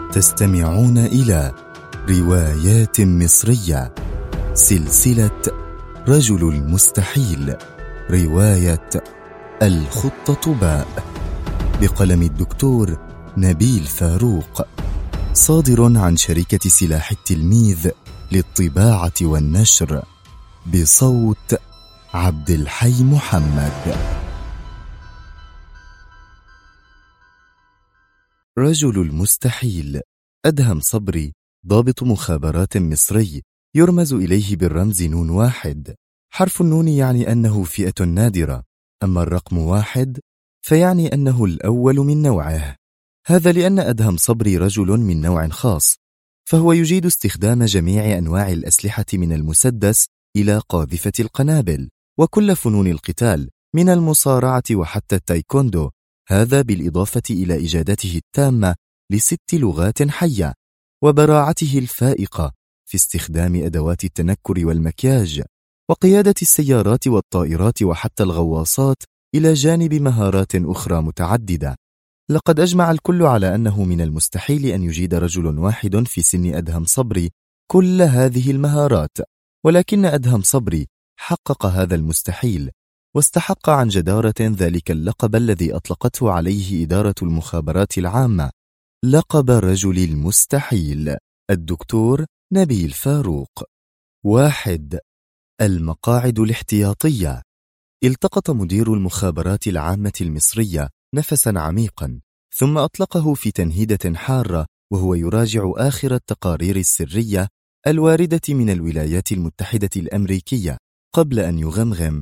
تستمعون إلى روايات مصرية، سلسلة رجل المستحيل، رواية الخطة باء، بقلم الدكتور نبيل فاروق، صادر عن شركة سلاح التلميذ للطباعة والنشر، بصوت عبد الحي محمد. رجل المستحيل. أدهم صبري ضابط مخابرات مصري يرمز إليه بالرمز نون واحد. حرف النون يعني أنه فئة نادرة، أما الرقم 1 فيعني أنه الأول من نوعه. هذا لأن أدهم صبري رجل من نوع خاص، فهو يجيد استخدام جميع أنواع الأسلحة من المسدس إلى قاذفة القنابل، وكل فنون القتال من المصارعة وحتى التايكوندو، هذا بالإضافة إلى إجادته التامة ل6 لغات حية، وبراعته الفائقة في استخدام أدوات التنكر والمكياج، وقيادة السيارات والطائرات وحتى الغواصات، إلى جانب مهارات أخرى متعددة. لقد أجمع الكل على أنه من المستحيل أن يجيد رجل واحد في سن أدهم صبري كل هذه المهارات، ولكن أدهم صبري حقق هذا المستحيل، واستحق عن جدارة ذلك اللقب الذي أطلقته عليه إدارة المخابرات العامة، لقب رجل المستحيل، الدكتور نبيل فاروق. 1. المقاعد الاحتياطية. التقط مدير المخابرات العامة المصرية نفسا عميقا، ثم أطلقه في تنهيدة حارة وهو يراجع آخر التقارير السرية الواردة من الولايات المتحدة الأمريكية، قبل أن يغمغم: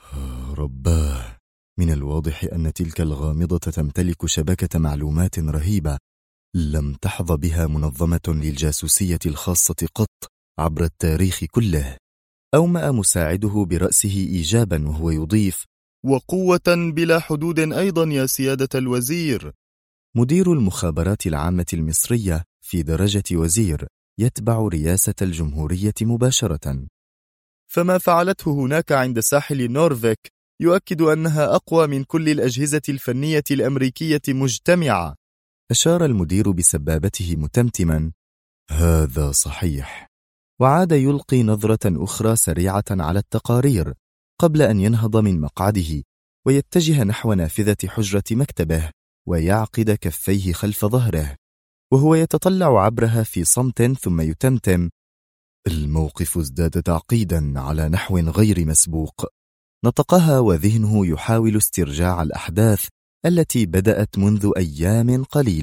رباه، من الواضح أن تلك الغامضة تمتلك شبكة معلومات رهيبة لم تحظ بها منظمة للجاسوسية الخاصة قط عبر التاريخ كله. أومأ مساعده برأسه إيجابا وهو يضيف: وقوة بلا حدود أيضا يا سيادة الوزير. مدير المخابرات العامة المصرية في درجة وزير يتبع رئاسة الجمهورية مباشرة. فما فعلته هناك عند ساحل نورفيك يؤكد أنها أقوى من كل الأجهزة الفنية الأمريكية مجتمعة. أشار المدير بسبابته متمتما: هذا صحيح. وعاد يلقي نظرة أخرى سريعة على التقارير قبل أن ينهض من مقعده ويتجه نحو نافذة حجرة مكتبه ويعقد كفيه خلف ظهره وهو يتطلع عبرها في صمت، ثم يتمتم: الموقف ازداد تعقيدا على نحو غير مسبوق. نطقها وذهنه يحاول استرجاع الأحداث التي بدأت منذ أيام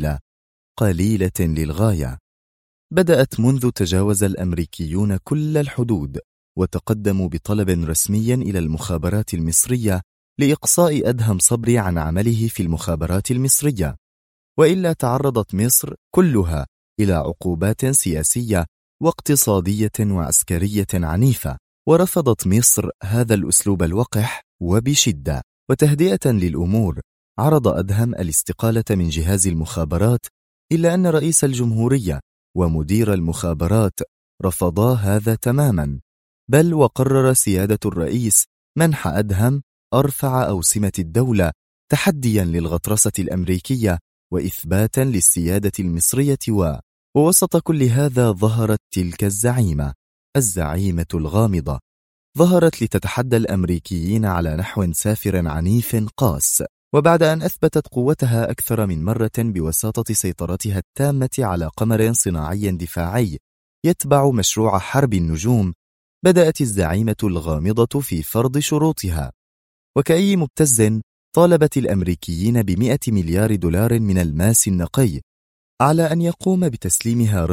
قليلة للغاية. بدأت منذ تجاوز الأمريكيون كل الحدود وتقدموا بطلب رسمي إلى المخابرات المصرية لإقصاء أدهم صبري عن عمله في المخابرات المصرية، وإلا تعرضت مصر كلها إلى عقوبات سياسية واقتصادية وعسكرية عنيفة. ورفضت مصر هذا الأسلوب الوقح وبشدة. وتهدئة للأمور عرض أدهم الاستقالة من جهاز المخابرات، إلا أن رئيس الجمهورية ومدير المخابرات رفضا هذا تماما، بل وقرر سيادة الرئيس منح أدهم أرفع أوسمة الدولة تحديا للغطرسة الأمريكية وإثباتا للسيادة المصرية. ووسط كل هذا ظهرت تلك الزعيمة الغامضة، ظهرت لتتحدى الأمريكيين على نحو سافر عنيف قاس، وبعد أن أثبتت قوتها أكثر من مرة بوساطة سيطرتها التامة على قمر صناعي دفاعي يتبع مشروع حرب النجوم، بدأت الزعيمة الغامضة في فرض شروطها. وكأي مبتز طالبت الأمريكيين ب100 مليار دولار من الماس النقي على أن يقوم بتسليمها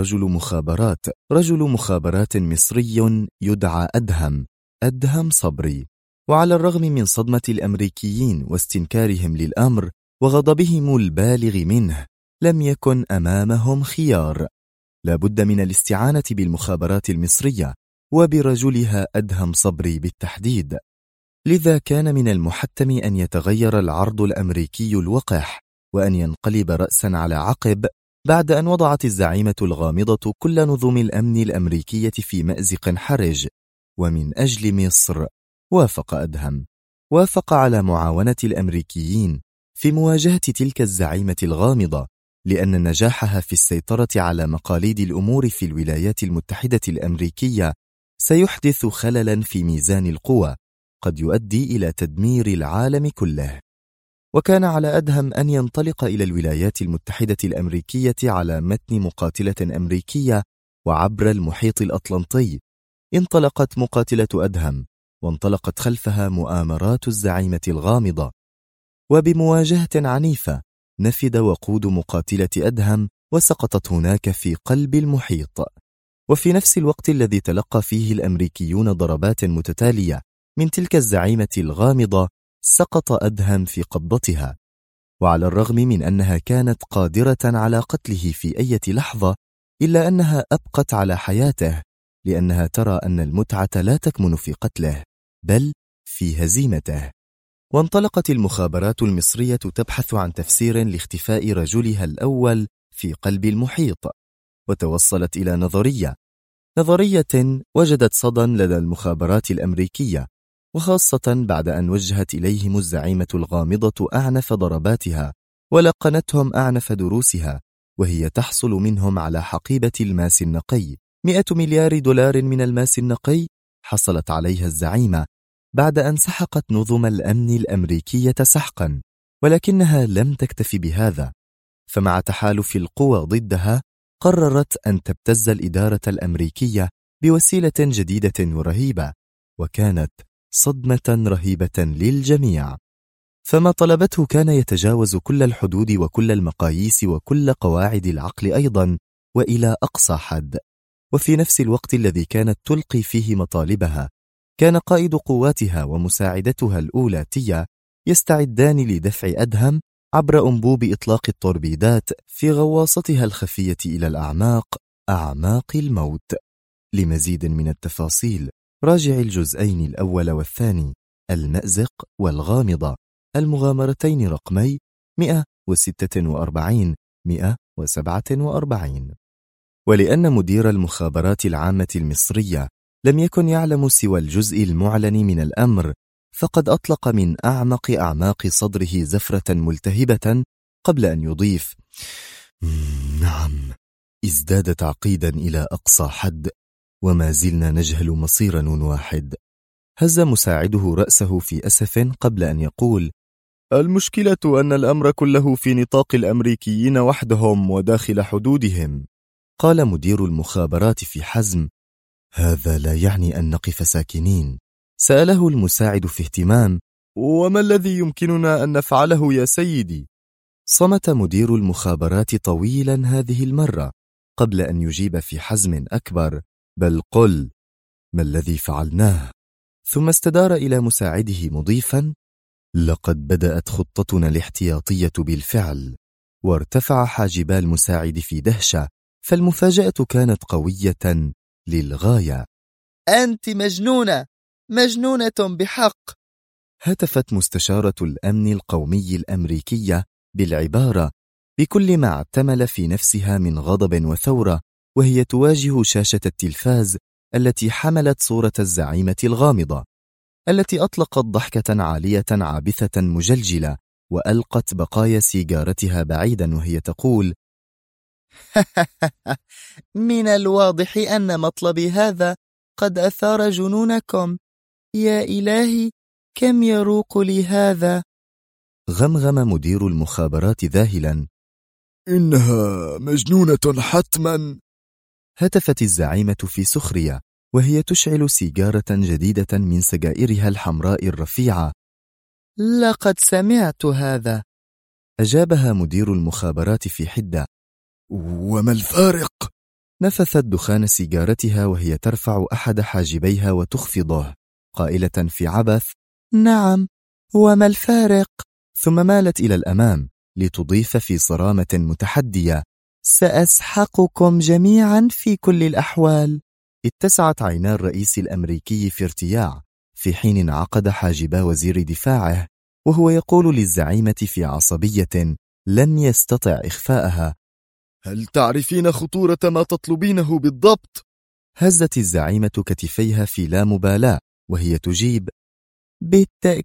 رجل مخابرات مصري يدعى أدهم صبري. وعلى الرغم من صدمة الأمريكيين واستنكارهم للأمر وغضبهم البالغ منه، لم يكن أمامهم خيار، لابد من الاستعانة بالمخابرات المصرية وبرجلها أدهم صبري بالتحديد. لذا كان من المحتم أن يتغير العرض الأمريكي الوقح وأن ينقلب رأسا على عقب، بعد أن وضعت الزعيمة الغامضة كل نظم الأمن الأمريكية في مأزق حرج. ومن أجل مصر وافق على معاونة الأمريكيين في مواجهة تلك الزعيمة الغامضة، لأن نجاحها في السيطرة على مقاليد الأمور في الولايات المتحدة الأمريكية سيحدث خللاً في ميزان القوى قد يؤدي إلى تدمير العالم كله. وكان على أدهم أن ينطلق إلى الولايات المتحدة الأمريكية على متن مقاتلة أمريكية وعبر المحيط الأطلنطي. انطلقت مقاتلة أدهم وانطلقت خلفها مؤامرات الزعيمة الغامضة، وبمواجهة عنيفة نفد وقود مقاتلة أدهم وسقطت هناك في قلب المحيط. وفي نفس الوقت الذي تلقى فيه الأمريكيون ضربات متتالية من تلك الزعيمة الغامضة سقط أدهم في قبضتها، وعلى الرغم من أنها كانت قادرة على قتله في أي لحظة إلا أنها أبقت على حياته، لأنها ترى أن المتعة لا تكمن في قتله بل في هزيمته. وانطلقت المخابرات المصرية تبحث عن تفسير لاختفاء رجلها الأول في قلب المحيط، وتوصلت إلى نظرية وجدت صدى لدى المخابرات الأمريكية، وخاصة بعد أن وجهت إليهم الزعيمة الغامضة أعنف ضرباتها ولقنتهم أعنف دروسها، وهي تحصل منهم على حقيبة الماس النقي. 100 مليار دولار من الماس النقي حصلت عليها الزعيمة بعد أن سحقت نظم الأمن الأمريكية سحقا، ولكنها لم تكتف بهذا، فمع تحالف القوى ضدها قررت أن تبتز الإدارة الأمريكية بوسيلة جديدة ورهيبة، وكانت صدمة رهيبة للجميع. فما طلبته كان يتجاوز كل الحدود وكل المقاييس وكل قواعد العقل أيضا وإلى أقصى حد. وفي نفس الوقت الذي كانت تلقي فيه مطالبها كان قائد قواتها ومساعدتها الأولى تيا يستعدان لدفع أدهم عبر أنبوب إطلاق التوربيدات في غواصتها الخفية إلى أعماق الموت. لمزيد من التفاصيل راجع الجزئين الأول والثاني، المأزق والغامضة، المغامرتين رقمي 146 147. ولأن مدير المخابرات العامة المصرية لم يكن يعلم سوى الجزء المعلن من الأمر، فقد أطلق من أعماق صدره زفرة ملتهبة قبل أن يضيف: نعم، ازداد تعقيدا إلى أقصى حد، وما زلنا نجهل مصير نون واحد. هز مساعده رأسه في أسف قبل أن يقول: المشكلة أن الأمر كله في نطاق الأمريكيين وحدهم وداخل حدودهم. قال مدير المخابرات في حزم: هذا لا يعني أن نقف ساكنين. سأله المساعد في اهتمام: وما الذي يمكننا أن نفعله يا سيدي؟ صمت مدير المخابرات طويلا هذه المرة قبل أن يجيب في حزم أكبر: بل قل ما الذي فعلناه. ثم استدار إلى مساعده مضيفا: لقد بدأت خطتنا الاحتياطية بالفعل. وارتفع حاجبا المساعد في دهشة، فالمفاجأة كانت قوية للغاية. أنت مجنونة بحق، هتفت مستشارة الأمن القومي الأمريكية بالعبارة بكل ما اعتمل في نفسها من غضب وثورة، وهي تواجه شاشة التلفاز التي حملت صورة الزعيمة الغامضة، التي أطلقت ضحكة عالية عابثة مجلجلة وألقت بقايا سيجارتها بعيدا وهي تقول: من الواضح أن مطلبي هذا قد أثار جنونكم. يا إلهي، كم يروق لي هذا. غمغم مدير المخابرات ذاهلا: إنها مجنونة حتما. هتفت الزعيمة في سخرية وهي تشعل سيجارة جديدة من سجائرها الحمراء الرفيعة. لقد سمعت هذا، أجابها مدير المخابرات في حدة. وما الفارق؟ نفثت دخان سيجارتها وهي ترفع أحد حاجبيها وتخفضه قائلة في عبث: نعم، وما الفارق؟ ثم مالت إلى الأمام لتضيف في صرامة متحدية: سأسحقكم جميعا في كل الأحوال. اتسعت عينا الرئيس الأمريكي في ارتياع في حين انعقد حاجبا وزير دفاعه وهو يقول للزعيمة في عصبية لن يستطع إخفاءها: هل تعرفين خطورة ما تطلبينه بالضبط؟ هزت الزعيمة كتفيها في لا مبالاة وهي تجيب: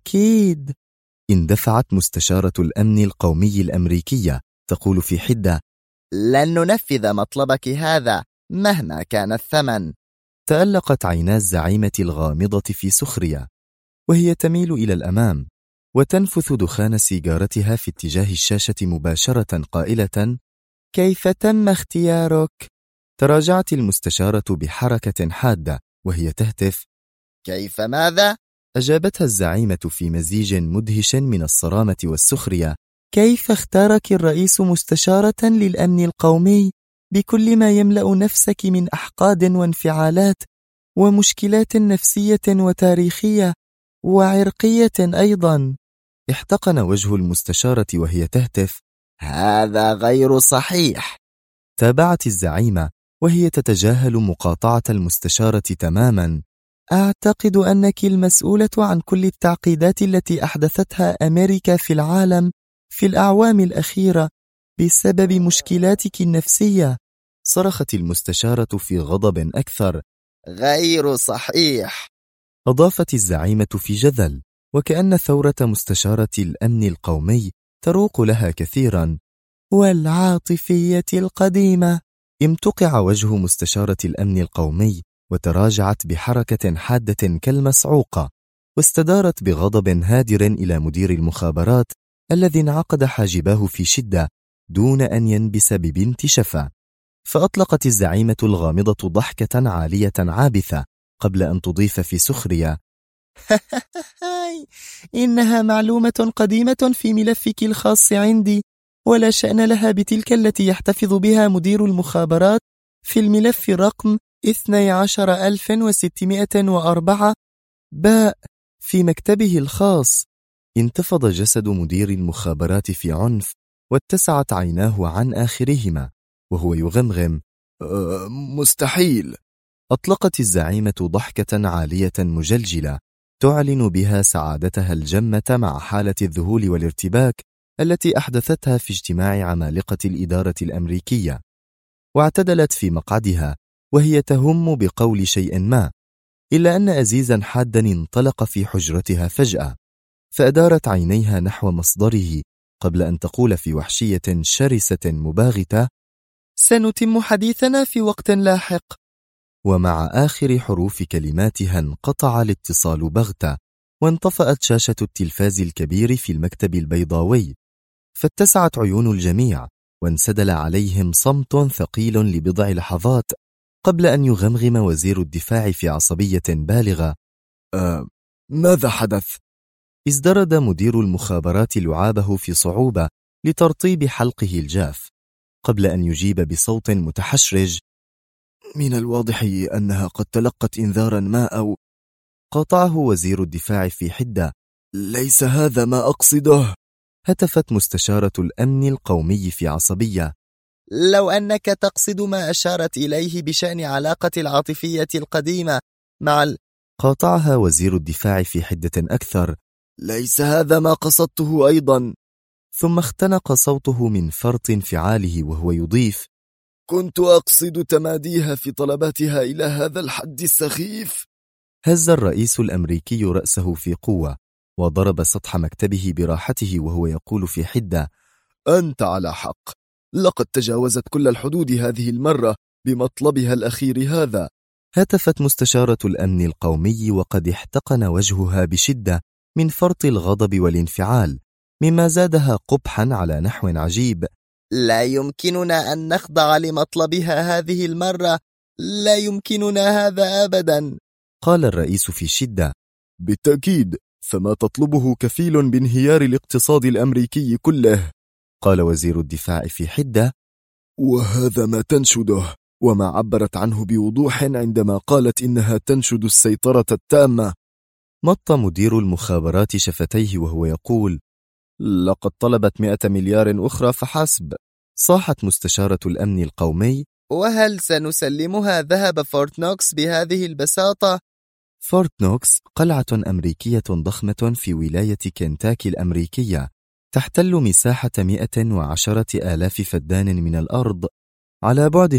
بالتأكيد. اندفعت مستشارة الأمن القومي الأمريكية تقول في حدة: لن ننفذ مطلبك هذا مهما كان الثمن. تألقت عينا الزعيمة الغامضة في سخرية، وهي تميل إلى الأمام وتنفث دخان سيجارتها في اتجاه الشاشة مباشرة قائلة: كيف تم اختيارك؟ تراجعت المستشارة بحركة حادة وهي تهتف: كيف ماذا؟ أجابتها الزعيمة في مزيج مدهش من الصرامة والسخرية: كيف اختارك الرئيس مستشارة للأمن القومي بكل ما يملأ نفسك من أحقاد وانفعالات ومشكلات نفسية وتاريخية وعرقية أيضا؟ احتقن وجه المستشارة وهي تهتف: هذا غير صحيح. تابعت الزعيمة وهي تتجاهل مقاطعة المستشارة تماما: أعتقد أنك المسؤولة عن كل التعقيدات التي أحدثتها أمريكا في العالم في الأعوام الأخيرة بسبب مشكلاتك النفسية. صرخت المستشارة في غضب أكثر: غير صحيح. أضافت الزعيمة في جذل وكأن ثورة مستشارة الأمن القومي تروق لها كثيرا: والعاطفية القديمة. امتقع وجه مستشارة الأمن القومي وتراجعت بحركة حادة كالمصعوقة، واستدارت بغضب هادر إلى مدير المخابرات الذي انعقد حاجباه في شدة دون أن ينبس ببنت شفا. فأطلقت الزعيمة الغامضة ضحكة عالية عابثة قبل أن تضيف في سخرية: إنها معلومة قديمة في ملفك الخاص عندي، ولا شأن لها بتلك التي يحتفظ بها مدير المخابرات في الملف رقم 12604 باء في مكتبه الخاص. انتفض جسد مدير المخابرات في عنف واتسعت عيناه عن آخرهما وهو يغمغم: مستحيل. أطلقت الزعيمة ضحكة عالية مجلجلة تعلن بها سعادتها الجمة مع حالة الذهول والارتباك التي أحدثتها في اجتماع عمالقة الإدارة الأمريكية، واعتدلت في مقعدها وهي تهم بقول شيء ما، إلا أن أزيزا حادا انطلق في حجرتها فجأة، فأدارت عينيها نحو مصدره قبل أن تقول في وحشية شرسة مباغتة: سنتم حديثنا في وقت لاحق. ومع آخر حروف كلماتها انقطع الاتصال بغتة، وانطفأت شاشة التلفاز الكبير في المكتب البيضاوي، فاتسعت عيون الجميع وانسدل عليهم صمت ثقيل لبضع لحظات قبل أن يغمغم وزير الدفاع في عصبية بالغة: ماذا حدث؟ ازدرد مدير المخابرات لعابه في صعوبة لترطيب حلقه الجاف قبل أن يجيب بصوت متحشرج: من الواضح أنها قد تلقت إنذارا ما أو... قاطعه وزير الدفاع في حدة: ليس هذا ما أقصده. هتفت مستشارة الأمن القومي في عصبية: لو أنك تقصد ما أشارت إليه بشأن علاقة العاطفية القديمة مع قاطعها وزير الدفاع في حدة أكثر: ليس هذا ما قصدته أيضا. ثم اختنق صوته من فرط انفعاله وهو يضيف: كنت أقصد تماديها في طلباتها إلى هذا الحد السخيف. هز الرئيس الأمريكي رأسه في قوة وضرب سطح مكتبه براحته وهو يقول في حدة: أنت على حق، لقد تجاوزت كل الحدود هذه المرة بمطلبها الأخير هذا. هتفت مستشارة الأمن القومي وقد احتقن وجهها بشدة من فرط الغضب والانفعال، مما زادها قبحا على نحو عجيب: لا يمكننا أن نخضع لمطلبها هذه المرة، لا يمكننا هذا أبدا. قال الرئيس في شدة: بالتأكيد، فما تطلبه كفيل بانهيار الاقتصاد الأمريكي كله. قال وزير الدفاع في حدة: وهذا ما تنشده، وما عبرت عنه بوضوح عندما قالت إنها تنشد السيطرة التامة. مط مدير المخابرات شفتيه وهو يقول: لقد طلبت 100 مليار أخرى فحسب. صاحت مستشارة الأمن القومي: وهل سنسلمها ذهب فورت نوكس بهذه البساطة؟ فورت نوكس قلعة أمريكية ضخمة في ولاية كنتاكي الأمريكية، تحتل مساحة 110,000 فدان من الأرض على بعد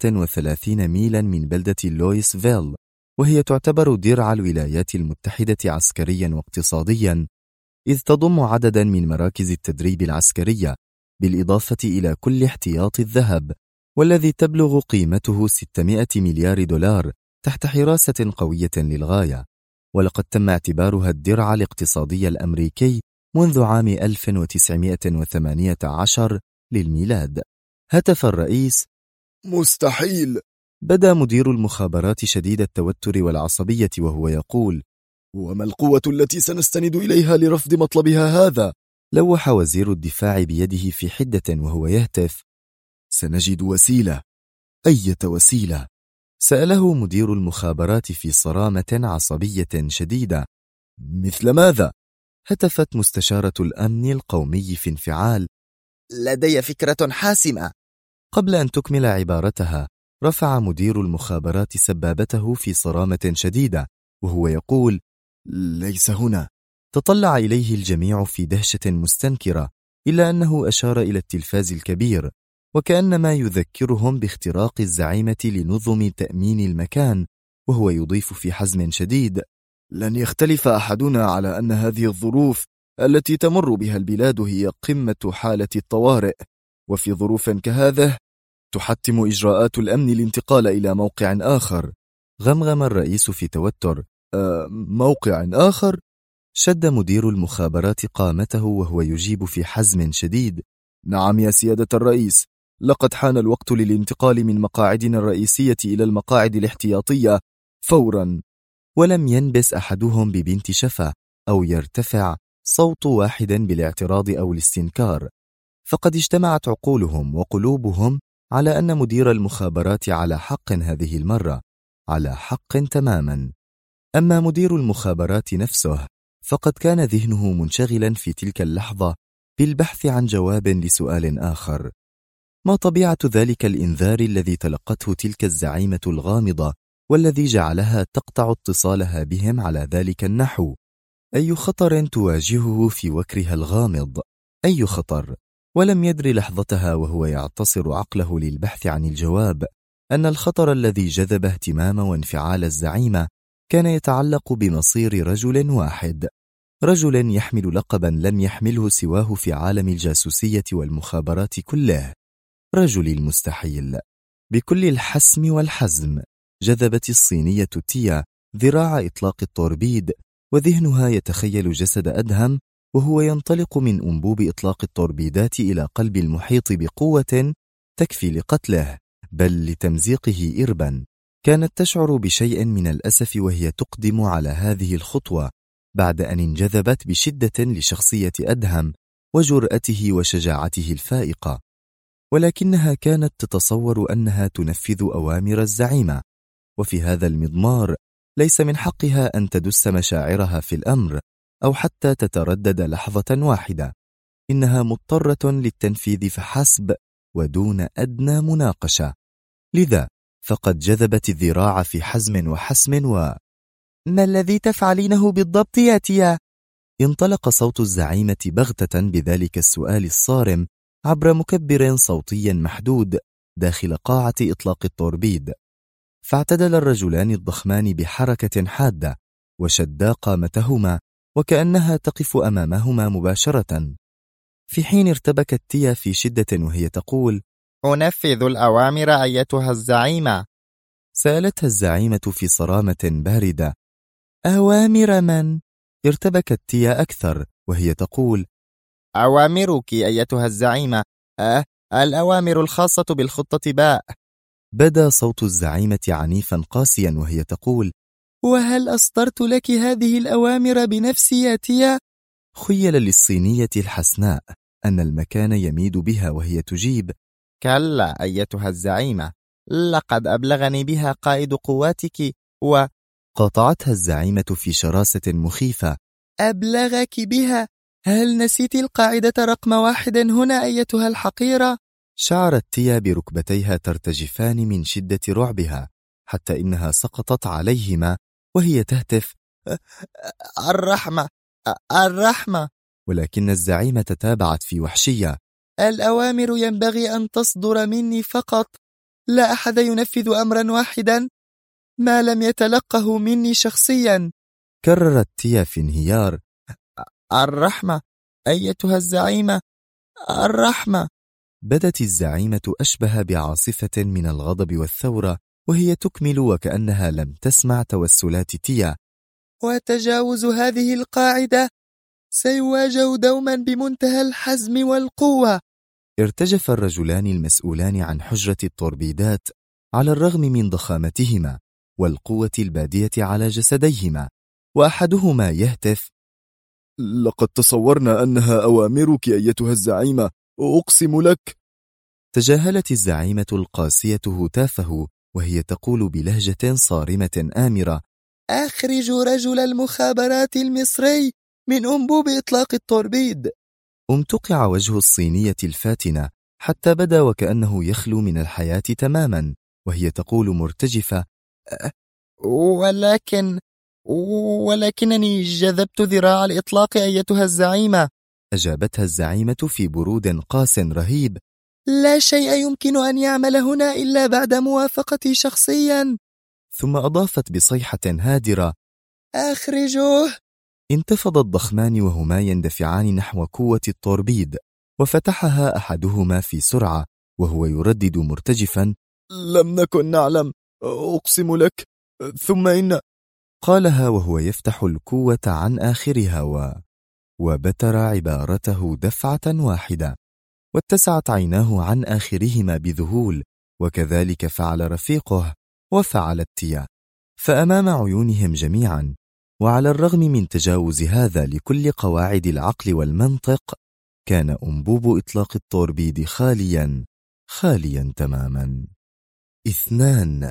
35 ميلا من بلدة لويسفيل، وهي تعتبر درع الولايات المتحدة عسكريا واقتصاديا، إذ تضم عددا من مراكز التدريب العسكرية بالإضافة إلى كل احتياطي الذهب، والذي تبلغ قيمته 600 مليار دولار تحت حراسة قوية للغاية، ولقد تم اعتبارها الدرع الاقتصادي الأمريكي منذ عام 1918 للميلاد. هتف الرئيس: مستحيل! بدا مدير المخابرات شديد التوتر والعصبية وهو يقول: وما القوة التي سنستند إليها لرفض مطلبها هذا؟ لوح وزير الدفاع بيده في حدة وهو يهتف: سنجد وسيلة. أية وسيلة؟ سأله مدير المخابرات في صرامة عصبية شديدة. مثل ماذا؟ هتفت مستشارة الأمن القومي في انفعال: لدي فكرة حاسمة. قبل أن تكمل عبارتها رفع مدير المخابرات سبابته في صرامة شديدة وهو يقول: ليس هنا. تطلع إليه الجميع في دهشة مستنكرة، إلا أنه أشار إلى التلفاز الكبير وكأنما يذكرهم باختراق الزعيمة لنظم تأمين المكان، وهو يضيف في حزم شديد: لن يختلف أحدنا على أن هذه الظروف التي تمر بها البلاد هي قمة حالة الطوارئ، وفي ظروف كهذه تحتم إجراءات الأمن الانتقال إلى موقع آخر. غمغم الرئيس في توتر: موقع آخر؟ شد مدير المخابرات قامته وهو يجيب في حزم شديد: نعم يا سيادة الرئيس، لقد حان الوقت للانتقال من مقاعدنا الرئيسية إلى المقاعد الاحتياطية فورا. ولم ينبس أحدهم ببنت شفة أو يرتفع صوت واحد بالاعتراض أو الاستنكار، فقد اجتمعت عقولهم وقلوبهم على أن مدير المخابرات على حق هذه المرة، على حق تماما. أما مدير المخابرات نفسه فقد كان ذهنه منشغلا في تلك اللحظة بالبحث عن جواب لسؤال آخر: ما طبيعة ذلك الإنذار الذي تلقته تلك الزعيمة الغامضة والذي جعلها تقطع اتصالها بهم على ذلك النحو؟ أي خطر تواجهه في وكرها الغامض؟ أي خطر؟ ولم يدر لحظتها وهو يعتصر عقله للبحث عن الجواب أن الخطر الذي جذب اهتمام وانفعال الزعيمة كان يتعلق بمصير رجل واحد، رجل يحمل لقبا لم يحمله سواه في عالم الجاسوسية والمخابرات كله: رجل المستحيل. بكل الحسم والحزم جذبت الصينية تيا ذراع إطلاق التوربيد، وذهنها يتخيل جسد أدهم وهو ينطلق من أنبوب إطلاق التوربيدات إلى قلب المحيط بقوة تكفي لقتله بل لتمزيقه إربا. كانت تشعر بشيء من الأسف وهي تقدم على هذه الخطوة بعد أن انجذبت بشدة لشخصية أدهم وجرأته وشجاعته الفائقة، ولكنها كانت تتصور أنها تنفذ أوامر الزعيمة، وفي هذا المضمار ليس من حقها أن تدس مشاعرها في الأمر أو حتى تتردد لحظة واحدة. إنها مضطرة للتنفيذ فحسب ودون أدنى مناقشة. لذا فقد جذبت الذراع في حزم وحسم. ما الذي تفعلينه بالضبط يا تيا؟ انطلق صوت الزعيمة بغتة بذلك السؤال الصارم عبر مكبر صوتي محدود داخل قاعة إطلاق التوربيد. فاعتدل الرجلان الضخمان بحركة حادة وشدا قامتهما وكأنها تقف أمامهما مباشرة، في حين ارتبكت تيا في شدة وهي تقول: أنفذ الأوامر أيتها الزعيمة. سألتها الزعيمة في صرامة باردة: أوامر من؟ ارتبكت تيا أكثر وهي تقول: أوامرك أيتها الزعيمة، الأوامر الخاصة بالخطة باء. بدا صوت الزعيمة عنيفا قاسيا وهي تقول: وهل أصدرت لك هذه الأوامر بنفسي يا تيا؟ خيل للصينية الحسناء أن المكان يميد بها وهي تجيب: كلا أيتها الزعيمة، لقد أبلغني بها قائد قواتك قاطعتها الزعيمة في شراسة مخيفة: أبلغك بها؟ هل نسيت القاعدة رقم 1 هنا أيتها الحقيرة؟ شعرت تيا بركبتيها ترتجفان من شدة رعبها حتى إنها سقطت عليهما وهي تهتف: الرحمة الرحمة. ولكن الزعيمة تابعت في وحشية: الأوامر ينبغي أن تصدر مني فقط، لا أحد ينفذ أمرا واحدا ما لم يتلقه مني شخصيا. كررت تيا في انهيار: الرحمة أيتها الزعيمة، الرحمة. بدت الزعيمة أشبه بعاصفة من الغضب والثورة وهي تكمل وكأنها لم تسمع توسلات تيا. وتجاوز هذه القاعدة سيواجه دوما بمنتهى الحزم والقوة. ارتجف الرجلان المسؤولان عن حجرة التوربيدات على الرغم من ضخامتهما والقوة البادية على جسديهما، وأحدهما يهتف: لقد تصورنا أنها أوامرك أيتها الزعيمة، أقسم لك. تجاهلت الزعيمة القاسية هتافه وهي تقول بلهجة صارمة آمرة: أخرجوا رجل المخابرات المصري من أنبوب إطلاق التوربيد. امتقع وجه الصينية الفاتنة حتى بدا وكأنه يخلو من الحياة تماما، وهي تقول مرتجفة: ولكنني جذبت ذراع الإطلاق أيتها الزعيمة. أجابتها الزعيمة في برود قاس رهيب: لا شيء يمكن أن يعمل هنا إلا بعد موافقتي شخصيا. ثم أضافت بصيحة هادرة: أخرجوه. انتفض الضخمان وهما يندفعان نحو قوة التوربيد، وفتحها أحدهما في سرعة وهو يردد مرتجفا: لم نكن نعلم، أقسم لك. ثم إن قالها وهو يفتح القوة عن آخرها وبتر عبارته دفعة واحدة، واتسعت عيناه عن آخرهما بذهول، وكذلك فعل رفيقه وفعلت تيا، فأمام عيونهم جميعا، وعلى الرغم من تجاوز هذا لكل قواعد العقل والمنطق، كان أنبوب إطلاق التوربيد خاليا تماما. 2.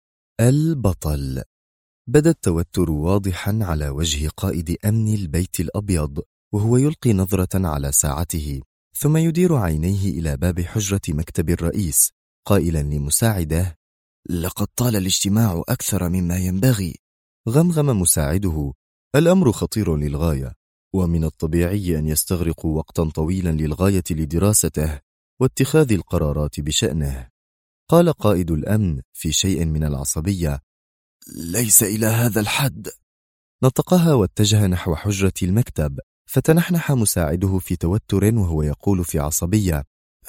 البطل. بدا التوتر واضحا على وجه قائد أمن البيت الأبيض وهو يلقي نظرة على ساعته، ثم يدير عينيه إلى باب حجرة مكتب الرئيس قائلا لمساعده: لقد طال الاجتماع أكثر مما ينبغي. غمغم مساعده: الأمر خطير للغاية، ومن الطبيعي أن يستغرق وقتا طويلا للغاية لدراسته واتخاذ القرارات بشأنه. قال قائد الأمن في شيء من العصبية: ليس إلى هذا الحد. نطقها واتجه نحو حجرة المكتب، فتنحنح مساعده في توتر وهو يقول في عصبية: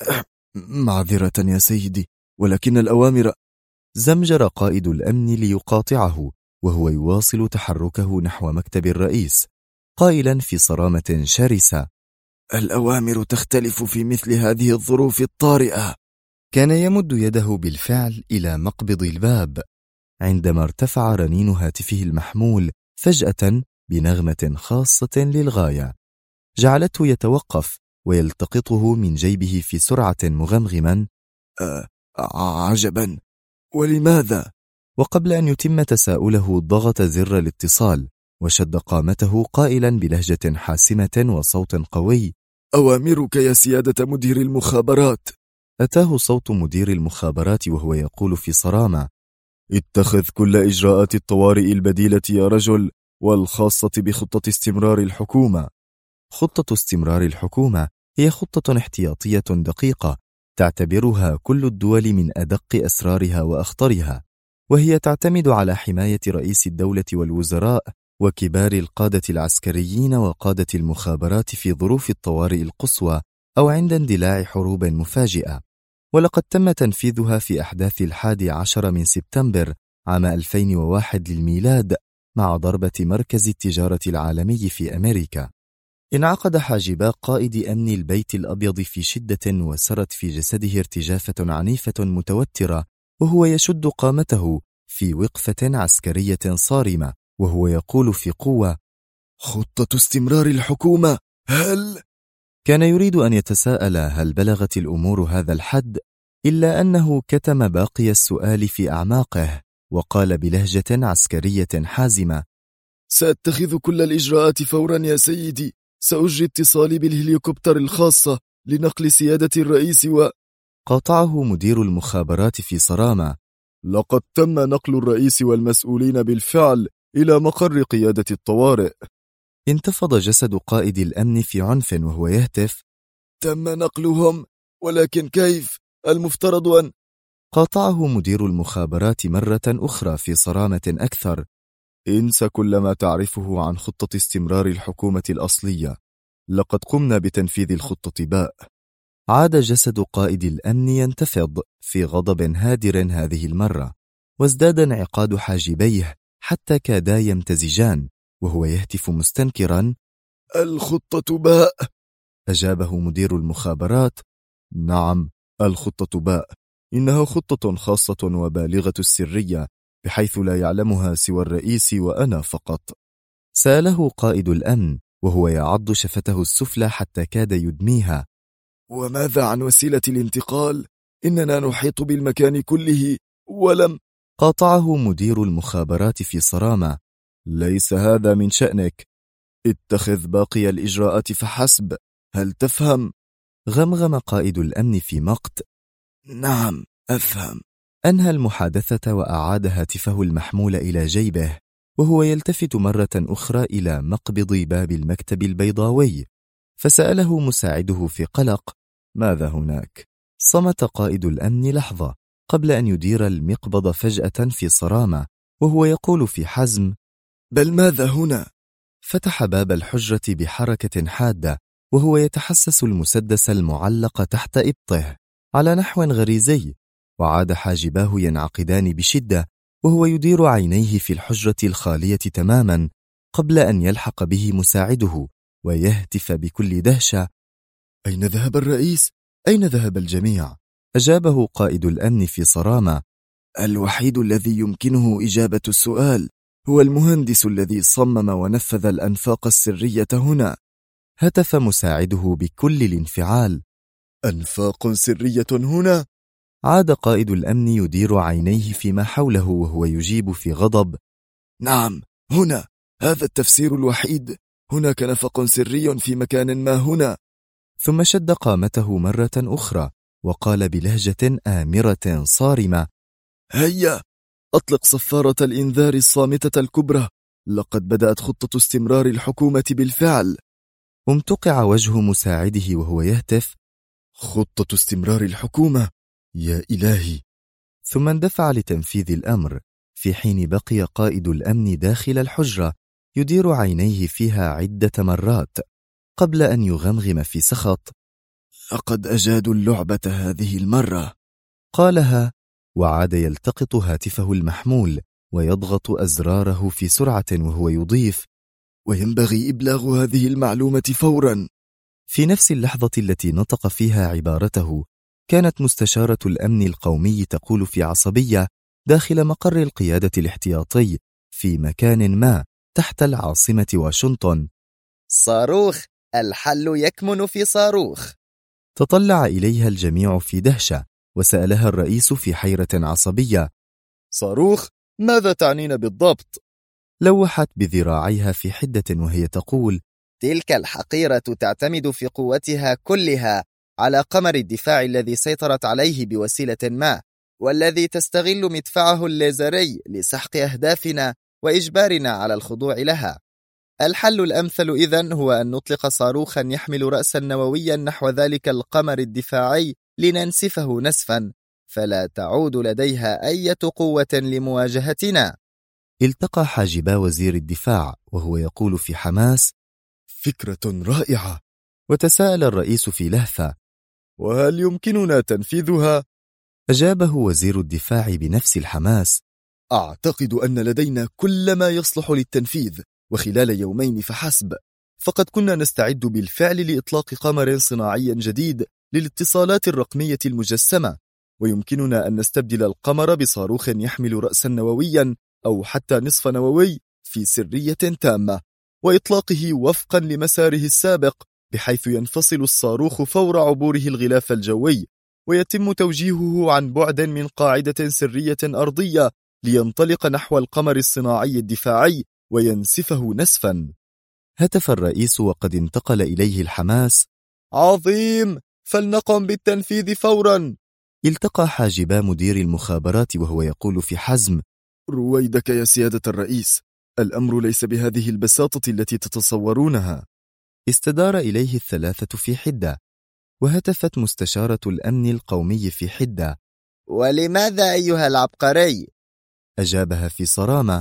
معذرة يا سيدي، ولكن الأوامر. زمجر قائد الأمن ليقاطعه وهو يواصل تحركه نحو مكتب الرئيس قائلا في صرامة شرسة: الأوامر تختلف في مثل هذه الظروف الطارئة. كان يمد يده بالفعل إلى مقبض الباب عندما ارتفع رنين هاتفه المحمول فجأة بنغمة خاصة للغاية، جعلته يتوقف ويلتقطه من جيبه في سرعة مغمغما: عجبا، ولماذا؟ وقبل أن يتم تساؤله ضغط زر الاتصال وشد قامته قائلا بلهجة حاسمة وصوت قوي: أوامرك يا سيادة مدير المخابرات. أتاه صوت مدير المخابرات وهو يقول في صرامة: اتخذ كل إجراءات الطوارئ البديلة يا رجل، والخاصة بخطة استمرار الحكومة. خطة استمرار الحكومة هي خطة احتياطية دقيقة تعتبرها كل الدول من أدق أسرارها وأخطرها، وهي تعتمد على حماية رئيس الدولة والوزراء وكبار القادة العسكريين وقادة المخابرات في ظروف الطوارئ القصوى أو عند اندلاع حروب مفاجئة. ولقد تم تنفيذها في أحداث 11 من سبتمبر عام 2001 للميلاد مع ضربة مركز التجارة العالمي في أمريكا. انعقد حاجبا قائد أمن البيت الأبيض في شدة وسرت في جسده ارتجافة عنيفة متوترة وهو يشد قامته في وقفة عسكرية صارمة وهو يقول في قوة: خطة استمرار الحكومة، هل؟ كان يريد أن يتساءل هل بلغت الأمور هذا الحد، إلا أنه كتم باقي السؤال في أعماقه وقال بلهجة عسكرية حازمة: سأتخذ كل الإجراءات فورا يا سيدي. سأجري اتصالي بالهليكوبتر الخاصة لنقل سيادة الرئيس قاطعه مدير المخابرات في صرامة: لقد تم نقل الرئيس والمسؤولين بالفعل إلى مقر قيادة الطوارئ. انتفض جسد قائد الأمن في عنف وهو يهتف: تم نقلهم، ولكن كيف؟ المفترض أن... قاطعه مدير المخابرات مرة أخرى في صرامة أكثر: انسى كل ما تعرفه عن خطة استمرار الحكومة الأصلية. لقد قمنا بتنفيذ الخطة باء. عاد جسد قائد الأمن ينتفض في غضب هادر هذه المرة، وازداد انعقاد حاجبيه حتى كادا يمتزجان، وهو يهتف مستنكرا: الخطة باء. أجابه مدير المخابرات: نعم، الخطة باء، إنها خطة خاصة وبالغة السرية، بحيث لا يعلمها سوى الرئيس وأنا فقط. سأله قائد الأمن وهو يعض شفته السفلى حتى كاد يدميها: وماذا عن وسيلة الانتقال؟ إننا نحيط بالمكان كله ولم. قاطعه مدير المخابرات في صرامة: ليس هذا من شأنك، اتخذ باقي الإجراءات فحسب، هل تفهم؟ غمغم قائد الأمن في مقت: نعم أفهم. أنهى المحادثة وأعاد هاتفه المحمول إلى جيبه، وهو يلتفت مرة أخرى إلى مقبض باب المكتب البيضاوي، فسأله مساعده في قلق: ماذا هناك؟ صمت قائد الأمن لحظة قبل أن يدير المقبض فجأة في صرامة، وهو يقول في حزم: بل ماذا هنا؟ فتح باب الحجرة بحركة حادة، وهو يتحسس المسدس المعلق تحت إبطه على نحو غريزي، وعاد حاجباه ينعقدان بشدة، وهو يدير عينيه في الحجرة الخالية تماما قبل أن يلحق به مساعده ويهتف بكل دهشة: أين ذهب الرئيس؟ أين ذهب الجميع؟ أجابه قائد الأمن في صرامة: الوحيد الذي يمكنه إجابة السؤال هو المهندس الذي صمم ونفذ الأنفاق السرية هنا. هتف مساعده بكل الانفعال: أنفاق سرية هنا؟ عاد قائد الأمن يدير عينيه فيما حوله وهو يجيب في غضب: نعم هنا، هذا التفسير الوحيد، هناك نفق سري في مكان ما هنا. ثم شد قامته مرة أخرى وقال بلهجة آمرة صارمة: هيا أطلق صفارة الإنذار الصامتة الكبرى، لقد بدأت خطة استمرار الحكومة بالفعل. امتقع وجه مساعده وهو يهتف: خطة استمرار الحكومة، يا إلهي. ثم اندفع لتنفيذ الأمر، في حين بقي قائد الأمن داخل الحجرة يدير عينيه فيها عدة مرات قبل أن يغمغم في سخط: لقد أجادوا اللعبة هذه المرة، قالها، وعاد يلتقط هاتفه المحمول ويضغط أزراره في سرعة وهو يضيف: وينبغي إبلاغ هذه المعلومة فورا. في نفس اللحظة التي نطق فيها عبارته، كانت مستشارة الأمن القومي تقول في عصبية داخل مقر القيادة الاحتياطي في مكان ما تحت العاصمة واشنطن: صاروخ، الحل يكمن في صاروخ. تطلع إليها الجميع في دهشة، وسألها الرئيس في حيرة عصبية: صاروخ؟ ماذا تعنين بالضبط؟ لوحت بذراعيها في حدة وهي تقول: تلك الحقيرة تعتمد في قوتها كلها على قمر الدفاع الذي سيطرت عليه بوسيلة ما، والذي تستغل مدفعه الليزري لسحق أهدافنا وإجبارنا على الخضوع لها. الحل الأمثل إذن هو أن نطلق صاروخا يحمل رأسا نوويا نحو ذلك القمر الدفاعي لننسفه نسفا، فلا تعود لديها أي قوة لمواجهتنا. التقى حاجبا وزير الدفاع وهو يقول في حماس: فكرة رائعة. وتساءل الرئيس في لهفة: وهل يمكننا تنفيذها؟ أجابه وزير الدفاع بنفس الحماس: أعتقد أن لدينا كل ما يصلح للتنفيذ، وخلال يومين فحسب. فقد كنا نستعد بالفعل لإطلاق قمر صناعي جديد للاتصالات الرقمية المجسمة، ويمكننا أن نستبدل القمر بصاروخ يحمل رأسا نوويا أو حتى نصف نووي في سرية تامة، وإطلاقه وفقا لمساره السابق، بحيث ينفصل الصاروخ فور عبوره الغلاف الجوي، ويتم توجيهه عن بعد من قاعدة سرية أرضية لينطلق نحو القمر الصناعي الدفاعي وينسفه نسفا. هتف الرئيس وقد انتقل إليه الحماس: عظيم، فلنقم بالتنفيذ فورا. التقى حاجبا مدير المخابرات وهو يقول في حزم: رويدك يا سيادة الرئيس، الأمر ليس بهذه البساطة التي تتصورونها. استدار إليه الثلاثة في حدة، وهتفت مستشارة الأمن القومي في حدة: ولماذا أيها العبقري؟ أجابها في صرامة: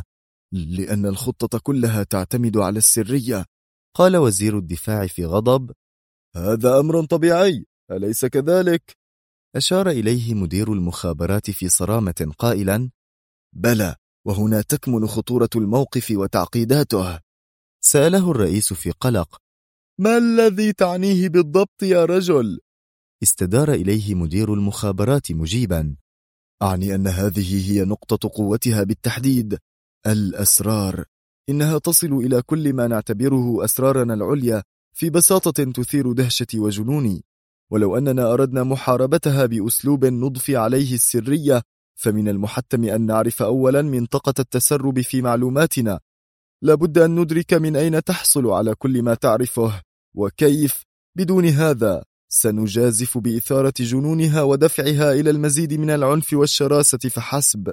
لأن الخطة كلها تعتمد على السرية. قال وزير الدفاع في غضب: هذا أمر طبيعي، أليس كذلك؟ أشار إليه مدير المخابرات في صرامة قائلا: بلى، وهنا تكمن خطورة الموقف وتعقيداته. سأله الرئيس في قلق: ما الذي تعنيه بالضبط يا رجل؟ استدار إليه مدير المخابرات مجيبا: أعني أن هذه هي نقطة قوتها بالتحديد، الأسرار. إنها تصل إلى كل ما نعتبره أسرارنا العليا في بساطة تثير دهشتي وجنوني. ولو أننا أردنا محاربتها بأسلوب نضفي عليه السرية، فمن المحتم أن نعرف أولا منطقة التسرب في معلوماتنا. لابد أن ندرك من أين تحصل على كل ما تعرفه وكيف. بدون هذا سنجازف بإثارة جنونها ودفعها إلى المزيد من العنف والشراسة فحسب.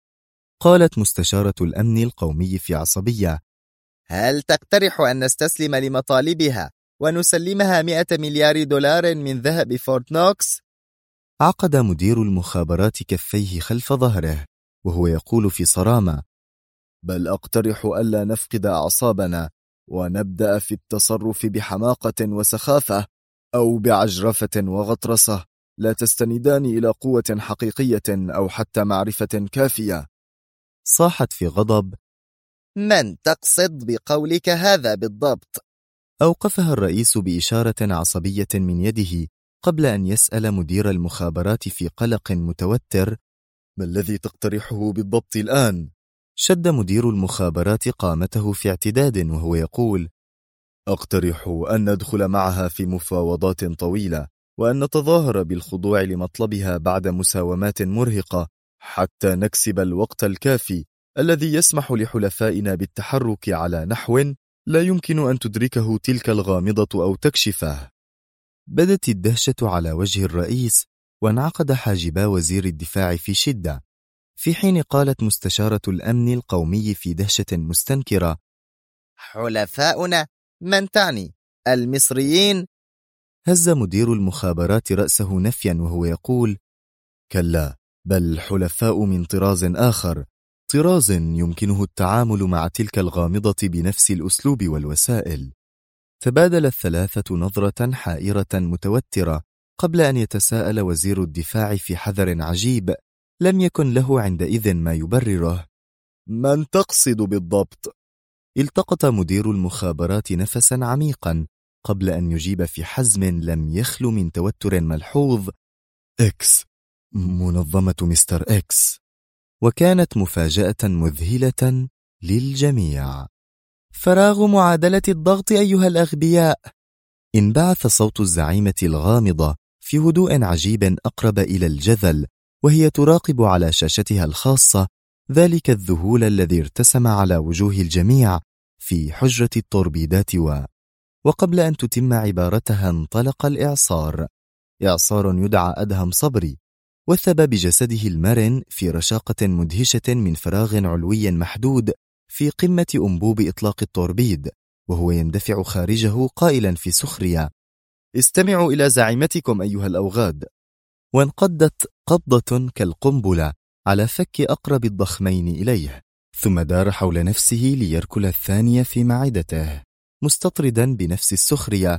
قالت مستشارة الأمن القومي في عصبية: هل تقترح أن نستسلم لمطالبها ونسلمها 100 مليار دولار من ذهب فورت نوكس؟ عقد مدير المخابرات كفيه خلف ظهره وهو يقول في صرامة: بل أقترح ألا نفقد أعصابنا ونبدأ في التصرف بحماقة وسخافة، أو بعجرفة وغطرسة لا تستندان إلى قوة حقيقية أو حتى معرفة كافية. صاحت في غضب: من تقصد بقولك هذا بالضبط؟ أوقفها الرئيس بإشارة عصبية من يده قبل أن يسأل مدير المخابرات في قلق متوتر: ما الذي تقترحه بالضبط الآن؟ شد مدير المخابرات قامته في اعتداد وهو يقول: أقترح أن ندخل معها في مفاوضات طويلة، وأن نتظاهر بالخضوع لمطلبها بعد مساومات مرهقة حتى نكسب الوقت الكافي الذي يسمح لحلفائنا بالتحرك على نحو لا يمكن أن تدركه تلك الغامضة أو تكشفه. بدت الدهشة على وجه الرئيس وانعقد حاجبا وزير الدفاع في شدة، في حين قالت مستشارة الأمن القومي في دهشة مستنكرة: حلفاؤنا؟ من تعني؟ المصريين؟ هز مدير المخابرات رأسه نفيا وهو يقول: كلا، بل حلفاء من طراز آخر، طراز يمكنه التعامل مع تلك الغامضة بنفس الأسلوب والوسائل. تبادل الثلاثة نظرة حائرة متوترة قبل أن يتساءل وزير الدفاع في حذر عجيب لم يكن له عندئذ ما يبرره: من تقصد بالضبط؟ التقط مدير المخابرات نفسا عميقا قبل أن يجيب في حزم لم يخل من توتر ملحوظ: إكس، منظمة مستر إكس. وكانت مفاجأة مذهلة للجميع. فراغ معادلة الضغط أيها الأغبياء. انبعث صوت الزعيمة الغامضة في هدوء عجيب أقرب إلى الجذل، وهي تراقب على شاشتها الخاصة ذلك الذهول الذي ارتسم على وجوه الجميع في حجرة التوربيدات وقبل أن تتم عبارتها انطلق الإعصار. إعصار يدعى أدهم صبري، وثب بجسده المرن في رشاقة مدهشة من فراغ علوي محدود في قمة أنبوب إطلاق التوربيد، وهو يندفع خارجه قائلا في سخرية: استمعوا إلى زعيمتكم أيها الأوغاد. وانقضت قبضة كالقنبلة على فك أقرب الضخمين إليه، ثم دار حول نفسه ليركل الثانية في معدته مستطردا بنفس السخرية: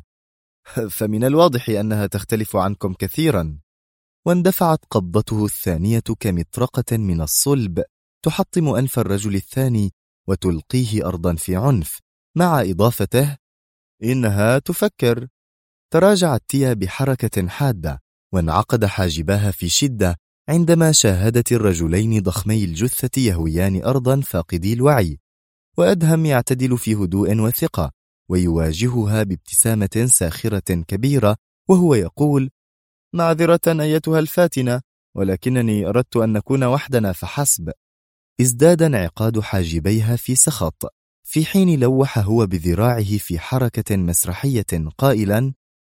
فمن الواضح أنها تختلف عنكم كثيرا. واندفعت قبضته الثانية كمطرقة من الصلب تحطم أنف الرجل الثاني وتلقيه أرضا في عنف، مع إضافته: إنها تفكر. تراجعت تيا بحركة حادة وانعقد حاجباها في شدة عندما شاهدت الرجلين ضخمي الجثة يهويان أرضا فاقدي الوعي، وأدهم يعتدل في هدوء وثقة ويواجهها بابتسامة ساخرة كبيرة وهو يقول: معذرة أيتها الفاتنة، ولكنني أردت أن نكون وحدنا فحسب. ازداد انعقاد حاجبيها في سخط، في حين لوح هو بذراعه في حركة مسرحية قائلا: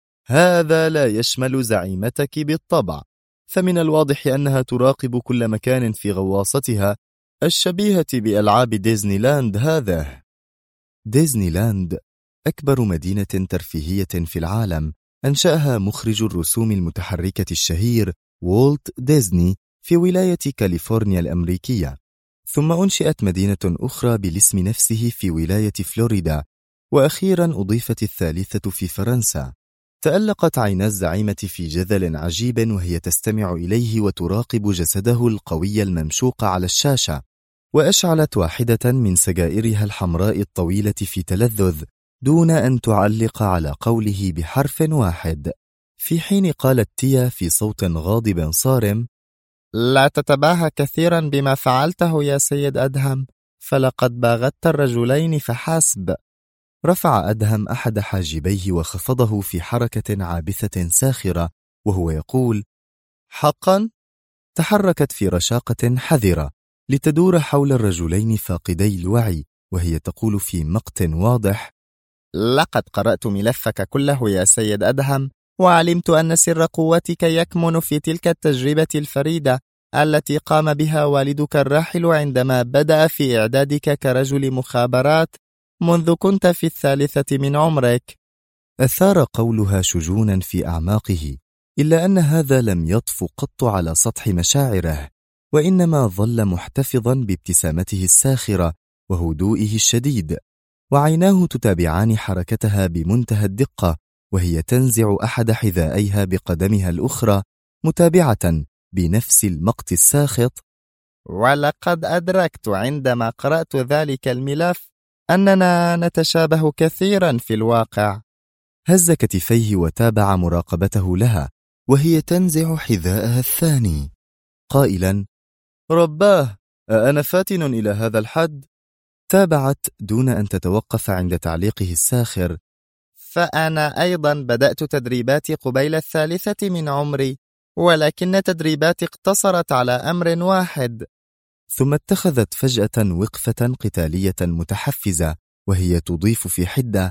هذا لا يشمل زعيمتك بالطبع، فمن الواضح أنها تراقب كل مكان في غواصتها الشبيهة بألعاب ديزني لاند. هذا ديزني لاند أكبر مدينة ترفيهية في العالم، أنشأها مخرج الرسوم المتحركة الشهير والت ديزني في ولاية كاليفورنيا الأمريكية، ثم أنشئت مدينة أخرى بالاسم نفسه في ولاية فلوريدا، وأخيرا أضيفت الثالثة في فرنسا. تألقت عينا الزعيمة في جذل عجيب وهي تستمع إليه وتراقب جسده القوي الممشوق على الشاشة، وأشعلت واحدة من سجائرها الحمراء الطويلة في تلذذ دون أن تعلق على قوله بحرف واحد، في حين قالت تيا في صوت غاضب صارم: لا تتباهى كثيرا بما فعلته يا سيد أدهم، فلقد باغت الرجلين فحسب. رفع أدهم أحد حاجبيه وخفضه في حركة عابثة ساخرة وهو يقول: حقا؟ تحركت في رشاقة حذرة لتدور حول الرجلين فاقدي الوعي، وهي تقول في مقت واضح: لقد قرأت ملفك كله يا سيد أدهم، وعلمت أن سر قوتك يكمن في تلك التجربة الفريدة التي قام بها والدك الراحل عندما بدأ في إعدادك كرجل مخابرات منذ كنت في 3 من عمرك. أثار قولها شجونا في أعماقه، إلا أن هذا لم يطف قط على سطح مشاعره، وإنما ظل محتفظا بابتسامته الساخرة وهدوئه الشديد، وعيناه تتابعان حركتها بمنتهى الدقة وهي تنزع أحد حذائيها بقدمها الأخرى، متابعة بنفس المقت الساخط: ولقد أدركت عندما قرأت ذلك الملف أننا نتشابه كثيرا في الواقع. هز كتفيه وتابع مراقبته لها وهي تنزع حذاءها الثاني قائلا: رباه، أنا فاتن إلى هذا الحد؟ تابعت دون أن تتوقف عند تعليقه الساخر: فأنا أيضا بدأت تدريباتي قبيل 3 من عمري، ولكن تدريباتي اقتصرت على أمر واحد. ثم اتخذت فجأة وقفة قتالية متحفزة وهي تضيف في حدة: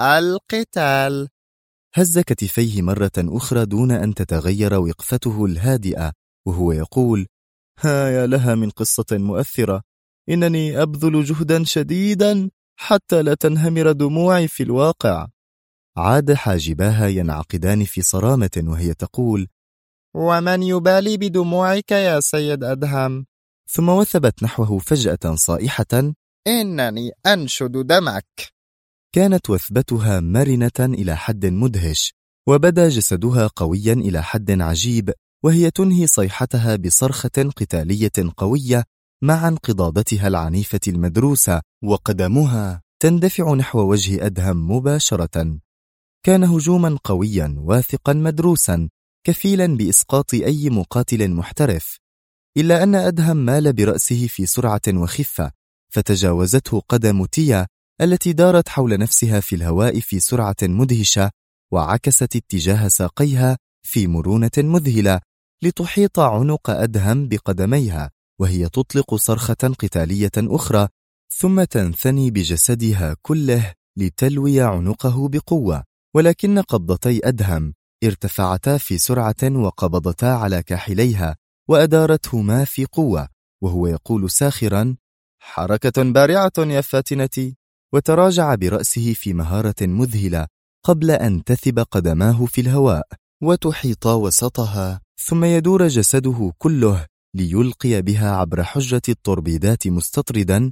القتال. هز كتفيه مرة أخرى دون أن تتغير وقفته الهادئة وهو يقول: ها يا لها من قصة مؤثرة، إنني أبذل جهدا شديدا حتى لا تنهمر دموعي في الواقع. عاد حاجباها ينعقدان في صرامة وهي تقول: ومن يبالي بدموعك يا سيد أدهم؟ ثم وثبت نحوه فجأة صائحة: إنني أنشد دمك. كانت وثبتها مرنة إلى حد مدهش، وبدا جسدها قويا إلى حد عجيب، وهي تنهي صيحتها بصرخة قتالية قوية مع انقضاضتها العنيفة المدروسة، وقدمها تندفع نحو وجه أدهم مباشرة. كان هجوما قويا واثقا مدروسا كفيلا بإسقاط أي مقاتل محترف، إلا أن أدهم مال برأسه في سرعة وخفة، فتجاوزته قدم تيا التي دارت حول نفسها في الهواء في سرعة مدهشة، وعكست اتجاه ساقيها في مرونة مذهلة لتحيط عنق أدهم بقدميها، وهي تطلق صرخة قتالية أخرى ثم تنثني بجسدها كله لتلوي عنقه بقوة. ولكن قبضتي أدهم ارتفعتا في سرعة وقبضتا على كاحليها وأدارتهما في قوة، وهو يقول ساخرا: حركة بارعة يا فاتنتي، وتراجع برأسه في مهارة مذهلة قبل أن تثب قدماه في الهواء وتحيط وسطها، ثم يدور جسده كله ليلقي بها عبر حجرة التوربيدات مستطردا،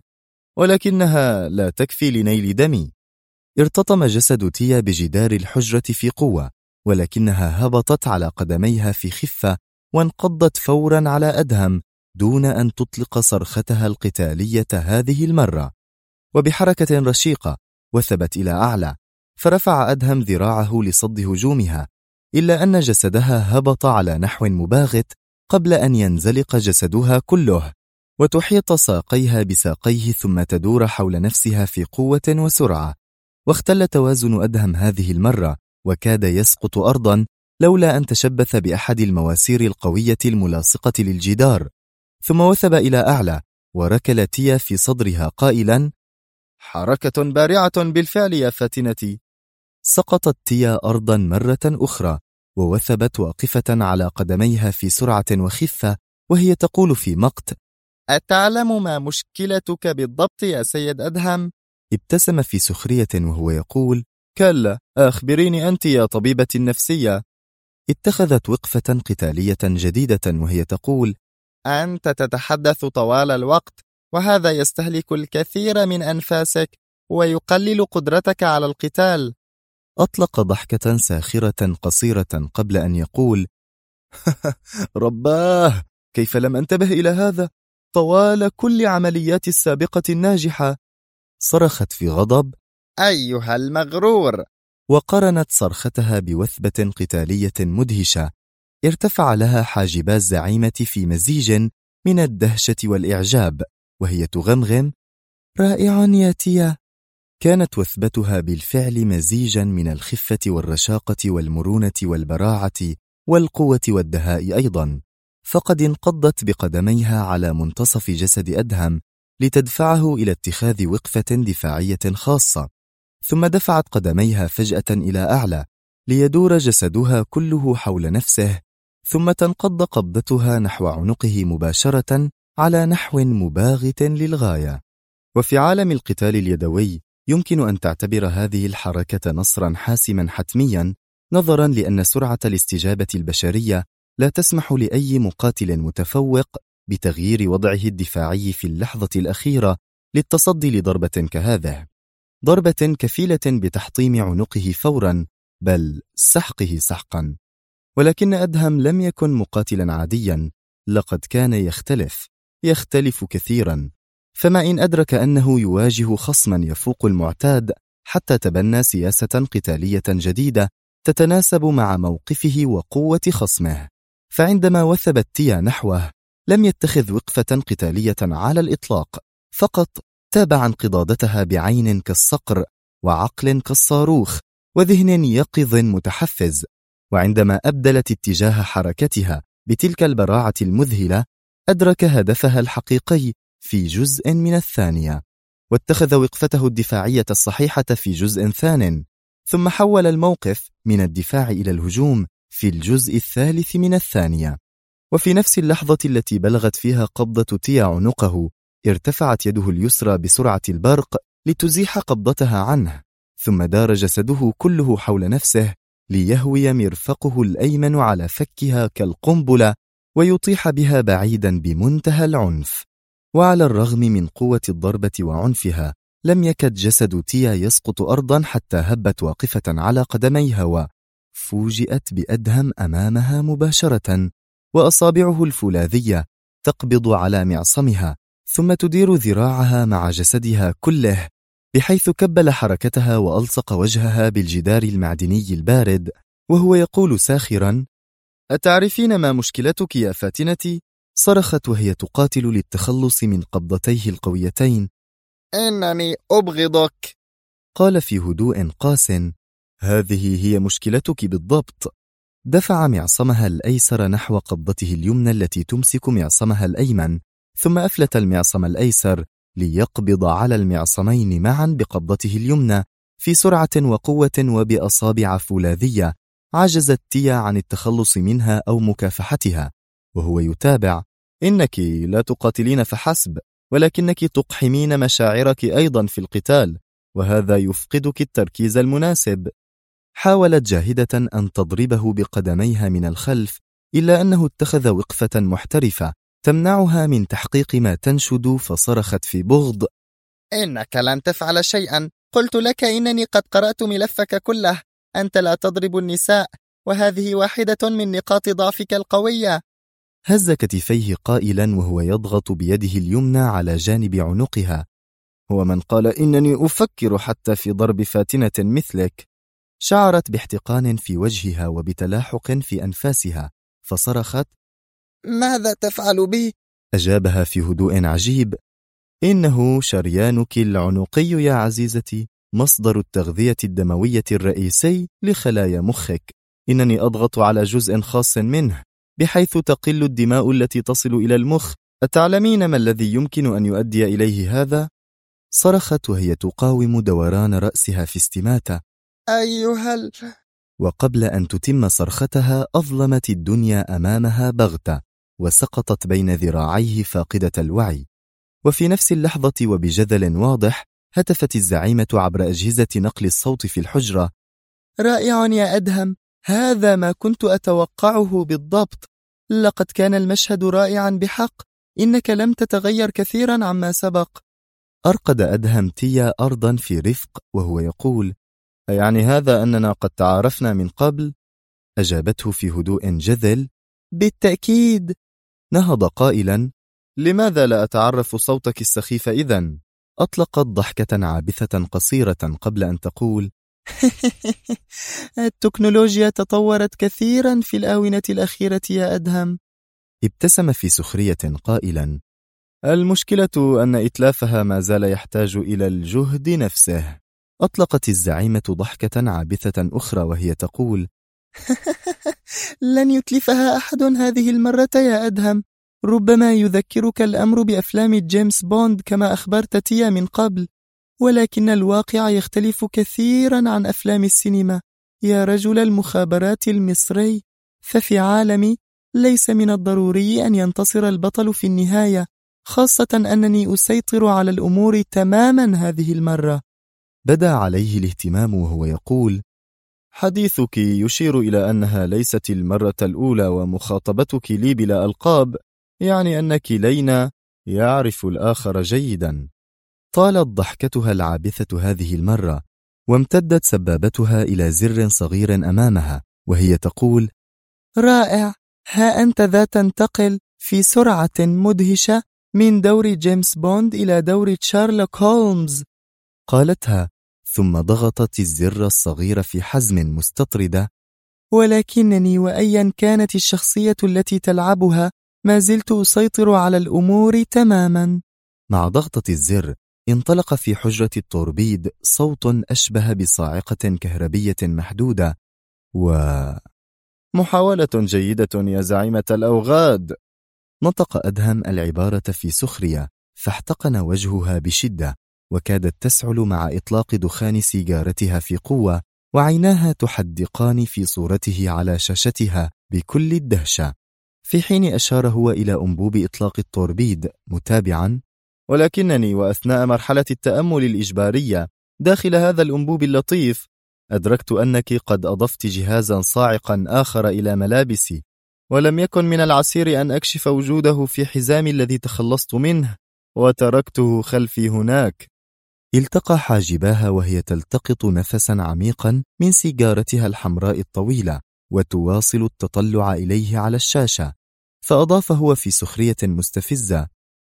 ولكنها لا تكفي لنيل دمي. ارتطم جسد تيا بجدار الحجرة في قوة، ولكنها هبطت على قدميها في خفة وانقضت فورا على أدهم دون أن تطلق صرختها القتالية هذه المرة. وبحركة رشيقة وثبت إلى أعلى، فرفع أدهم ذراعه لصد هجومها، إلا أن جسدها هبط على نحو مباغت قبل أن ينزلق جسدها كله وتحيط ساقيها بساقيه ثم تدور حول نفسها في قوة وسرعة. واختل توازن أدهم هذه المرة وكاد يسقط أرضا لولا أن تشبث بأحد المواسير القوية الملاصقة للجدار، ثم وثب إلى أعلى وركل تيا في صدرها قائلا: حركة بارعة بالفعل يا فاتنتي. سقطت تيا أرضا مرة أخرى ووثبت واقفة على قدميها في سرعة وخفة وهي تقول في مقت: أتعلم ما مشكلتك بالضبط يا سيد أدهم؟ ابتسم في سخرية وهو يقول: كلا، أخبريني أنت يا طبيبة النفسية. اتخذت وقفة قتالية جديدة وهي تقول: أنت تتحدث طوال الوقت، وهذا يستهلك الكثير من أنفاسك ويقلل قدرتك على القتال. أطلق ضحكة ساخرة قصيرة قبل أن يقول: رباه، كيف لم أنتبه إلى هذا طوال كل عمليات السابقة الناجحة؟ صرخت في غضب: أيها المغرور! وقرنت صرختها بوثبة قتالية مدهشة ارتفع لها حاجبا الزعيمة في مزيج من الدهشة والإعجاب، وهي تغمغم: رائع يا تيا. كانت وثبتها بالفعل مزيجا من الخفة والرشاقة والمرونة والبراعة والقوة والدهاء أيضا، فقد انقضت بقدميها على منتصف جسد أدهم لتدفعه إلى اتخاذ وقفة دفاعية خاصة، ثم دفعت قدميها فجأة إلى أعلى ليدور جسدها كله حول نفسه، ثم تنقض قبضتها نحو عنقه مباشرة على نحو مباغت للغاية. وفي عالم القتال اليدوي يمكن أن تعتبر هذه الحركة نصرا حاسما حتميا، نظرا لأن سرعة الاستجابة البشرية لا تسمح لأي مقاتل متفوق بتغيير وضعه الدفاعي في اللحظة الأخيرة للتصدي لضربة كهذه، ضربة كفيلة بتحطيم عنقه فورا، بل سحقه سحقا. ولكن أدهم لم يكن مقاتلا عاديا، لقد كان يختلف كثيرا. فما إن أدرك أنه يواجه خصما يفوق المعتاد حتى تبنى سياسة قتالية جديدة تتناسب مع موقفه وقوة خصمه، فعندما وثبت تيا نحوه لم يتخذ وقفة قتالية على الإطلاق، فقط تابع انقضاضتها بعين كالصقر وعقل كالصاروخ وذهن يقظ متحفز. وعندما أبدلت اتجاه حركتها بتلك البراعة المذهلة أدرك هدفها الحقيقي في جزء من الثانية، واتخذ وقفته الدفاعية الصحيحة في جزء ثان، ثم حول الموقف من الدفاع إلى الهجوم في الجزء الثالث من الثانية. وفي نفس اللحظة التي بلغت فيها قبضة تيا عنقه ارتفعت يده اليسرى بسرعة البرق لتزيح قبضتها عنه، ثم دار جسده كله حول نفسه ليهوي مرفقه الأيمن على فكها كالقنبلة ويطيح بها بعيدا بمنتهى العنف. وعلى الرغم من قوة الضربة وعنفها لم يكد جسد تيا يسقط أرضا حتى هبت واقفة على قدميها، وفوجئت بأدهم أمامها مباشرة، وأصابعه الفولاذية تقبض على معصمها ثم تدير ذراعها مع جسدها كله، بحيث كبل حركتها وألصق وجهها بالجدار المعدني البارد وهو يقول ساخرا: أتعرفين ما مشكلتك يا فاتنتي؟ صرخت وهي تقاتل للتخلص من قبضتيه القويتين. إنني أبغضك. قال في هدوء قاس: هذه هي مشكلتك بالضبط. دفع معصمها الأيسر نحو قبضته اليمنى التي تمسك معصمها الأيمن، ثم أفلت المعصم الأيسر ليقبض على المعصمين معا بقبضته اليمنى في سرعة وقوة وبأصابع فولاذية عجزت تيا عن التخلص منها أو مكافحتها، وهو يتابع: إنك لا تقاتلين فحسب، ولكنك تقحمين مشاعرك أيضا في القتال، وهذا يفقدك التركيز المناسب. حاولت جاهدة أن تضربه بقدميها من الخلف، إلا أنه اتخذ وقفة محترفة تمنعها من تحقيق ما تنشد، فصرخت في بغض: إنك لن تفعل شيئا، قلت لك إنني قد قرأت ملفك كله، أنت لا تضرب النساء، وهذه واحدة من نقاط ضعفك القوية. هز كتفيه قائلا وهو يضغط بيده اليمنى على جانب عنقها: هو من قال إنني أفكر حتى في ضرب فاتنة مثلك؟ شعرت باحتقان في وجهها وبتلاحق في أنفاسها، فصرخت: ماذا تفعل بي؟ أجابها في هدوء عجيب: إنه شريانك العنقي يا عزيزتي، مصدر التغذية الدموية الرئيسي لخلايا مخك. إنني أضغط على جزء خاص منه بحيث تقل الدماء التي تصل إلى المخ. أتعلمين ما الذي يمكن أن يؤدي إليه هذا؟ صرخت وهي تقاوم دوران رأسها في استماتة: أيها وقبل أن تتم صرختها أظلمت الدنيا أمامها بغتة، وسقطت بين ذراعيه فاقدة الوعي. وفي نفس اللحظة وبجدل واضح هتفت الزعيمة عبر أجهزة نقل الصوت في الحجرة: رائع يا أدهم، هذا ما كنت أتوقعه بالضبط. لقد كان المشهد رائعا بحق، إنك لم تتغير كثيرا عما سبق. أرقد أدهم تيا أرضا في رفق وهو يقول: أيعني هذا أننا قد تعارفنا من قبل؟ أجابته في هدوء جذل: بالتأكيد. نهض قائلا: لماذا لا أتعرف صوتك السخيف إذن؟ أطلقت ضحكة عابثة قصيرة قبل أن تقول: التكنولوجيا تطورت كثيرا في الآونة الأخيرة يا أدهم. ابتسم في سخرية قائلا: المشكلة أن إتلافها ما زال يحتاج إلى الجهد نفسه. أطلقت الزعيمة ضحكة عابثة أخرى وهي تقول: لن يتلفها أحد هذه المرة يا أدهم. ربما يذكرك الأمر بأفلام جيمس بوند كما أخبرت تيا من قبل، ولكن الواقع يختلف كثيرا عن أفلام السينما يا رجل المخابرات المصري. ففي عالمي ليس من الضروري أن ينتصر البطل في النهاية، خاصة أنني أسيطر على الأمور تماما هذه المرة. بدا عليه الاهتمام وهو يقول: حديثك يشير إلى أنها ليست المرة الأولى، ومخاطبتك لي بلا ألقاب يعني أن كلينا يعرف الآخر جيدا. طالت ضحكتها العابثة هذه المرة، وامتدت سبابتها إلى زر صغير أمامها وهي تقول: رائع، ها أنت ذا تنتقل في سرعة مدهشة من دور جيمس بوند إلى دور شارلوك هولمز. قالتها ثم ضغطت الزر الصغير في حزم مستطردة: ولكنني وأيا كانت الشخصية التي تلعبها ما زلت أسيطر على الأمور تماما. مع ضغطة الزر انطلق في حجرة التوربيد صوت أشبه بصاعقة كهربية محدودة: محاولة جيدة يا زعيمة الأوغاد. نطق أدهم العبارة في سخرية، فاحتقن وجهها بشدة، وكادت تسعل مع إطلاق دخان سيجارتها في قوة، وعيناها تحدقان في صورته على شاشتها بكل الدهشة، في حين أشار هو إلى أنبوب إطلاق التوربيد متابعا: ولكنني وأثناء مرحلة التأمل الإجبارية داخل هذا الأنبوب اللطيف أدركت أنك قد أضفت جهازا صاعقا آخر إلى ملابسي، ولم يكن من العسير أن أكشف وجوده في حزامي الذي تخلصت منه وتركته خلفي هناك. التقى حاجباها وهي تلتقط نفسا عميقا من سيجارتها الحمراء الطويلة وتواصل التطلع إليه على الشاشة، فأضاف هو في سخرية مستفزة: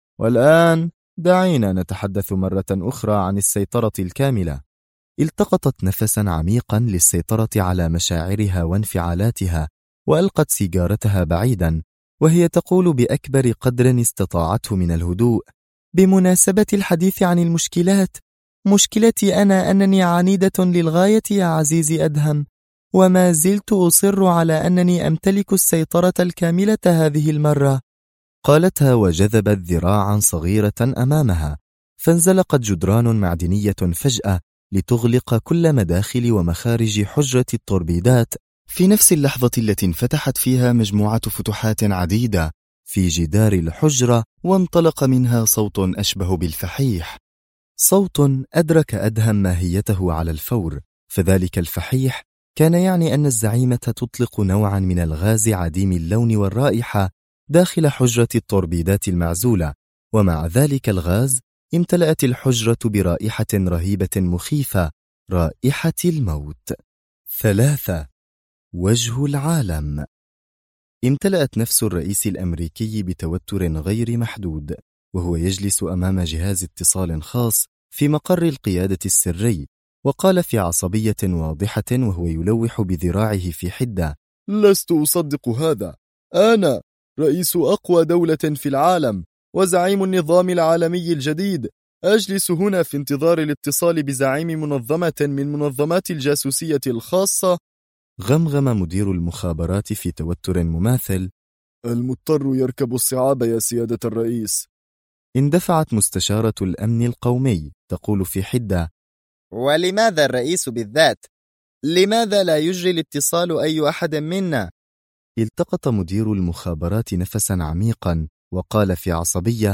والآن دعينا نتحدث مرة أخرى عن السيطرة الكاملة. التقطت نفسا عميقا للسيطرة على مشاعرها وانفعالاتها، وألقت سيجارتها بعيدا وهي تقول بأكبر قدر استطاعته من الهدوء: بمناسبة الحديث عن المشكلات، مشكلتي أنا أنني عنيدة للغاية يا عزيزي أدهم، وما زلت أصر على أنني أمتلك السيطرة الكاملة هذه المرة. قالتها وجذبت ذراعا صغيرة أمامها، فانزلقت جدران معدنية فجأة لتغلق كل مداخل ومخارج حجرة التوربيدات في نفس اللحظة التي انفتحت فيها مجموعة فتحات عديدة في جدار الحجرة، وانطلق منها صوت أشبه بالفحيح، صوت أدرك أدهم ماهيته على الفور، فذلك الفحيح كان يعني أن الزعيمة تطلق نوعا من الغاز عديم اللون والرائحة داخل حجرة التوربيدات المعزولة، ومع ذلك الغاز امتلأت الحجرة برائحة رهيبة مخيفة، رائحة الموت. 3. وجه العالم. امتلأت نفس الرئيس الأمريكي بتوتر غير محدود وهو يجلس أمام جهاز اتصال خاص في مقر القيادة السري، وقال في عصبية واضحة وهو يلوح بذراعه في حدة: لست أصدق هذا، أنا رئيس أقوى دولة في العالم وزعيم النظام العالمي الجديد، أجلس هنا في انتظار الاتصال بزعيم منظمة من منظمات الجاسوسية الخاصة. غمغم مدير المخابرات في توتر مماثل: المضطر يركب الصعاب يا سيادة الرئيس. اندفعت مستشارة الأمن القومي تقول في حدة: ولماذا الرئيس بالذات؟ لماذا لا يجري الاتصال أي أحد منا؟ التقط مدير المخابرات نفسا عميقا وقال في عصبية: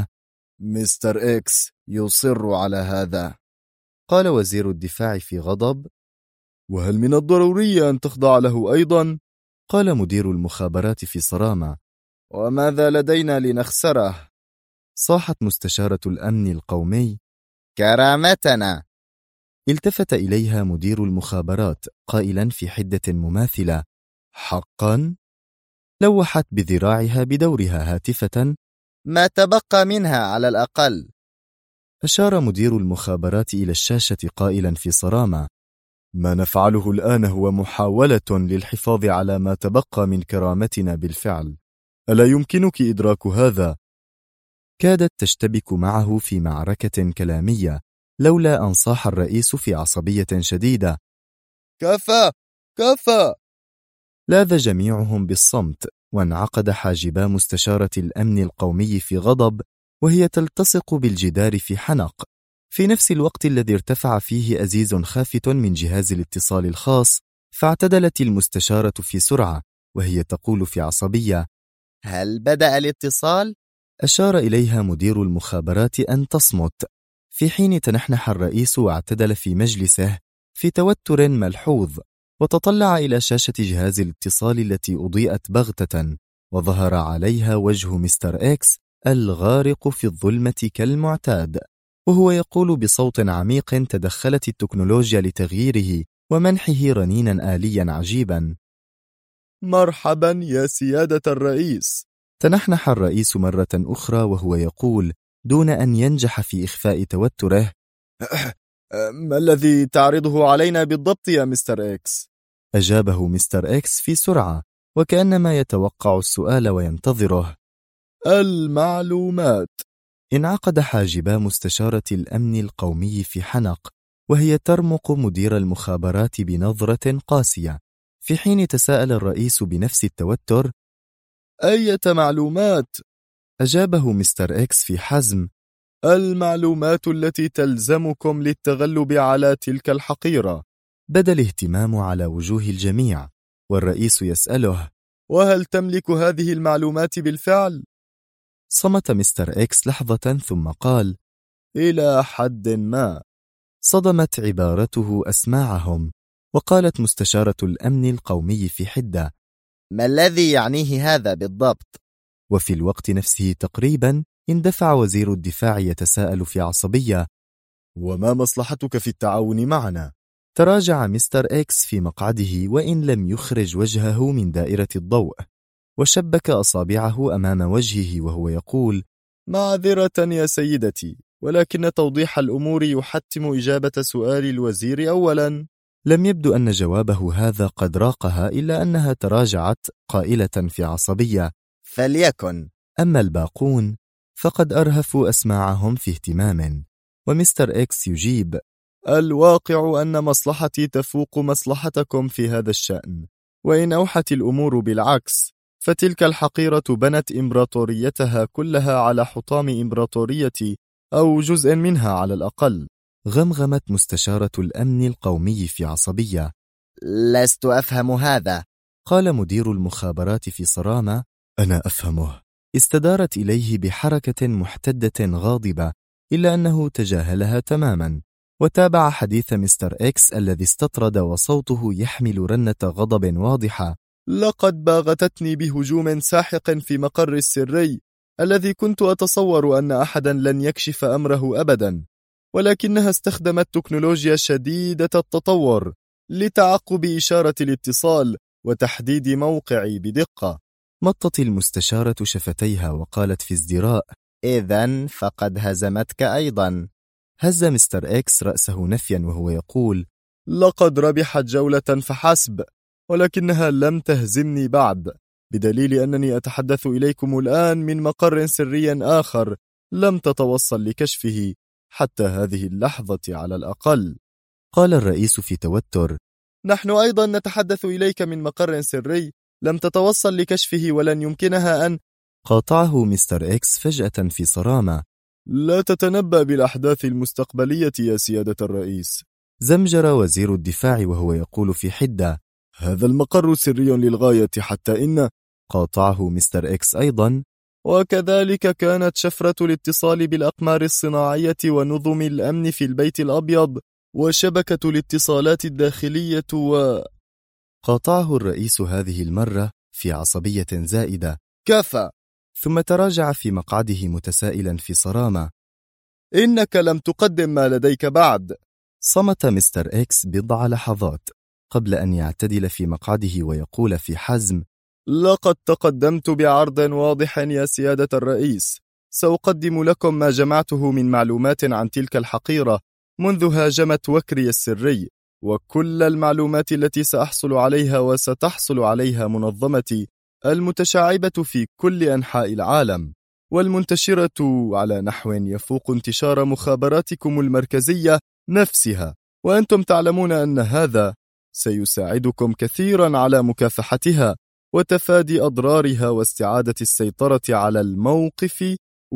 مستر إكس يصر على هذا. قال وزير الدفاع في غضب: وهل من الضروري أن تخضع له أيضا؟ قال مدير المخابرات في صرامة: وماذا لدينا لنخسره؟ صاحت مستشارة الأمن القومي: كرامتنا. التفت إليها مدير المخابرات قائلا في حدة مماثلة: حقا؟ لوحت بذراعها بدورها هاتفة: ما تبقى منها على الأقل. أشار مدير المخابرات إلى الشاشة قائلا في صرامة: ما نفعله الآن هو محاولة للحفاظ على ما تبقى من كرامتنا بالفعل. ألا يمكنك إدراك هذا؟ كادت تشتبك معه في معركة كلامية لولا أن صاح الرئيس في عصبية شديدة: كفى كفى. لاذ جميعهم بالصمت، وانعقد حاجبا مستشارة الأمن القومي في غضب وهي تلتصق بالجدار في حنق، في نفس الوقت الذي ارتفع فيه أزيز خافت من جهاز الاتصال الخاص. فاعتدلت المستشارة في سرعة وهي تقول في عصبية: هل بدأ الاتصال؟ أشار إليها مدير المخابرات أن تصمت، في حين تنحنح الرئيس واعتدل في مجلسه في توتر ملحوظ، وتطلع إلى شاشة جهاز الاتصال التي أضيئت بغتة، وظهر عليها وجه مستر إكس الغارق في الظلمة كالمعتاد، وهو يقول بصوت عميق تدخلت التكنولوجيا لتغييره ومنحه رنينا آليا عجيبا: مرحبا يا سيادة الرئيس. تنحنح الرئيس مرة أخرى وهو يقول دون أن ينجح في إخفاء توتره: ما الذي تعرضه علينا بالضبط يا مستر إكس؟ أجابه مستر إكس في سرعة وكأنما يتوقع السؤال وينتظره: المعلومات. انعقد حاجبا مستشارة الأمن القومي في حنق وهي ترمق مدير المخابرات بنظرة قاسية، في حين تساءل الرئيس بنفس التوتر: أية معلومات؟ أجابه مستر إكس في حزم: المعلومات التي تلزمكم للتغلب على تلك الحقيرة. بدا الاهتمام على وجوه الجميع، والرئيس يسأله: وهل تملك هذه المعلومات بالفعل؟ صمت مستر إكس لحظة ثم قال: إلى حد ما. صدمت عبارته أسماعهم، وقالت مستشارة الأمن القومي في حدة: ما الذي يعنيه هذا بالضبط؟ وفي الوقت نفسه تقريبا اندفع وزير الدفاع يتساءل في عصبية: وما مصلحتك في التعاون معنا؟ تراجع مستر إكس في مقعده وإن لم يخرج وجهه من دائرة الضوء، وشبك أصابعه أمام وجهه وهو يقول: معذرة يا سيدتي، ولكن توضيح الأمور يحتم إجابة سؤال الوزير أولا. لم يبدو أن جوابه هذا قد راقها، إلا أنها تراجعت قائلة في عصبية: فليكن. أما الباقون فقد أرهفوا أسماعهم في اهتمام، ومستر إكس يجيب: الواقع أن مصلحتي تفوق مصلحتكم في هذا الشأن، وإن أوحت الأمور بالعكس فتلك الحقيرة بنت إمبراطوريتها كلها على حطام إمبراطوريتي، أو جزء منها على الأقل. غمغمت مستشارة الأمن القومي في عصبية: لست أفهم هذا. قال مدير المخابرات في صرامة: أنا أفهمه. استدارت إليه بحركة محتدة غاضبة، إلا أنه تجاهلها تماما، وتابع حديث مستر إكس الذي استطرد وصوته يحمل رنة غضب واضحة: لقد باغتتني بهجوم ساحق في مقر السري الذي كنت أتصور أن أحدا لن يكشف أمره أبدا، ولكنها استخدمت تكنولوجيا شديدة التطور لتعقب إشارة الاتصال وتحديد موقعي بدقة. مطت المستشارة شفتيها وقالت في ازدراء: إذن فقد هزمتك أيضا. هز مستر إكس رأسه نفيا وهو يقول: لقد ربحت جولة فحسب، ولكنها لم تهزمني بعد، بدليل أنني أتحدث إليكم الآن من مقر سري آخر لم تتوصل لكشفه حتى هذه اللحظة على الأقل. قال الرئيس في توتر: نحن أيضا نتحدث إليك من مقر سري لم تتوصل لكشفه ولن يمكنها أن. قاطعه مستر إكس فجأة في صرامة: لا تتنبأ بالأحداث المستقبلية يا سيادة الرئيس. زمجر وزير الدفاع وهو يقول في حدة: هذا المقر سري للغاية، حتى إن. قاطعه مستر إكس أيضا: وكذلك كانت شفرة الاتصال بالأقمار الصناعية ونظم الأمن في البيت الأبيض وشبكة الاتصالات الداخلية قاطعه الرئيس هذه المرة في عصبية زائدة: كفى. ثم تراجع في مقعده متسائلا في صرامة: إنك لم تقدم ما لديك بعد. صمت مستر إكس بضع لحظات قبل أن يعتدل في مقعده ويقول في حزم: لقد تقدمت بعرض واضح يا سيادة الرئيس. سأقدم لكم ما جمعته من معلومات عن تلك الحقيرة منذ هاجمة وكري السري، وكل المعلومات التي سأحصل عليها وستحصل عليها منظمتي المتشعبة في كل أنحاء العالم، والمنتشرة على نحو يفوق انتشار مخابراتكم المركزية نفسها، وأنتم تعلمون أن هذا سيساعدكم كثيرا على مكافحتها وتفادي أضرارها واستعادة السيطرة على الموقف.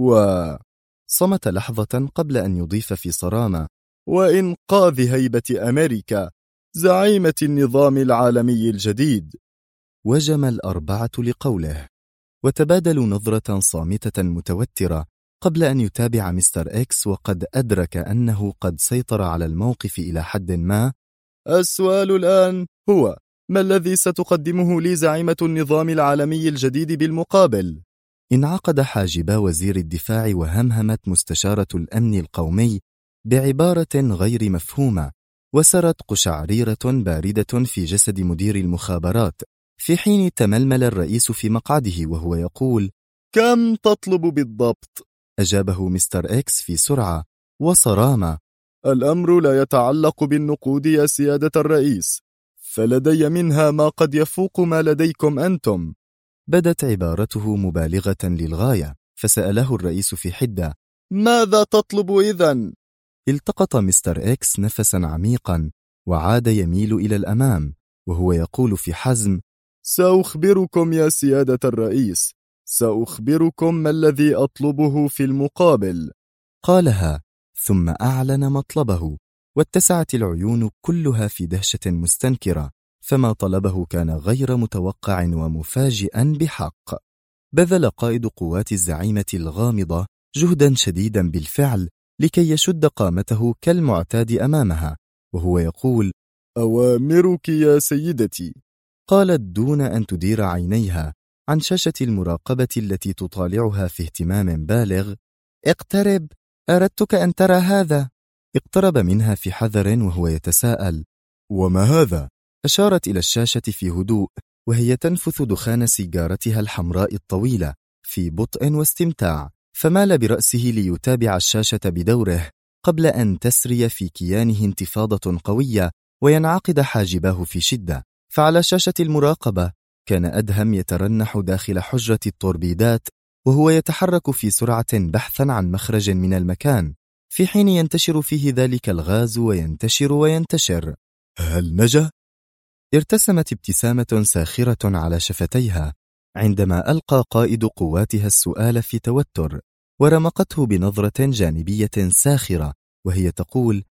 صمت لحظة قبل أن يضيف في صرامة: وإنقاذ هيبة أمريكا زعيمة النظام العالمي الجديد. وجم الأربعة لقوله، وتبادلوا نظرة صامتة متوترة قبل أن يتابع مستر إكس وقد أدرك أنه قد سيطر على الموقف إلى حد ما. السؤال الآن هو: ما الذي ستقدمه لي زعيمة النظام العالمي الجديد بالمقابل؟ انعقد حاجبا وزير الدفاع وهمهمت مستشارة الأمن القومي بعبارة غير مفهومة، وسرت قشعريرة باردة في جسد مدير المخابرات، في حين تململ الرئيس في مقعده وهو يقول: كم تطلب بالضبط؟ أجابه مستر إكس في سرعة وصرامة: الأمر لا يتعلق بالنقود يا سيادة الرئيس، فلدي منها ما قد يفوق ما لديكم أنتم. بدت عبارته مبالغة للغاية، فسأله الرئيس في حدة: ماذا تطلب إذن؟ التقط مستر إكس نفسا عميقا وعاد يميل إلى الأمام وهو يقول في حزم: سأخبركم يا سيادة الرئيس، سأخبركم ما الذي أطلبه في المقابل. قالها ثم أعلن مطلبه، واتسعت العيون كلها في دهشة مستنكرة، فما طلبه كان غير متوقع ومفاجئا بحق. بذل قائد قوات الزعيمة الغامضة جهدا شديدا بالفعل لكي يشد قامته كالمعتاد أمامها وهو يقول: أوامرك يا سيدتي. قالت دون أن تدير عينيها عن شاشة المراقبة التي تطالعها في اهتمام بالغ: اقترب، أردتك أن ترى هذا. اقترب منها في حذر وهو يتساءل: وما هذا؟ أشارت إلى الشاشة في هدوء وهي تنفث دخان سيجارتها الحمراء الطويلة في بطء واستمتاع، فمال برأسه ليتابع الشاشة بدوره قبل أن تسري في كيانه انتفاضة قوية وينعقد حاجباه في شدة. فعلى شاشة المراقبة كان أدهم يترنح داخل حجرة التوربيدات وهو يتحرك في سرعة بحثا عن مخرج من المكان، في حين ينتشر فيه ذلك الغاز وينتشر وينتشر. هل نجا؟ ارتسمت ابتسامة ساخرة على شفتيها عندما ألقى قائد قواتها السؤال في توتر، ورمقته بنظرة جانبية ساخرة وهي تقول: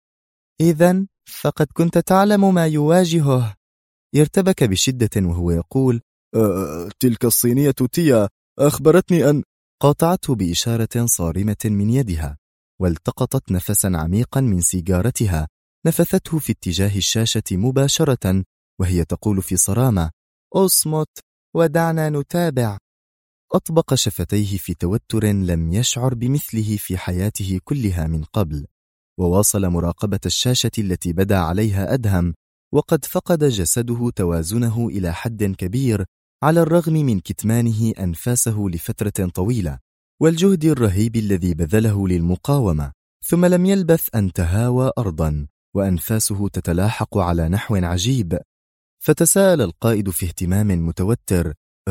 إذن فقد كنت تعلم ما يواجهه. ارتبك بشدة وهو يقول: تلك الصينية تيا أخبرتني أن... قاطعته بإشارة صارمة من يدها، والتقطت نفسا عميقا من سيجارتها نفثته في اتجاه الشاشة مباشرة وهي تقول في صرامة: أصمت ودعنا نتابع. أطبق شفتيه في توتر لم يشعر بمثله في حياته كلها من قبل، وواصل مراقبة الشاشة التي بدا عليها أدهم وقد فقد جسده توازنه إلى حد كبير على الرغم من كتمانه أنفاسه لفترة طويلة والجهد الرهيب الذي بذله للمقاومة، ثم لم يلبث أن تهاوى أرضا وأنفاسه تتلاحق على نحو عجيب. فتساءل القائد في اهتمام متوتر: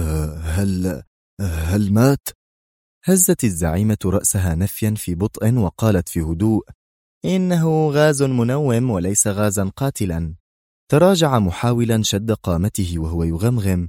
هل مات؟ هزت الزعيمة رأسها نفيا في بطء وقالت في هدوء: إنه غاز منوم وليس غازا قاتلا. تراجع محاولا شد قامته وهو يغمغم: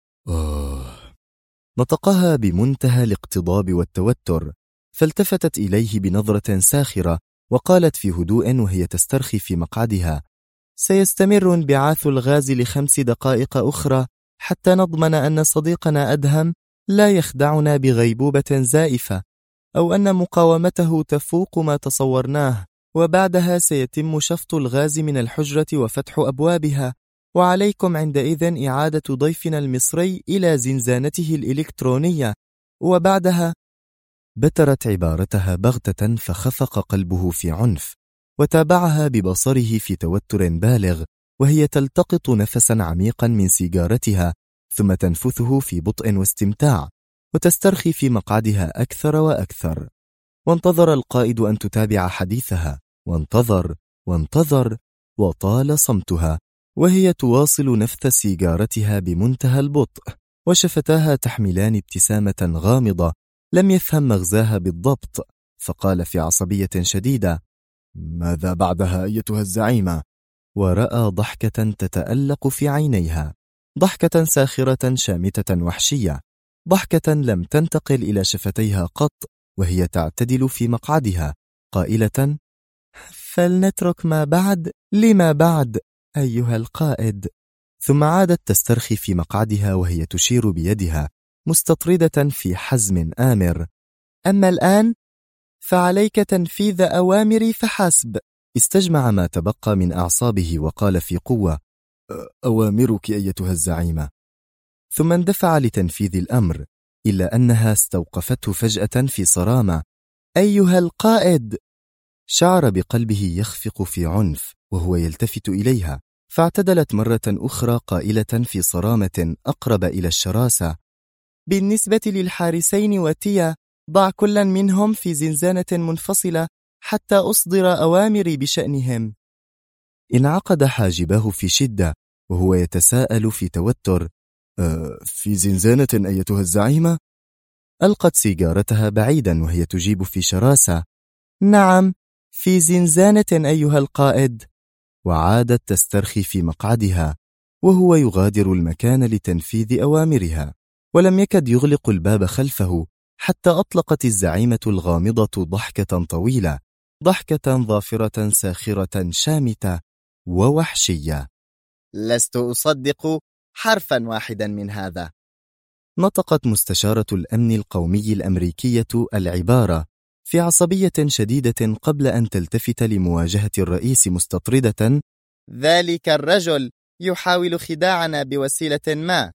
نطقها بمنتهى الاقتضاب والتوتر، فالتفتت إليه بنظرة ساخرة وقالت في هدوء وهي تسترخي في مقعدها: سيستمر انبعاث الغاز ل5 دقائق أخرى حتى نضمن أن صديقنا أدهم لا يخدعنا بغيبوبة زائفة، أو أن مقاومته تفوق ما تصورناه، وبعدها سيتم شفط الغاز من الحجرة وفتح أبوابها، وعليكم عندئذ إعادة ضيفنا المصري إلى زنزانته الإلكترونية، وبعدها... بترت عبارتها بغتة فخفق قلبه في عنف، وتابعها ببصره في توتر بالغ وهي تلتقط نفسا عميقا من سيجارتها ثم تنفثه في بطء واستمتاع وتسترخي في مقعدها أكثر وأكثر. وانتظر القائد أن تتابع حديثها، وانتظر وطال صمتها وهي تواصل نفث سيجارتها بمنتهى البطء، وشفتاها تحملان ابتسامة غامضة لم يفهم مغزاها بالضبط، فقال في عصبية شديدة: ماذا بعدها أيتها الزعيمة؟ ورأى ضحكة تتألق في عينيها، ضحكة ساخرة شامتة وحشية، ضحكة لم تنتقل إلى شفتيها قط وهي تعتدل في مقعدها قائلة: فلنترك ما بعد لما بعد أيها القائد. ثم عادت تسترخي في مقعدها وهي تشير بيدها مستطردة في حزم آمر: أما الآن فعليك تنفيذ أوامري فحسب. استجمع ما تبقى من أعصابه وقال في قوة: أوامرك أيتها الزعيمة. ثم اندفع لتنفيذ الأمر، إلا أنها استوقفته فجأة في صرامة: أيها القائد. شعر بقلبه يخفق في عنف وهو يلتفت إليها، فاعتدلت مرة أخرى قائلة في صرامة أقرب إلى الشراسة: بالنسبة للحارسين وتيا، ضع كل منهم في زنزانة منفصلة حتى أصدر أوامري بشأنهم. انعقد حاجباه في شدة وهو يتساءل في توتر: في زنزانة أيتها الزعيمة؟ ألقت سيجارتها بعيدا وهي تجيب في شراسة: نعم، في زنزانة أيها القائد. وعادت تسترخي في مقعدها وهو يغادر المكان لتنفيذ أوامرها، ولم يكد يغلق الباب خلفه حتى أطلقت الزعيمة الغامضة ضحكة طويلة، ضحكة ظافرة ساخرة شامتة ووحشية. لست أصدق حرفا واحدا من هذا. نطقت مستشارة الأمن القومي الأمريكية العبارة في عصبية شديدة قبل أن تلتفت لمواجهة الرئيس مستطردة: ذلك الرجل يحاول خداعنا بوسيلة ما.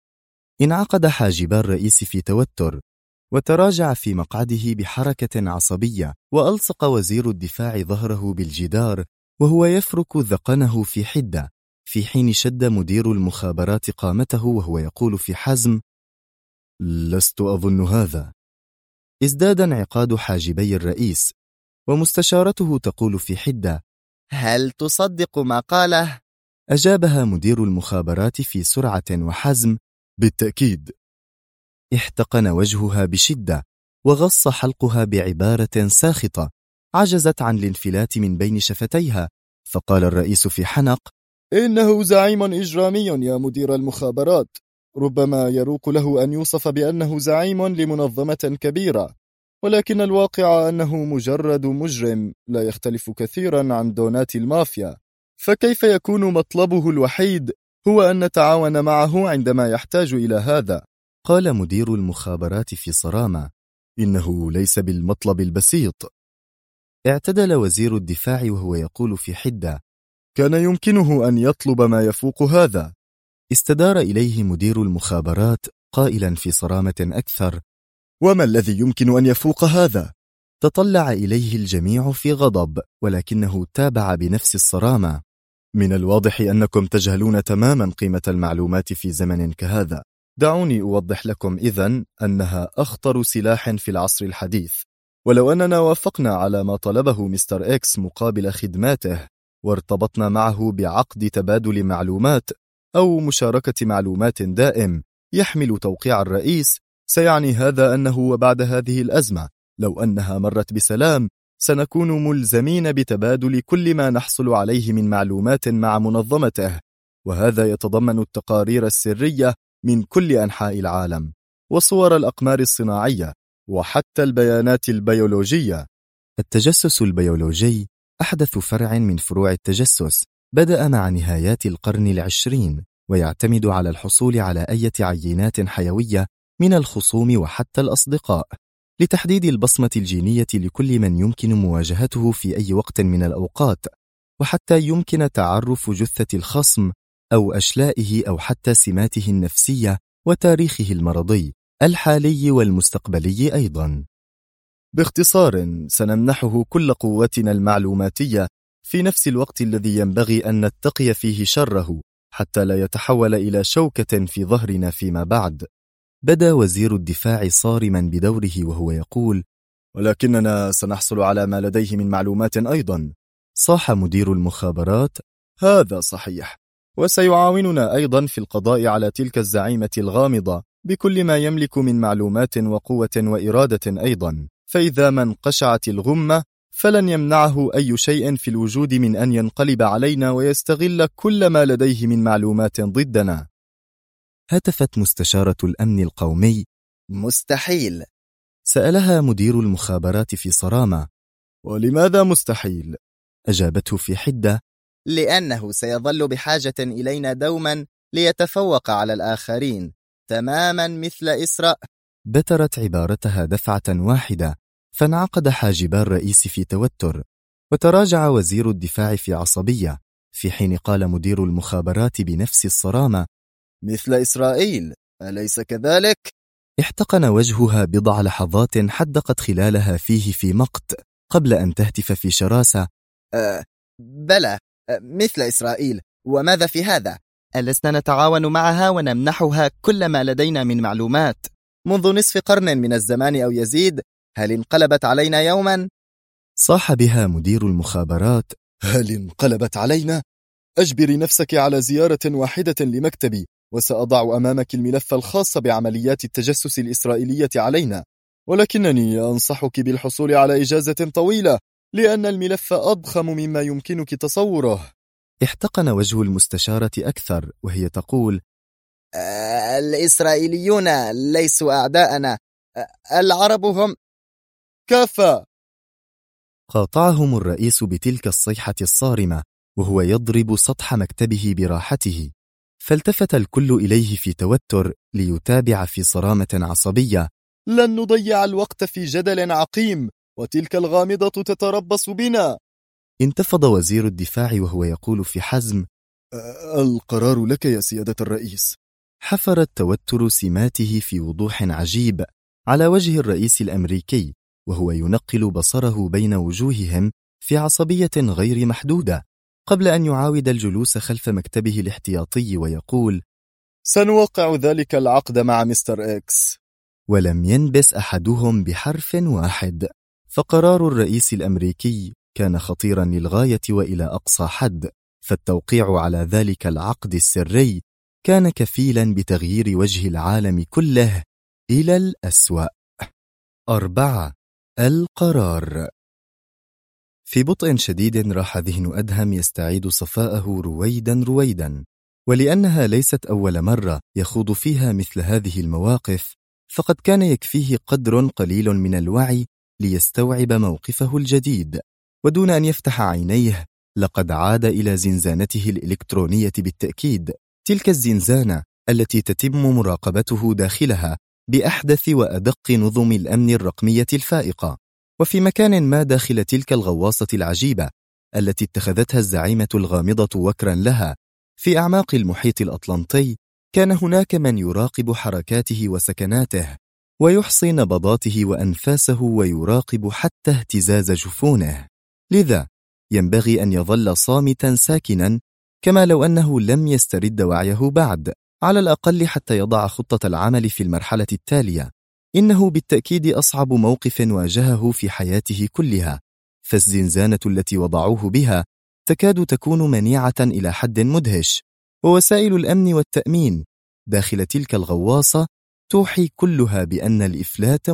انعقد حاجبا الرئيس في توتر وتراجع في مقعده بحركة عصبية، وألصق وزير الدفاع ظهره بالجدار وهو يفرك ذقنه في حدة، في حين شد مدير المخابرات قامته وهو يقول في حزم: لست أظن هذا. ازداد انعقاد حاجبي الرئيس، ومستشارته تقول في حدة: هل تصدق ما قاله؟ أجابها مدير المخابرات في سرعة وحزم: بالتأكيد. احتقن وجهها بشدة وغص حلقها بعبارة ساخطة عجزت عن الانفلات من بين شفتيها، فقال الرئيس في حنق: إنه زعيم إجرامي يا مدير المخابرات، ربما يروق له أن يوصف بأنه زعيم لمنظمة كبيرة، ولكن الواقع أنه مجرد مجرم لا يختلف كثيرا عن دونات المافيا، فكيف يكون مطلبه الوحيد هو أن نتعاون معه عندما يحتاج إلى هذا؟ قال مدير المخابرات في صرامة: إنه ليس بالمطلب البسيط. اعتدل وزير الدفاع وهو يقول في حدة: كان يمكنه أن يطلب ما يفوق هذا. استدار إليه مدير المخابرات قائلا في صرامة أكثر: وما الذي يمكن أن يفوق هذا؟ تطلع إليه الجميع في غضب، ولكنه تابع بنفس الصرامة: من الواضح أنكم تجهلون تماما قيمة المعلومات في زمن كهذا. دعوني أوضح لكم إذن أنها أخطر سلاح في العصر الحديث، ولو أننا وافقنا على ما طلبه مستر إكس مقابل خدماته وارتبطنا معه بعقد تبادل معلومات أو مشاركة معلومات دائم يحمل توقيع الرئيس، سيعني هذا أنه وبعد هذه الأزمة لو أنها مرت بسلام سنكون ملزمين بتبادل كل ما نحصل عليه من معلومات مع منظمته، وهذا يتضمن التقارير السرية من كل أنحاء العالم وصور الأقمار الصناعية وحتى البيانات البيولوجية. التجسس البيولوجي أحدث فرع من فروع التجسس، بدأ مع نهايات القرن العشرين، ويعتمد على الحصول على أي عينات حيوية من الخصوم وحتى الأصدقاء لتحديد البصمة الجينية لكل من يمكن مواجهته في أي وقت من الأوقات، وحتى يمكن تعرف جثة الخصم أو أشلائه أو حتى سماته النفسية وتاريخه المرضي الحالي والمستقبلي أيضا. باختصار، سنمنحه كل قوتنا المعلوماتية في نفس الوقت الذي ينبغي أن نتقي فيه شره حتى لا يتحول إلى شوكة في ظهرنا فيما بعد. بدا وزير الدفاع صارما بدوره وهو يقول: ولكننا سنحصل على ما لديه من معلومات أيضا. صاح مدير المخابرات: هذا صحيح، وسيعاوننا أيضا في القضاء على تلك الزعيمة الغامضة بكل ما يملك من معلومات وقوة وإرادة أيضا، فإذا ما انقشعت الغمة فلن يمنعه أي شيء في الوجود من أن ينقلب علينا ويستغل كل ما لديه من معلومات ضدنا. هتفت مستشارة الأمن القومي: مستحيل. سألها مدير المخابرات في صرامة: ولماذا مستحيل؟ أجابته في حدة: لأنه سيظل بحاجة إلينا دوما ليتفوق على الآخرين، تماما مثل إسراء. بترت عبارتها دفعة واحدة، فانعقد حاجبا الرئيس في توتر، وتراجع وزير الدفاع في عصبية، في حين قال مدير المخابرات بنفس الصرامة: مثل إسرائيل، أليس كذلك؟ احتقن وجهها بضع لحظات حدقت خلالها فيه في مقت، قبل أن تهتف في شراسة: بلى، مثل إسرائيل، وماذا في هذا؟ ألسنا نتعاون معها ونمنحها كل ما لدينا من معلومات منذ نصف قرن من الزمان أو يزيد؟ هل انقلبت علينا يوما؟ صاح بها مدير المخابرات: هل انقلبت علينا؟ أجبري نفسك على زيارة واحدة لمكتبي، وسأضع أمامك الملف الخاص بعمليات التجسس الإسرائيلية علينا، ولكنني أنصحك بالحصول على إجازة طويلة، لأن الملف أضخم مما يمكنك تصوره. احتقن وجه المستشارة أكثر وهي تقول: الإسرائيليون ليسوا أعداءنا، العرب هم. كفى! قاطعهم الرئيس بتلك الصيحة الصارمة وهو يضرب سطح مكتبه براحته، فالتفت الكل إليه في توتر ليتابع في صرامة عصبية: لن نضيع الوقت في جدل عقيم، وتلك الغامضة تتربص بنا. انتفض وزير الدفاع وهو يقول في حزم: القرار لك يا سيادة الرئيس. حفر التوتر سماته في وضوح عجيب على وجه الرئيس الأمريكي وهو ينقل بصره بين وجوههم في عصبية غير محدودة، قبل أن يعاود الجلوس خلف مكتبه الاحتياطي ويقول: سنوقع ذلك العقد مع مستر إكس. ولم ينبس أحدهم بحرف واحد، فقرار الرئيس الأمريكي كان خطيرا للغاية وإلى أقصى حد، فالتوقيع على ذلك العقد السري كان كفيلا بتغيير وجه العالم كله إلى الأسوأ. 4. القرار. في بطء شديد راح ذهن أدهم يستعيد صفاءه رويدا، ولأنها ليست أول مرة يخوض فيها مثل هذه المواقف، فقد كان يكفيه قدر قليل من الوعي ليستوعب موقفه الجديد، ودون أن يفتح عينيه لقد عاد إلى زنزانته الإلكترونية بالتأكيد، تلك الزنزانة التي تتم مراقبته داخلها بأحدث وأدق نظم الأمن الرقمية الفائقة. وفي مكان ما داخل تلك الغواصة العجيبة التي اتخذتها الزعيمة الغامضة وكرا لها في أعماق المحيط الأطلنطي، كان هناك من يراقب حركاته وسكناته، ويحصي نبضاته وأنفاسه، ويراقب حتى اهتزاز جفونه. لذا ينبغي أن يظل صامتا ساكنا، كما لو أنه لم يسترد وعيه بعد، على الأقل حتى يضع خطة العمل في المرحلة التالية. إنه بالتأكيد أصعب موقف واجهه في حياته كلها، فالزنزانة التي وضعوه بها تكاد تكون منيعة إلى حد مدهش، ووسائل الأمن والتأمين داخل تلك الغواصة توحي كلها بأن الإفلات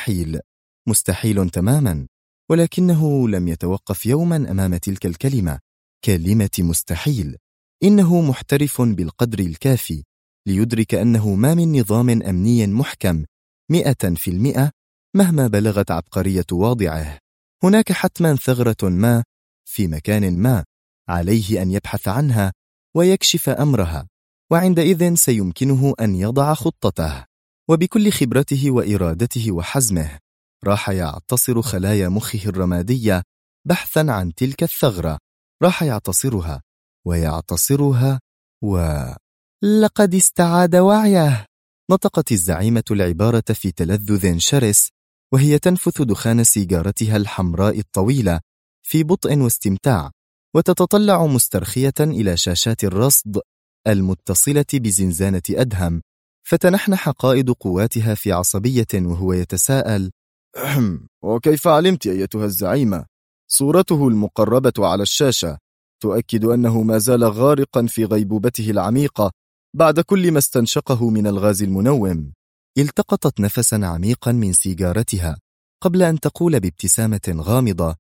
مستحيل تماما. ولكنه لم يتوقف يوما أمام تلك الكلمة، كلمة مستحيل. إنه محترف بالقدر الكافي ليدرك أنه ما من نظام أمني محكم 100% مهما بلغت عبقرية واضعه. هناك حتما ثغرة ما في مكان ما عليه أن يبحث عنها ويكشف أمرها، وعندئذ سيمكنه أن يضع خطته. وبكل خبرته وإرادته وحزمه راح يعتصر خلايا مخه الرمادية بحثا عن تلك الثغرة، راح يعتصرها ويعتصرها لقد استعاد وعيه. نطقت الزعيمة العبارة في تلذذ شرس، وهي تنفث دخان سيجارتها الحمراء الطويلة في بطء واستمتاع، وتتطلع مسترخية إلى شاشات الرصد المتصلة بزنزانة أدهم، فتنحنح قائد قواتها في عصبية وهو يتساءل: وكيف علمت أيتها الزعيمة؟ صورته المقربة على الشاشة تؤكد أنه ما زال غارقا في غيبوبته العميقة بعد كل ما استنشقه من الغاز المنوم. التقطت نفسا عميقا من سيجارتها قبل أن تقول بابتسامة غامضة: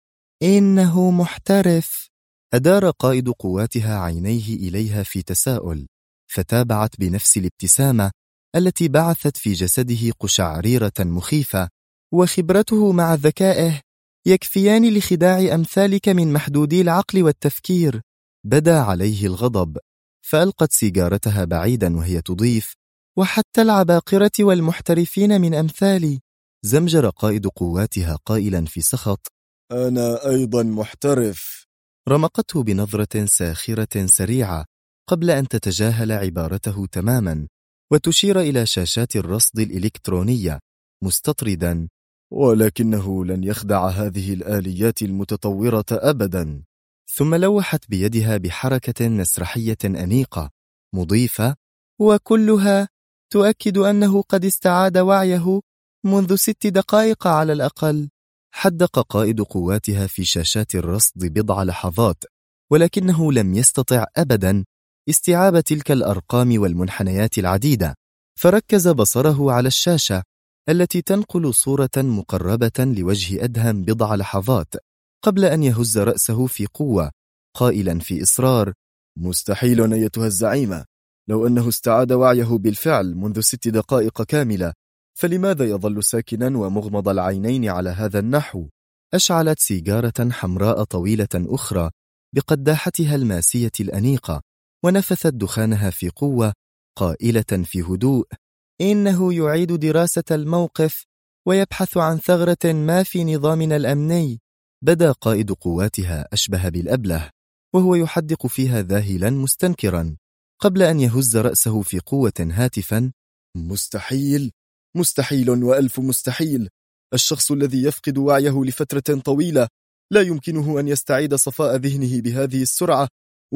إنه محترف. أدار قائد قواتها عينيه إليها في تساؤل، فتابعت بنفس الابتسامة التي بعثت في جسده قشعريرة مخيفة: وخبرته مع ذكائه يكفيان لخداع أمثالك من محدودي العقل والتفكير. بدا عليه الغضب، فألقت سيجارتها بعيدا وهي تضيف: وحتى العباقرة والمحترفين من أمثالي. زمجر قائد قواتها قائلا في سخط: أنا أيضا محترف. رمقته بنظرة ساخرة سريعة قبل أن تتجاهل عبارته تماما وتشير إلى شاشات الرصد الإلكترونية مستطردا: ولكنه لن يخدع هذه الآليات المتطورة أبدا. ثم لوحت بيدها بحركة مسرحية أنيقة مضيفة: وكلها تؤكد أنه قد استعاد وعيه منذ 6 دقائق على الأقل. حدق قائد قواتها في شاشات الرصد بضع لحظات، ولكنه لم يستطع أبدا استيعاب تلك الأرقام والمنحنيات العديدة، فركز بصره على الشاشة التي تنقل صورة مقربة لوجه أدهم بضع لحظات قبل أن يهز رأسه في قوة قائلا في إصرار: مستحيل أيتها الزعيمة. لو أنه استعاد وعيه بالفعل منذ 6 دقائق كاملة، فلماذا يظل ساكنا ومغمض العينين على هذا النحو؟ أشعلت سيجارة حمراء طويلة أخرى بقداحتها الماسية الأنيقة ونفثت دخانها في قوة قائلة في هدوء: إنه يعيد دراسة الموقف ويبحث عن ثغرة ما في نظامنا الأمني. بدا قائد قواتها أشبه بالأبله وهو يحدق فيها ذاهلا مستنكرا قبل أن يهز رأسه في قوة هاتفا: مستحيل، مستحيل وألف مستحيل. الشخص الذي يفقد وعيه لفترة طويلة لا يمكنه أن يستعيد صفاء ذهنه بهذه السرعة.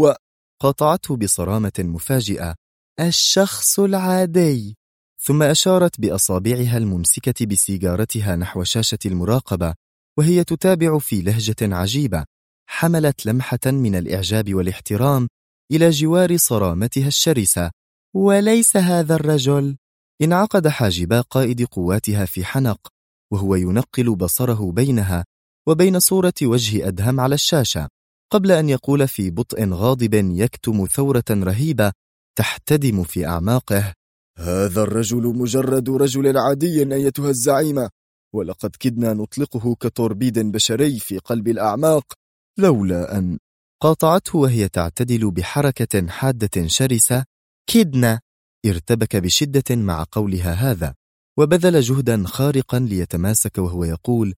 قاطعته بصرامة مفاجئة: الشخص العادي. ثم أشارت بأصابعها الممسكة بسيجارتها نحو شاشة المراقبة وهي تتابع في لهجة عجيبة حملت لمحة من الإعجاب والاحترام إلى جوار صرامتها الشرسة: وليس هذا الرجل. انعقد حاجبا قائد قواتها في حنق وهو ينقل بصره بينها وبين صورة وجه أدهم على الشاشة قبل أن يقول في بطء غاضب يكتم ثورة رهيبة تحتدم في أعماقه: هذا الرجل مجرد رجل عادي أيتها الزعيمة، ولقد كدنا نطلقه كتوربيد بشري في قلب الأعماق لولا أن. قاطعته وهي تعتدل بحركة حادة شرسة: كدنا. ارتبك بشدة مع قولها هذا وبذل جهدا خارقا ليتماسك وهو يقول: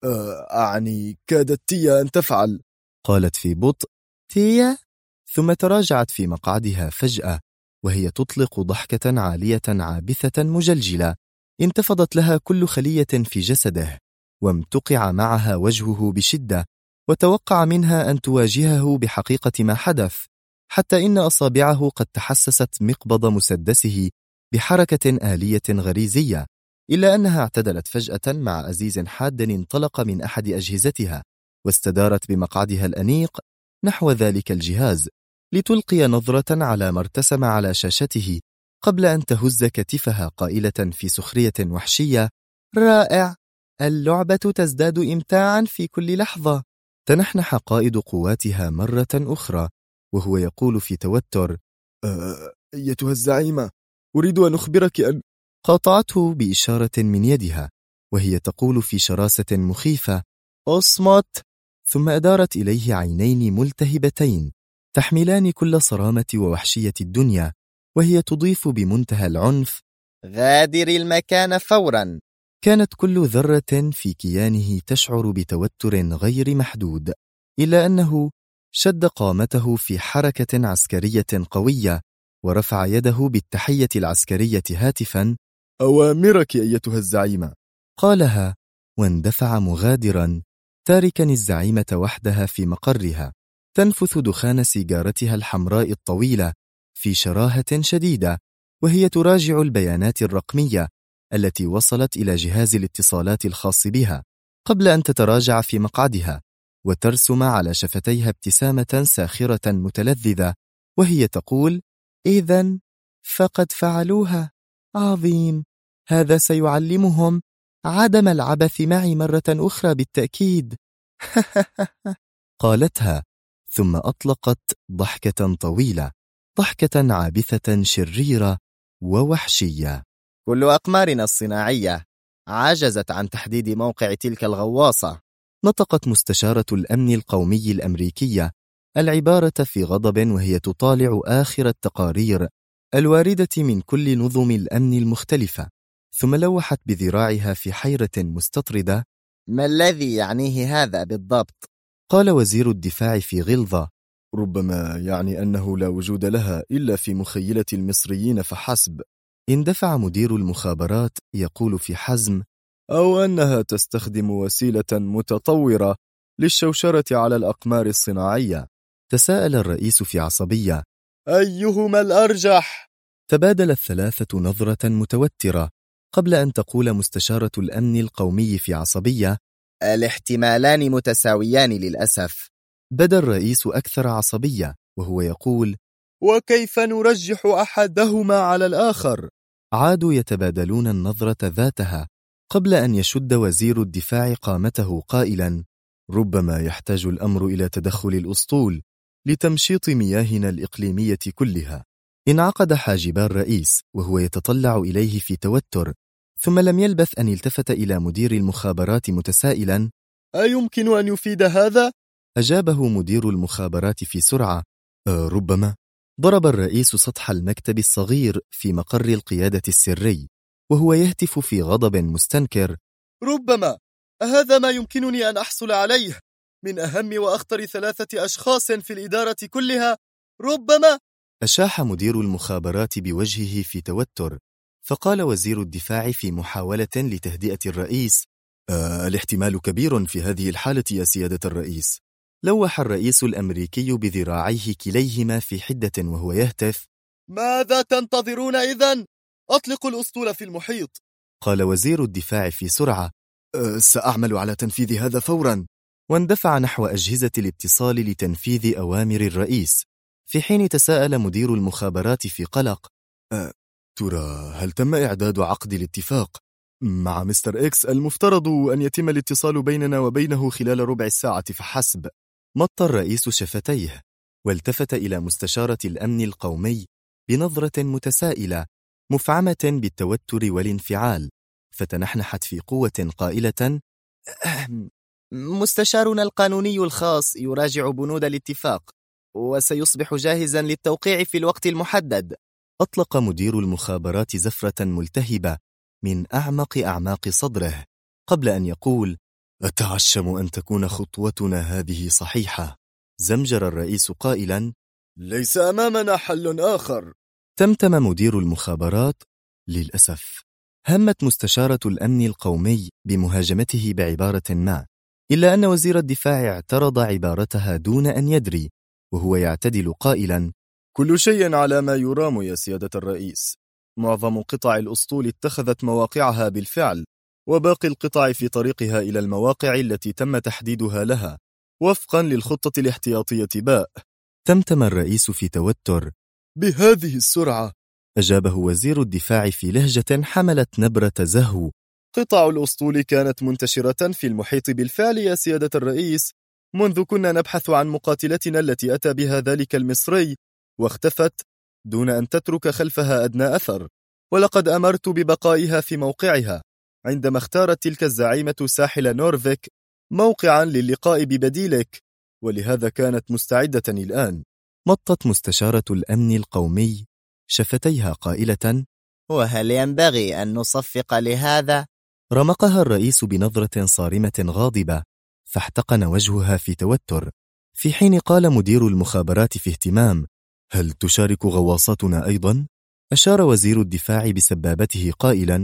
أعني كادت تيا أن تفعل. قالت في بطء: تيا؟ ثم تراجعت في مقعدها فجأة وهي تطلق ضحكة عالية عابثة مجلجلة انتفضت لها كل خلية في جسده، وامتقع معها وجهه بشدة وتوقع منها أن تواجهه بحقيقة ما حدث، حتى إن أصابعه قد تحسست مقبض مسدسه بحركة آلية غريزية، إلا أنها اعتدلت فجأة مع أزيز حاد انطلق من أحد أجهزتها واستدارت بمقعدها الأنيق نحو ذلك الجهاز لتلقي نظرة على ما ارتسم على شاشته قبل أن تهز كتفها قائلة في سخرية وحشية: رائع، اللعبة تزداد إمتاعا في كل لحظة. تنحنح قائد قواتها مرة أخرى وهو يقول في توتر: أيتها الزعيمة، أريد أن أخبرك أن. قاطعته بإشارة من يدها وهي تقول في شراسة مخيفة: أصمت. ثم أدارت إليه عينين ملتهبتين تحملان كل صرامة ووحشية الدنيا وهي تضيف بمنتهى العنف: غادر المكان فورا. كانت كل ذرة في كيانه تشعر بتوتر غير محدود، إلا أنه شد قامته في حركة عسكرية قوية ورفع يده بالتحية العسكرية هاتفا: أوامرك أيتها الزعيمة. قالها واندفع مغادرا، تاركا الزعيمة وحدها في مقرها تنفث دخان سيجارتها الحمراء الطويلة في شراهة شديدة، وهي تراجع البيانات الرقمية التي وصلت إلى جهاز الاتصالات الخاص بها قبل أن تتراجع في مقعدها وترسم على شفتيها ابتسامة ساخرة متلذذة، وهي تقول: إذن فقد فعلوها. عظيم، هذا سيعلمهم عدم العبث معي مرة أخرى بالتأكيد. قالتها، ثم أطلقت ضحكة طويلة، ضحكة عابثة شريرة ووحشية. كل أقمارنا الصناعية عجزت عن تحديد موقع تلك الغواصة. نطقت مستشارة الأمن القومي الأمريكية العبارة في غضب وهي تطالع آخر التقارير الواردة من كل نظم الأمن المختلفة، ثم لوحت بذراعها في حيرة مستطردة: ما الذي يعنيه هذا بالضبط؟ قال وزير الدفاع في غلظة: ربما يعني أنه لا وجود لها إلا في مخيلة المصريين فحسب. اندفع مدير المخابرات يقول في حزم: أو أنها تستخدم وسيلة متطورة للشوشرة على الأقمار الصناعية. تساءل الرئيس في عصبية: أيهما الأرجح؟ تبادل الثلاثة نظرة متوترة قبل أن تقول مستشارة الأمن القومي في عصبية: الاحتمالان متساويان للأسف. بدا الرئيس أكثر عصبية وهو يقول: وكيف نرجح أحدهما على الآخر؟ عادوا يتبادلون النظرة ذاتها قبل أن يشد وزير الدفاع قامته قائلا: ربما يحتاج الأمر إلى تدخل الأسطول لتمشيط مياهنا الإقليمية كلها. انعقد حاجبا الرئيس وهو يتطلع إليه في توتر، ثم لم يلبث أن التفت إلى مدير المخابرات متسائلا: أيمكن أن يفيد هذا؟ أجابه مدير المخابرات في سرعة: ربما. ضرب الرئيس سطح المكتب الصغير في مقر القيادة السري وهو يهتف في غضب مستنكر: ربما هذا ما يمكنني أن أحصل عليه من أهم وأخطر 3 أشخاص في الإدارة كلها. ربما. أشاح مدير المخابرات بوجهه في توتر، فقال وزير الدفاع في محاولة لتهدئة الرئيس: الاحتمال كبير في هذه الحالة يا سيادة الرئيس. لوح الرئيس الأمريكي بذراعيه كليهما في حدة وهو يهتف: ماذا تنتظرون إذن؟ أطلقوا الأسطول في المحيط. قال وزير الدفاع في سرعة: سأعمل على تنفيذ هذا فورا. واندفع نحو أجهزة الاتصال لتنفيذ أوامر الرئيس، في حين تساءل مدير المخابرات في قلق: ترى هل تم إعداد عقد الاتفاق مع مستر إكس؟ المفترض أن يتم الاتصال بيننا وبينه خلال ربع ساعة فحسب. مط الرئيس شفتيه والتفت إلى مستشارة الأمن القومي بنظرة متسائلة مفعمة بالتوتر والانفعال، فتنحنحت في قوة قائلة: مستشارنا القانوني الخاص يراجع بنود الاتفاق وسيصبح جاهزا للتوقيع في الوقت المحدد. أطلق مدير المخابرات زفرة ملتهبة من أعمق أعماق صدره قبل أن يقول: أتعشم أن تكون خطوتنا هذه صحيحة. زمجر الرئيس قائلا: ليس أمامنا حل آخر. تمتم مدير المخابرات: للأسف. همت مستشارة الأمن القومي بمهاجمته بعبارة ما، إلا أن وزير الدفاع اعترض عبارتها دون أن يدري، وهو يعتدل قائلا: كل شيء على ما يرام يا سيادة الرئيس. معظم قطع الأسطول اتخذت مواقعها بالفعل، وباقي القطع في طريقها إلى المواقع التي تم تحديدها لها وفقا للخطة الاحتياطية باء. تمتم الرئيس في توتر: بهذه السرعة؟ أجابه وزير الدفاع في لهجة حملت نبرة زهو: قطع الأسطول كانت منتشرة في المحيط بالفعل يا سيادة الرئيس، منذ كنا نبحث عن مقاتلتنا التي أتى بها ذلك المصري واختفت دون أن تترك خلفها أدنى أثر، ولقد أمرت ببقائها في موقعها عندما اختارت تلك الزعيمة ساحل نورفيك موقعا للقاء ببديلك، ولهذا كانت مستعدة الآن. مطت مستشارة الأمن القومي شفتيها قائلة: وهل ينبغي أن نصفق لهذا؟ رمقها الرئيس بنظرة صارمة غاضبة، فاحتقن وجهها في توتر، في حين قال مدير المخابرات في اهتمام: هل تشارك غواصاتنا أيضا؟ أشار وزير الدفاع بسبابته قائلا: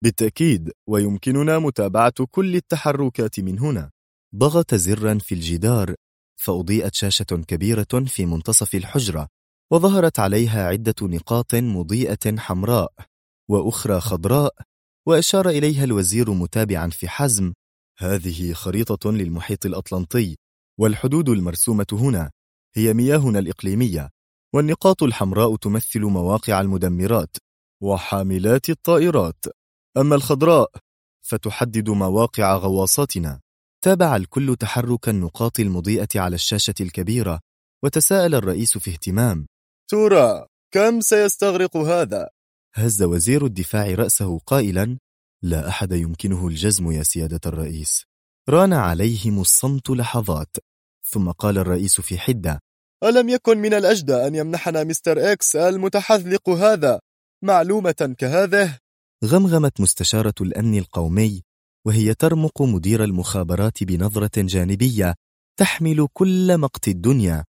بالتأكيد، ويمكننا متابعة كل التحركات من هنا. ضغط زرا في الجدار فأضيئت شاشة كبيرة في منتصف الحجرة، وظهرت عليها عدة نقاط مضيئة حمراء وأخرى خضراء، وأشار إليها الوزير متابعا في حزم: هذه خريطة للمحيط الأطلنطي، والحدود المرسومة هنا هي مياهنا الإقليمية، والنقاط الحمراء تمثل مواقع المدمرات وحاملات الطائرات، أما الخضراء فتحدد مواقع غواصاتنا. تابع الكل تحرك النقاط المضيئة على الشاشة الكبيرة، وتساءل الرئيس في اهتمام: ترى كم سيستغرق هذا؟ هز وزير الدفاع رأسه قائلا: لا أحد يمكنه الجزم يا سيادة الرئيس. ران عليهم الصمت لحظات، ثم قال الرئيس في حدة: ألم يكن من الأجدى أن يمنحنا مستر إكس المتحذلق هذا معلومة كهذه؟ غمغمت مستشارة الأمن القومي وهي ترمق مدير المخابرات بنظرة جانبية تحمل كل مقت الدنيا: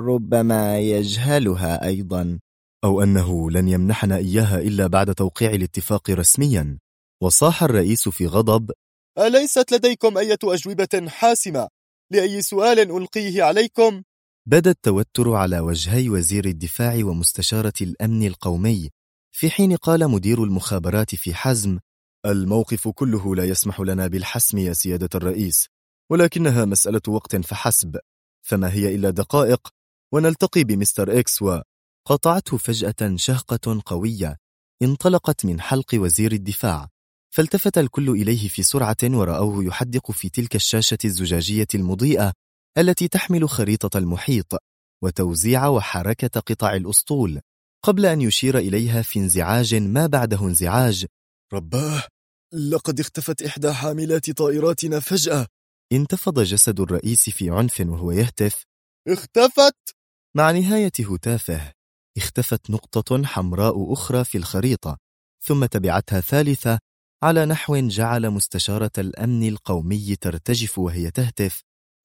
ربما يجهلها أيضا، أو أنه لن يمنحنا إياها إلا بعد توقيع الاتفاق رسميا. وصاح الرئيس في غضب: أليست لديكم أي أجوبة حاسمة لأي سؤال ألقيه عليكم؟ بدا التوتر على وجهي وزير الدفاع ومستشارة الأمن القومي، في حين قال مدير المخابرات في حزم: الموقف كله لا يسمح لنا بالحسم يا سيادة الرئيس، ولكنها مسألة وقت فحسب، فما هي إلا دقائق ونلتقي بمستر إكس. قطعته فجأة شهقة قوية انطلقت من حلق وزير الدفاع، فالتفت الكل إليه في سرعة ورأوه يحدق في تلك الشاشة الزجاجية المضيئة التي تحمل خريطة المحيط وتوزيع وحركة قطع الأسطول، قبل أن يشير إليها في انزعاج ما بعده انزعاج: رباه، لقد اختفت إحدى حاملات طائراتنا فجأة. انتفض جسد الرئيس في عنف وهو يهتف: اختفت؟ مع نهاية هتافه اختفت نقطة حمراء أخرى في الخريطة، ثم تبعتها ثالثة على نحو جعل مستشارة الأمن القومي ترتجف وهي تهتف: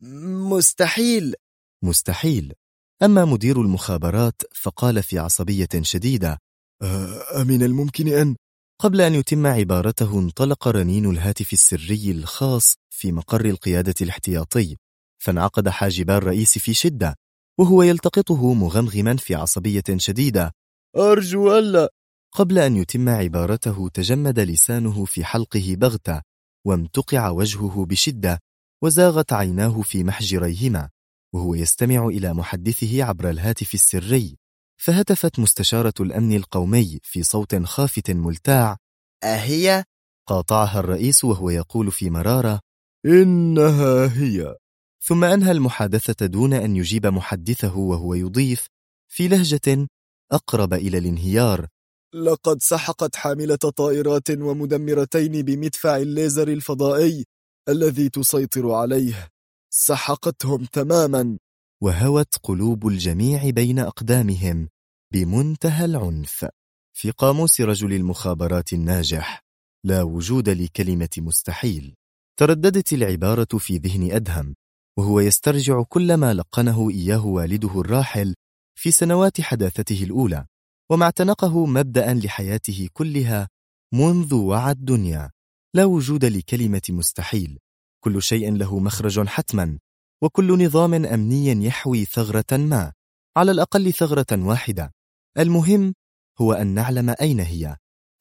مستحيل مستحيل. أما مدير المخابرات فقال في عصبية شديدة: أمن الممكن أن... قبل أن يتم عبارته انطلق رنين الهاتف السري الخاص في مقر القيادة الاحتياطي، فانعقد حاجبا الرئيس في شدة وهو يلتقطه مغمغما في عصبية شديدة: أرجو ألا... قبل أن يتم عبارته تجمد لسانه في حلقه بغتة، وامتقع وجهه بشدة، وزاغت عيناه في محجريهما وهو يستمع إلى محدثه عبر الهاتف السري. فهتفت مستشارة الأمن القومي في صوت خافت ملتاع: أهي؟ قاطعها الرئيس وهو يقول في مرارة: إنها هي. ثم أنهى المحادثة دون أن يجيب محدثه وهو يضيف في لهجة أقرب إلى الانهيار: لقد سحقت حاملة طائرات ومدمرتين بمدفع الليزر الفضائي الذي تسيطر عليه، سحقتهم تماما. وهوت قلوب الجميع بين أقدامهم بمنتهى العنف. في قاموس رجل المخابرات الناجح لا وجود لكلمة مستحيل. ترددت العبارة في ذهن أدهم وهو يسترجع كل ما لقنه إياه والده الراحل في سنوات حداثته الأولى، وما اعتنقه مبدأ لحياته كلها منذ وعى الدنيا: لا وجود لكلمة مستحيل. كل شيء له مخرج حتما، وكل نظام أمني يحوي ثغرة ما، على الأقل ثغرة واحدة. المهم هو أن نعلم أين هي.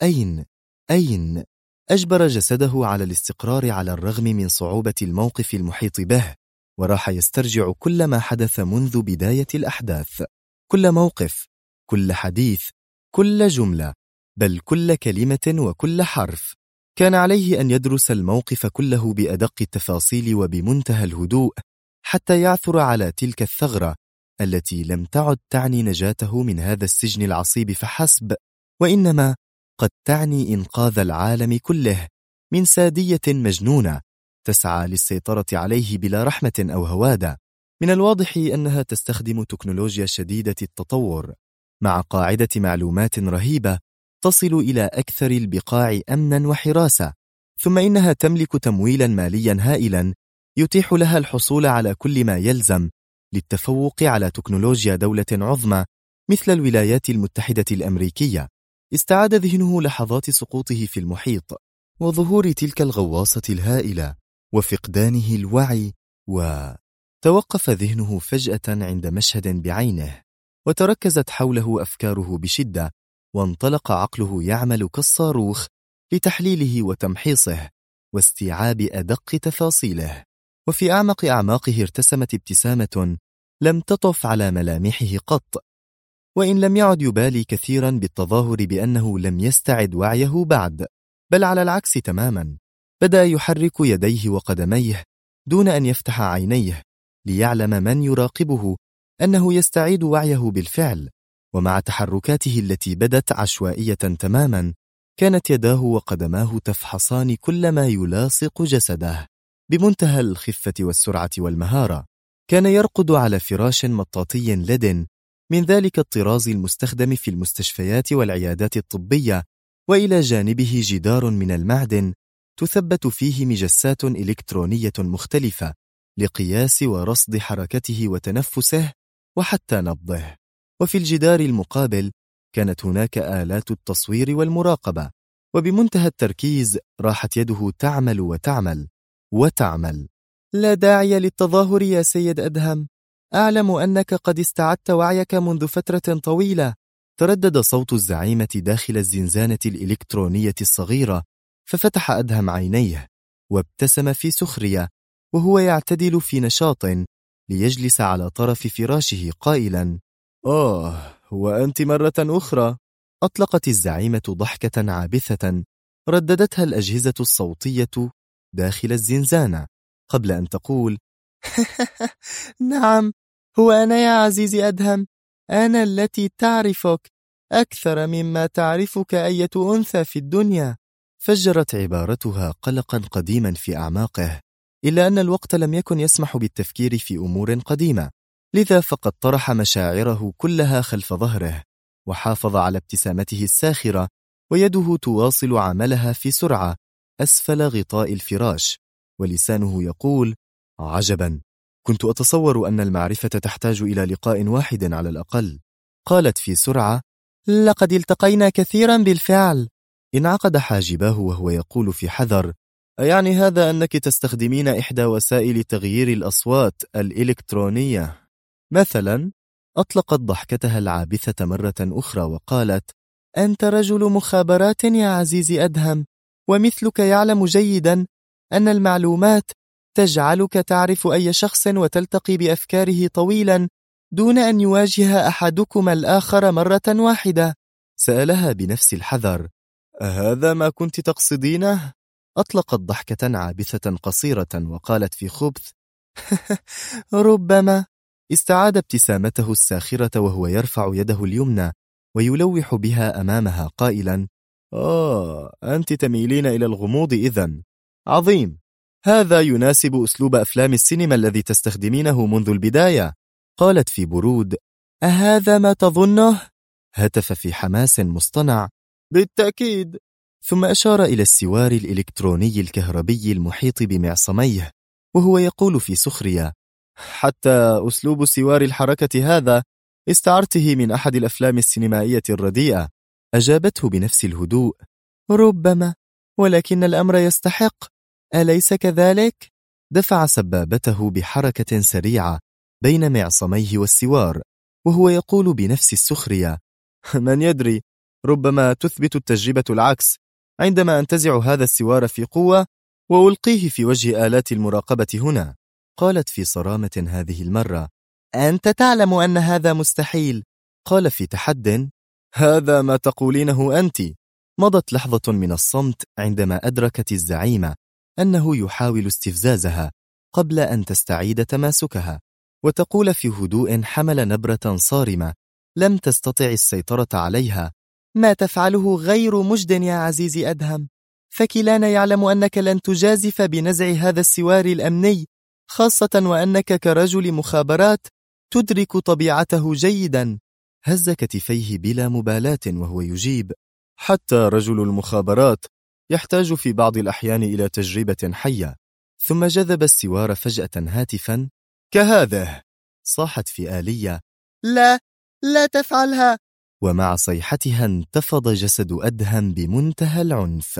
أين؟ أجبر جسده على الاستقرار على الرغم من صعوبة الموقف المحيط به، وراح يسترجع كل ما حدث منذ بداية الأحداث، كل موقف، كل حديث، كل جملة، بل كل كلمة وكل حرف. كان عليه أن يدرس الموقف كله بأدق التفاصيل وبمنتهى الهدوء حتى يعثر على تلك الثغرة التي لم تعد تعني نجاته من هذا السجن العصيب فحسب، وإنما قد تعني إنقاذ العالم كله من سادية مجنونة تسعى للسيطرة عليه بلا رحمة أو هوادة. من الواضح أنها تستخدم تكنولوجيا شديدة التطور مع قاعدة معلومات رهيبة تصل إلى أكثر البقاع أمنا وحراسة، ثم إنها تملك تمويلا ماليا هائلا يتيح لها الحصول على كل ما يلزم للتفوق على تكنولوجيا دولة عظمى مثل الولايات المتحدة الأمريكية. استعاد ذهنه لحظات سقوطه في المحيط وظهور تلك الغواصة الهائلة وفقدانه الوعي. وتوقف ذهنه فجأة عند مشهد بعينه، وتركزت حوله أفكاره بشدة، وانطلق عقله يعمل كالصاروخ لتحليله وتمحيصه واستيعاب أدق تفاصيله. وفي أعمق أعماقه ارتسمت ابتسامة لم تطف على ملامحه قط، وإن لم يعد يبالي كثيرا بالتظاهر بأنه لم يستعد وعيه بعد، بل على العكس تماما، بدأ يحرك يديه وقدميه دون أن يفتح عينيه ليعلم من يراقبه أنه يستعيد وعيه بالفعل. ومع تحركاته التي بدت عشوائية تماما، كانت يداه وقدماه تفحصان كل ما يلاصق جسده بمنتهى الخفة والسرعة والمهارة. كان يرقد على فراش مطاطي لدن من ذلك الطراز المستخدم في المستشفيات والعيادات الطبية، وإلى جانبه جدار من المعدن تثبت فيه مجسات إلكترونية مختلفة لقياس ورصد حركته وتنفسه وحتى نبضه. وفي الجدار المقابل كانت هناك آلات التصوير والمراقبة، وبمنتهى التركيز راحت يده تعمل وتعمل وتعمل. لا داعي للتظاهر يا سيد أدهم، أعلم أنك قد استعدت وعيك منذ فترة طويلة. تردد صوت الزعيمة داخل الزنزانة الإلكترونية الصغيرة، ففتح أدهم عينيه وابتسم في سخرية وهو يعتدل في نشاط ليجلس على طرف فراشه قائلا: وأنت مرة أخرى. أطلقت الزعيمة ضحكة عابثة رددتها الأجهزة الصوتية داخل الزنزانة قبل أن تقول: نعم، هو أنا يا عزيزي أدهم، أنا التي تعرفك أكثر مما تعرفك أية أنثى في الدنيا. فجرت عبارتها قلقا قديما في أعماقه، إلا أن الوقت لم يكن يسمح بالتفكير في أمور قديمة، لذا فقد طرح مشاعره كلها خلف ظهره، وحافظ على ابتسامته الساخرة ويده تواصل عملها في سرعة أسفل غطاء الفراش، ولسانه يقول: عجبا، كنت أتصور أن المعرفة تحتاج إلى لقاء واحد على الأقل. قالت في سرعة: لقد التقينا كثيرا بالفعل. انعقد حاجباه وهو يقول في حذر: يعني هذا أنك تستخدمين إحدى وسائل تغيير الأصوات الإلكترونية مثلا؟ أطلقت ضحكتها العابثة مرة أخرى وقالت: أنت رجل مخابرات يا عزيزي أدهم، ومثلك يعلم جيدا أن المعلومات تجعلك تعرف أي شخص وتلتقي بأفكاره طويلا دون أن يواجه أحدكما الآخر مرة واحدة. سألها بنفس الحذر: أهذا ما كنت تقصدينه؟ أطلقت ضحكة عابثة قصيرة وقالت في خبث: ربما. استعاد ابتسامته الساخرة وهو يرفع يده اليمنى ويلوح بها أمامها قائلا: أنت تميلين إلى الغموض إذن. عظيم، هذا يناسب أسلوب أفلام السينما الذي تستخدمينه منذ البداية. قالت في برود: أهذا ما تظنه؟ هتف في حماس مصطنع: بالتأكيد. ثم أشار إلى السوار الإلكتروني الكهربي المحيط بمعصميه وهو يقول في سخرية: حتى أسلوب سوار الحركة هذا استعرته من أحد الأفلام السينمائية الرديئة. أجابته بنفس الهدوء: ربما، ولكن الأمر يستحق، أليس كذلك؟ دفع سبابته بحركة سريعة بين معصميه والسوار وهو يقول بنفس السخرية: من يدري، ربما تثبت التجربة العكس عندما أنتزع هذا السوار في قوة وألقيه في وجه آلات المراقبة هنا. قالت في صرامة هذه المرة: أنت تعلم أن هذا مستحيل. قال في تحد: هذا ما تقولينه أنت. مضت لحظة من الصمت عندما أدركت الزعيمة أنه يحاول استفزازها قبل أن تستعيد تماسكها وتقول في هدوء حمل نبرة صارمة لم تستطع السيطرة عليها: ما تفعله غير مجد يا عزيزي أدهم، فكلانا يعلم أنك لن تجازف بنزع هذا السوار الأمني، خاصة وأنك كرجل مخابرات تدرك طبيعته جيدا. هز كتفيه بلا مبالاة وهو يجيب: حتى رجل المخابرات يحتاج في بعض الأحيان إلى تجربة حية. ثم جذب السوار فجأة هاتفا: كهذه. صاحت في آلية: لا، لا تفعلها. ومع صيحتها انتفض جسد أدهم بمنتهى العنف.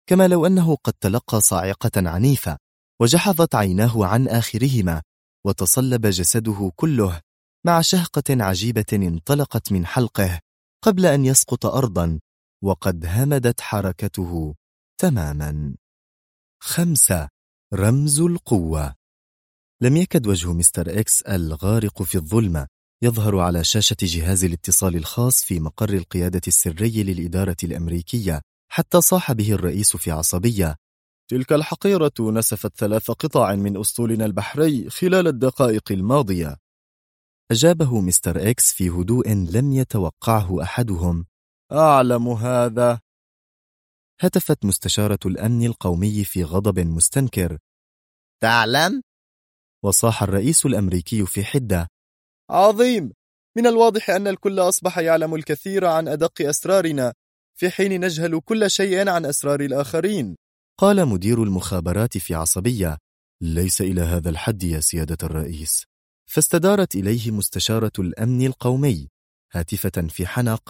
كما لو أنه قد تلقى صاعقة عنيفة وجحظت عيناه عن آخرهما وتصلب جسده كله مع شهقة عجيبة انطلقت من حلقه قبل أن يسقط أرضا وقد همدت حركته تماما. 5. رمز القوة. لم يكد وجه مستر إكس الغارق في الظلمة يظهر على شاشة جهاز الاتصال الخاص في مقر القيادة السري للإدارة الأمريكية حتى صاح به الرئيس في عصبية: تلك الحقيرة نسفت 3 قطع من أسطولنا البحري خلال الدقائق الماضية. أجابه مستر إكس في هدوء لم يتوقعه أحدهم: أعلم هذا. هتفت مستشارة الأمن القومي في غضب مستنكر: تعلم؟ وصاح الرئيس الأمريكي في حدة: عظيم، من الواضح أن الكل أصبح يعلم الكثير عن أدق أسرارنا في حين نجهل كل شيء عن أسرار الآخرين. قال مدير المخابرات في عصبية: ليس إلى هذا الحد يا سيادة الرئيس. فاستدارت إليه مستشارة الأمن القومي هاتفة في حنق: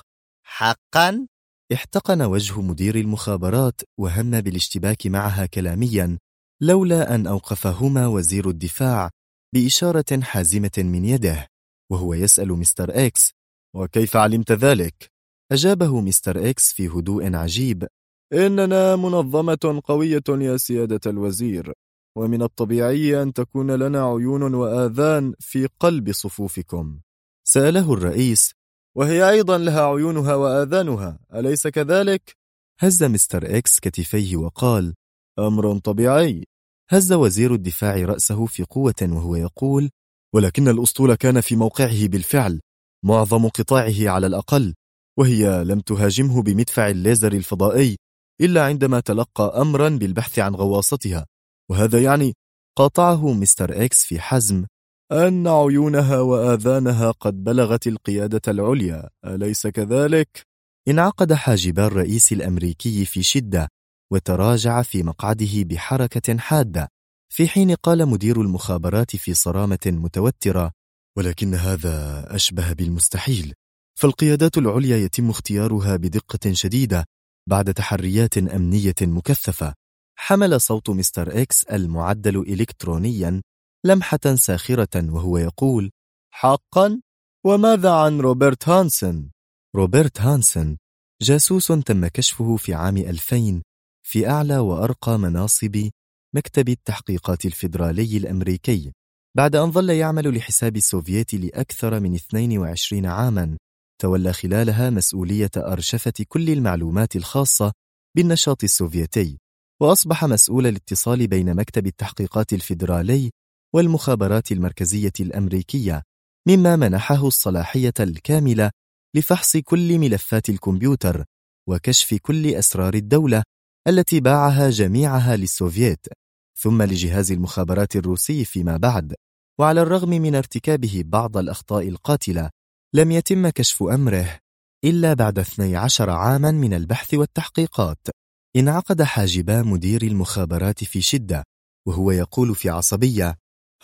حقا؟ احتقن وجه مدير المخابرات وهم بالاشتباك معها كلاميا لولا أن أوقفهما وزير الدفاع بإشارة حازمة من يده وهو يسأل مستر إكس: وكيف علمت ذلك؟ أجابه مستر إكس في هدوء عجيب: إننا منظمة قوية يا سيادة الوزير، ومن الطبيعي أن تكون لنا عيون وآذان في قلب صفوفكم. سأله الرئيس: وهي أيضا لها عيونها وآذانها، أليس كذلك؟ هز مستر إكس كتفيه وقال: أمر طبيعي. هز وزير الدفاع رأسه في قوة وهو يقول: ولكن الأسطول كان في موقعه بالفعل، معظم قطاعه على الأقل، وهي لم تهاجمه بمدفع الليزر الفضائي إلا عندما تلقى أمرا بالبحث عن غواصتها، وهذا يعني، قاطعه مستر إكس في حزم، أن عيونها وآذانها قد بلغت القيادة العليا، أليس كذلك؟ انعقد حاجبا الرئيس الأمريكي في شدة وتراجع في مقعده بحركة حادة، في حين قال مدير المخابرات في صرامة متوترة: ولكن هذا أشبه بالمستحيل، فالقيادات العليا يتم اختيارها بدقة شديدة بعد تحريات أمنية مكثفة. حمل صوت مستر إكس المعدل إلكترونيا لمحة ساخرة وهو يقول: حقا؟ وماذا عن روبرت هانسن؟ روبرت هانسن جاسوس تم كشفه في عام 2000 في أعلى وأرقى مناصب مكتب التحقيقات الفيدرالي الأمريكي بعد أن ظل يعمل لحساب السوفييت لأكثر من 22 عاما، تولى خلالها مسؤولية أرشفة كل المعلومات الخاصة بالنشاط السوفيتي، وأصبح مسؤول الاتصال بين مكتب التحقيقات الفيدرالي والمخابرات المركزية الأمريكية، مما منحه الصلاحية الكاملة لفحص كل ملفات الكمبيوتر وكشف كل أسرار الدولة التي باعها جميعها للسوفييت ثم لجهاز المخابرات الروسي فيما بعد. وعلى الرغم من ارتكابه بعض الأخطاء القاتلة لم يتم كشف أمره إلا بعد 12 عاما من البحث والتحقيقات. انعقد حاجبا مدير المخابرات في شدة وهو يقول في عصبية: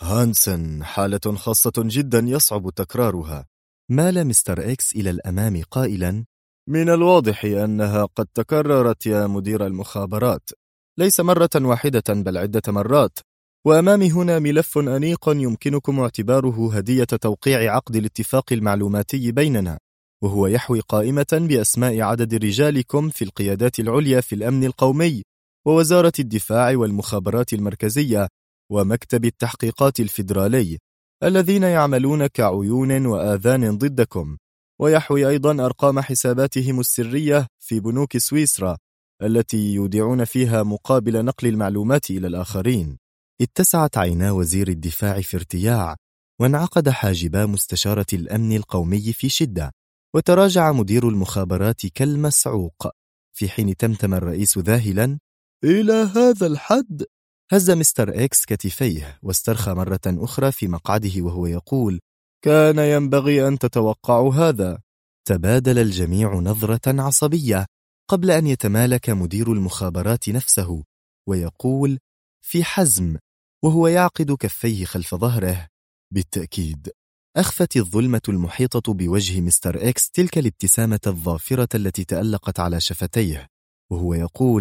هانسن حالة خاصة جدا يصعب تكرارها. مال مستر إكس إلى الأمام قائلا: من الواضح أنها قد تكررت يا مدير المخابرات، ليس مرة واحدة بل عدة مرات، وأمامي هنا ملف أنيق يمكنكم اعتباره هدية توقيع عقد الاتفاق المعلوماتي بيننا، وهو يحوي قائمة بأسماء عدد رجالكم في القيادات العليا في الأمن القومي ووزارة الدفاع والمخابرات المركزية ومكتب التحقيقات الفيدرالي الذين يعملون كعيون وآذان ضدكم، ويحوي أيضا أرقام حساباتهم السرية في بنوك سويسرا التي يودعون فيها مقابل نقل المعلومات إلى الآخرين. اتسعت عينا وزير الدفاع في ارتياع، وانعقد حاجبا مستشارة الأمن القومي في شدة، وتراجع مدير المخابرات كالمسعوق، في حين تمتم الرئيس ذاهلا: إلى هذا الحد؟ هز مستر إكس كتفيه واسترخى مرة أخرى في مقعده وهو يقول: كان ينبغي أن تتوقعوا هذا. تبادل الجميع نظرة عصبية قبل أن يتمالك مدير المخابرات نفسه ويقول في حزم وهو يعقد كفيه خلف ظهره: بالتأكيد. أخفت الظلمة المحيطة بوجه مستر إكس تلك الابتسامة الظافرة التي تألقت على شفتيه وهو يقول: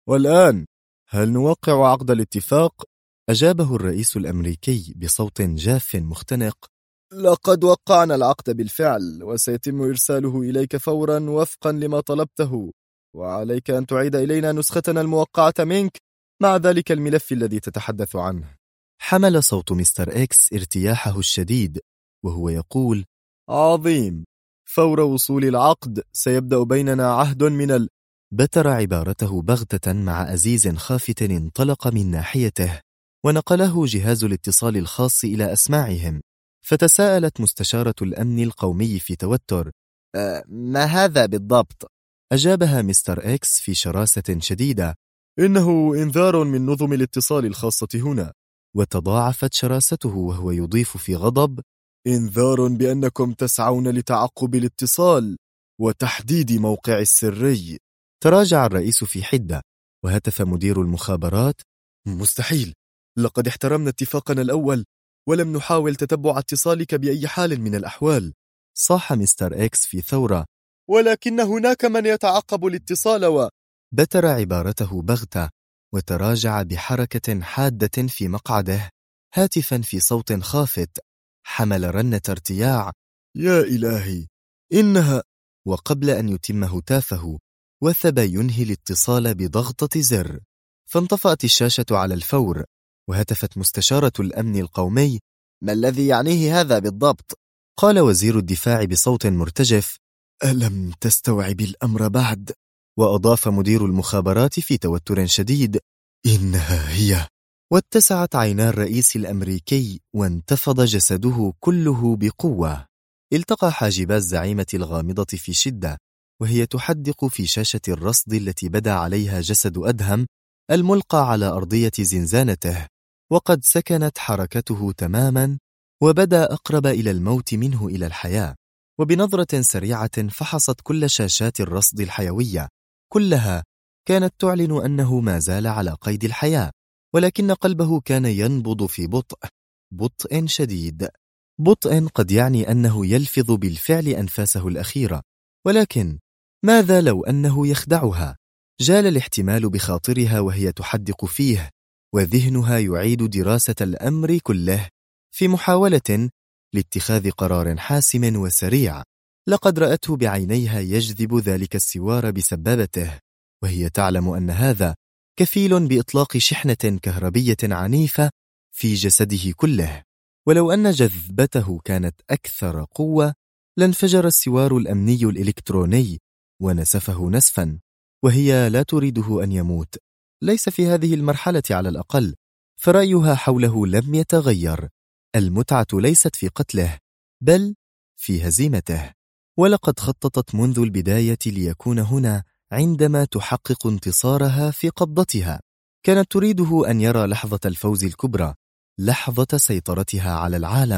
والآن هل نوقع عقد الاتفاق؟ أجابه الرئيس الأمريكي بصوت جاف مختنق: لقد وقعنا العقد بالفعل، وسيتم إرساله إليك فورا وفقا لما طلبته، وعليك أن تعيد إلينا نسختنا الموقعة منك مع ذلك الملف الذي تتحدث عنه. حمل صوت مستر إكس ارتياحه الشديد وهو يقول: عظيم، فور وصول العقد سيبدأ بيننا عهد من بتر عبارته بغتة مع أزيز خافت انطلق من ناحيته، ونقله جهاز الاتصال الخاص إلى أسماعهم، فتساءلت مستشارة الأمن القومي في توتر: ما هذا بالضبط؟ أجابها مستر إكس في شراسة شديدة: إنه إنذار من نظم الاتصال الخاصة هنا. وتضاعفت شراسته وهو يضيف في غضب: إنذار بأنكم تسعون لتعقب الاتصال وتحديد موقع السري. تراجع الرئيس في حدة، وهتف مدير المخابرات: مستحيل، لقد احترمنا اتفاقنا الأول ولم نحاول تتبع اتصالك بأي حال من الأحوال. صاح مستر إكس في ثورة: ولكن هناك من يتعقب الاتصال. بتر عبارته بغتة، وتراجع بحركة حادة في مقعده، هاتفا في صوت خافت حمل رنة ارتياع: يا إلهي إنها. وقبل أن يتم هتافه وثب ينهي الاتصال بضغطة زر، فانطفأت الشاشة على الفور، وهتفت مستشارة الأمن القومي: ما الذي يعنيه هذا بالضبط؟ قال وزير الدفاع بصوت مرتجف: ألم تستوعب الأمر بعد؟ وأضاف مدير المخابرات في توتر شديد: إنها هي. واتسعت عينا الرئيس الأمريكي وانتفض جسده كله بقوة. التقى حاجبا الزعيمة الغامضة في شدة، وهي تحدق في شاشة الرصد التي بدا عليها جسد أدهم الملقى على أرضية زنزانته، وقد سكنت حركته تماما، وبدا أقرب إلى الموت منه إلى الحياة. وبنظرة سريعة فحصت كل شاشات الرصد الحيوية، كلها كانت تعلن أنه ما زال على قيد الحياة، ولكن قلبه كان ينبض في بطء شديد. بطء قد يعني أنه يلفظ بالفعل أنفاسه الأخيرة، ولكن ماذا لو أنه يخدعها؟ جال الاحتمال بخاطرها وهي تحدق فيه، وذهنها يعيد دراسة الأمر كله في محاولة لاتخاذ قرار حاسم وسريع. لقد رأته بعينيها يجذب ذلك السوار بسبابته، وهي تعلم أن هذا كفيل بإطلاق شحنة كهربية عنيفة في جسده كله، ولو أن جذبته كانت أكثر قوة لانفجر السوار الأمني الإلكتروني ونسفه نسفا، وهي لا تريده أن يموت، ليس في هذه المرحلة على الأقل، فرأيها حوله لم يتغير. المتعة ليست في قتله بل في هزيمته، ولقد خططت منذ البداية ليكون هنا عندما تحقق انتصارها في قبضتها. كانت تريده أن يرى لحظة الفوز الكبرى، لحظة سيطرتها على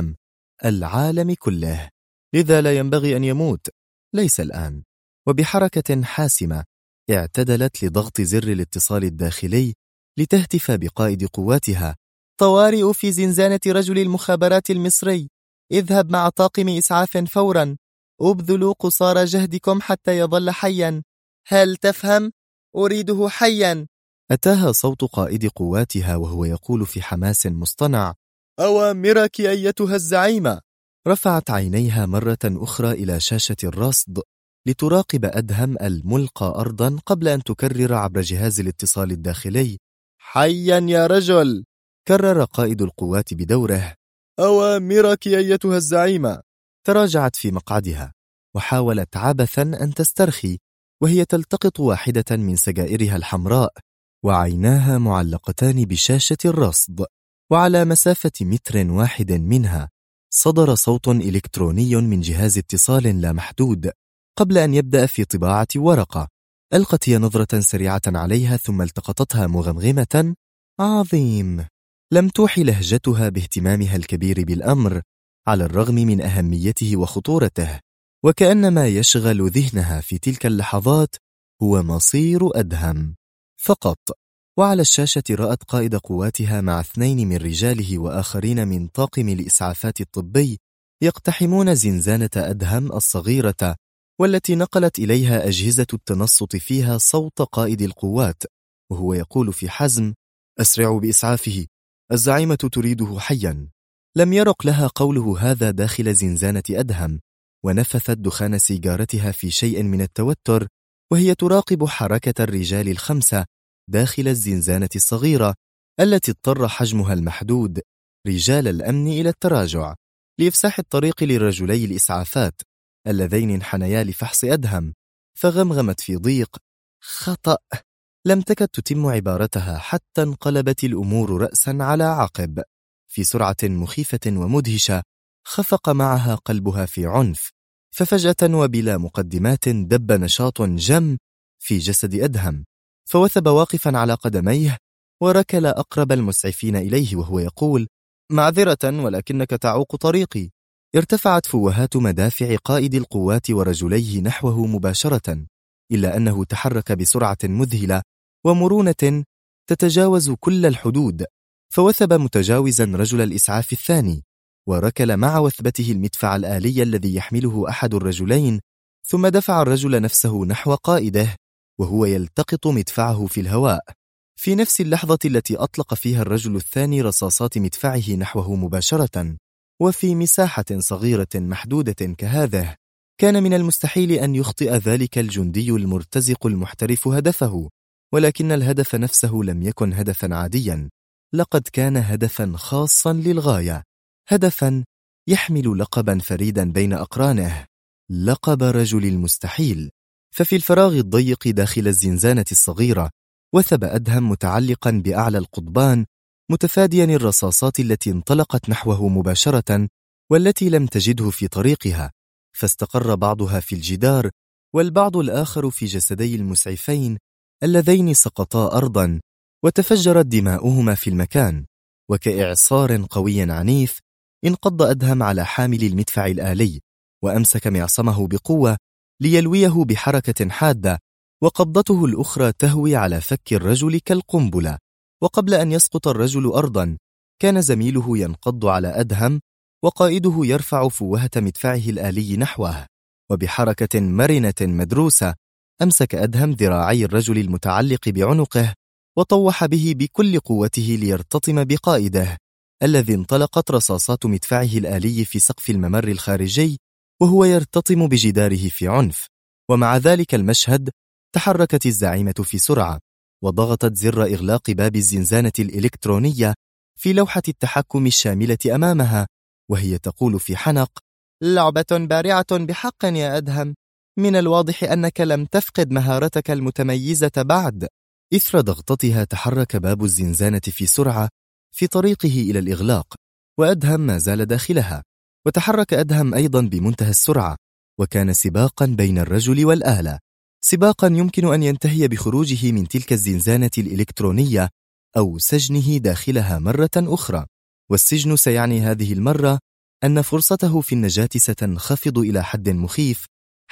العالم كله، لذا لا ينبغي أن يموت، ليس الآن. وبحركة حاسمة اعتدلت لضغط زر الاتصال الداخلي لتهتف بقائد قواتها: طوارئ في زنزانة رجل المخابرات المصري، اذهب مع طاقم إسعاف فورا، ابذلوا قصارى جهدكم حتى يظل حيا. هل تفهم؟ أريده حيا. أتاها صوت قائد قواتها وهو يقول في حماس مصطنع: أوامرك أيتها الزعيمة. رفعت عينيها مرة أخرى إلى شاشة الرصد لتراقب أدهم الملقى أرضا قبل أن تكرر عبر جهاز الاتصال الداخلي: حيا يا رجل. كرر قائد القوات بدوره: أوامرك أيتها الزعيمة. تراجعت في مقعدها وحاولت عبثا أن تسترخي، وهي تلتقط واحدة من سجائرها الحمراء، وعيناها معلقتان بشاشة الرصد، وعلى مسافة متر واحد منها صدر صوت إلكتروني من جهاز اتصال لا محدود. قبل أن يبدأ في طباعة ورقة، ألقت هي نظرة سريعة عليها ثم التقطتها مغمغمة: عظيم. لم توحي لهجتها باهتمامها الكبير بالأمر على الرغم من أهميته وخطورته، وكأن ما يشغل ذهنها في تلك اللحظات هو مصير أدهم فقط. وعلى الشاشة رأت قائد قواتها مع 2 من رجاله وآخرين من طاقم الإسعافات الطبي يقتحمون زنزانة أدهم الصغيرة، والتي نقلت إليها أجهزة التنصت فيها صوت قائد القوات وهو يقول في حزم: أسرعوا بإسعافه، الزعيمة تريده حيا. لم يرق لها قوله هذا داخل زنزانة أدهم، ونفثت دخان سيجارتها في شيء من التوتر وهي تراقب حركة الرجال الخمسة داخل الزنزانة الصغيرة التي اضطر حجمها المحدود رجال الأمن إلى التراجع لإفساح الطريق لرجلي الإسعافات اللذين انحنيا لفحص أدهم. فغمغمت في ضيق: خطأ. لم تكد تتم عبارتها حتى انقلبت الأمور رأسا على عقب. في سرعة مخيفة ومدهشة خفق معها قلبها في عنف، ففجأة وبلا مقدمات دب نشاط جم في جسد أدهم، فوثب واقفا على قدميه وركل أقرب المسعفين إليه وهو يقول: معذرة ولكنك تعوق طريقي. ارتفعت فوهات مدافع قائد القوات ورجليه نحوه مباشرة، إلا أنه تحرك بسرعة مذهلة ومرونة تتجاوز كل الحدود، فوثب متجاوزا رجل الإسعاف الثاني وركل مع وثبته المدفع الآلي الذي يحمله أحد الرجلين، ثم دفع الرجل نفسه نحو قائده وهو يلتقط مدفعه في الهواء في نفس اللحظة التي أطلق فيها الرجل الثاني رصاصات مدفعه نحوه مباشرة. وفي مساحة صغيرة محدودة كهذه كان من المستحيل أن يخطئ ذلك الجندي المرتزق المحترف هدفه، ولكن الهدف نفسه لم يكن هدفا عاديا، لقد كان هدفا خاصا للغاية، هدفا يحمل لقبا فريدا بين أقرانه، لقب رجل المستحيل. ففي الفراغ الضيق داخل الزنزانة الصغيرة وثب أدهم متعلقا بأعلى القضبان متفاديا الرصاصات التي انطلقت نحوه مباشرة والتي لم تجده في طريقها، فاستقر بعضها في الجدار والبعض الآخر في جسدي المسعفين اللذين سقطا أرضا وتفجرت دماؤهما في المكان. وكإعصار قوي عنيف انقض أدهم على حامل المدفع الآلي وأمسك معصمه بقوة ليلويه بحركة حادة، وقبضته الأخرى تهوي على فك الرجل كالقنبلة. وقبل أن يسقط الرجل أرضا كان زميله ينقض على أدهم وقائده يرفع فوهة مدفعه الآلي نحوه، وبحركة مرنة مدروسة أمسك أدهم ذراعي الرجل المتعلق بعنقه وطوح به بكل قوته ليرتطم بقائده الذي انطلقت رصاصات مدفعه الآلي في سقف الممر الخارجي وهو يرتطم بجداره في عنف. ومع ذلك المشهد تحركت الزعيمة في سرعة وضغطت زر إغلاق باب الزنزانة الإلكترونية في لوحة التحكم الشاملة أمامها وهي تقول في حنق: لعبة بارعة بحق يا أدهم، من الواضح أنك لم تفقد مهارتك المتميزة بعد. إثر ضغطتها تحرك باب الزنزانة في سرعة في طريقه إلى الإغلاق، وأدهم ما زال داخلها، وتحرك أدهم أيضا بمنتهى السرعة، وكان سباقا بين الرجل والآلة، سباقا يمكن أن ينتهي بخروجه من تلك الزنزانة الإلكترونية أو سجنه داخلها مرة أخرى. والسجن سيعني هذه المرة أن فرصته في النجاة ستنخفض إلى حد مخيف،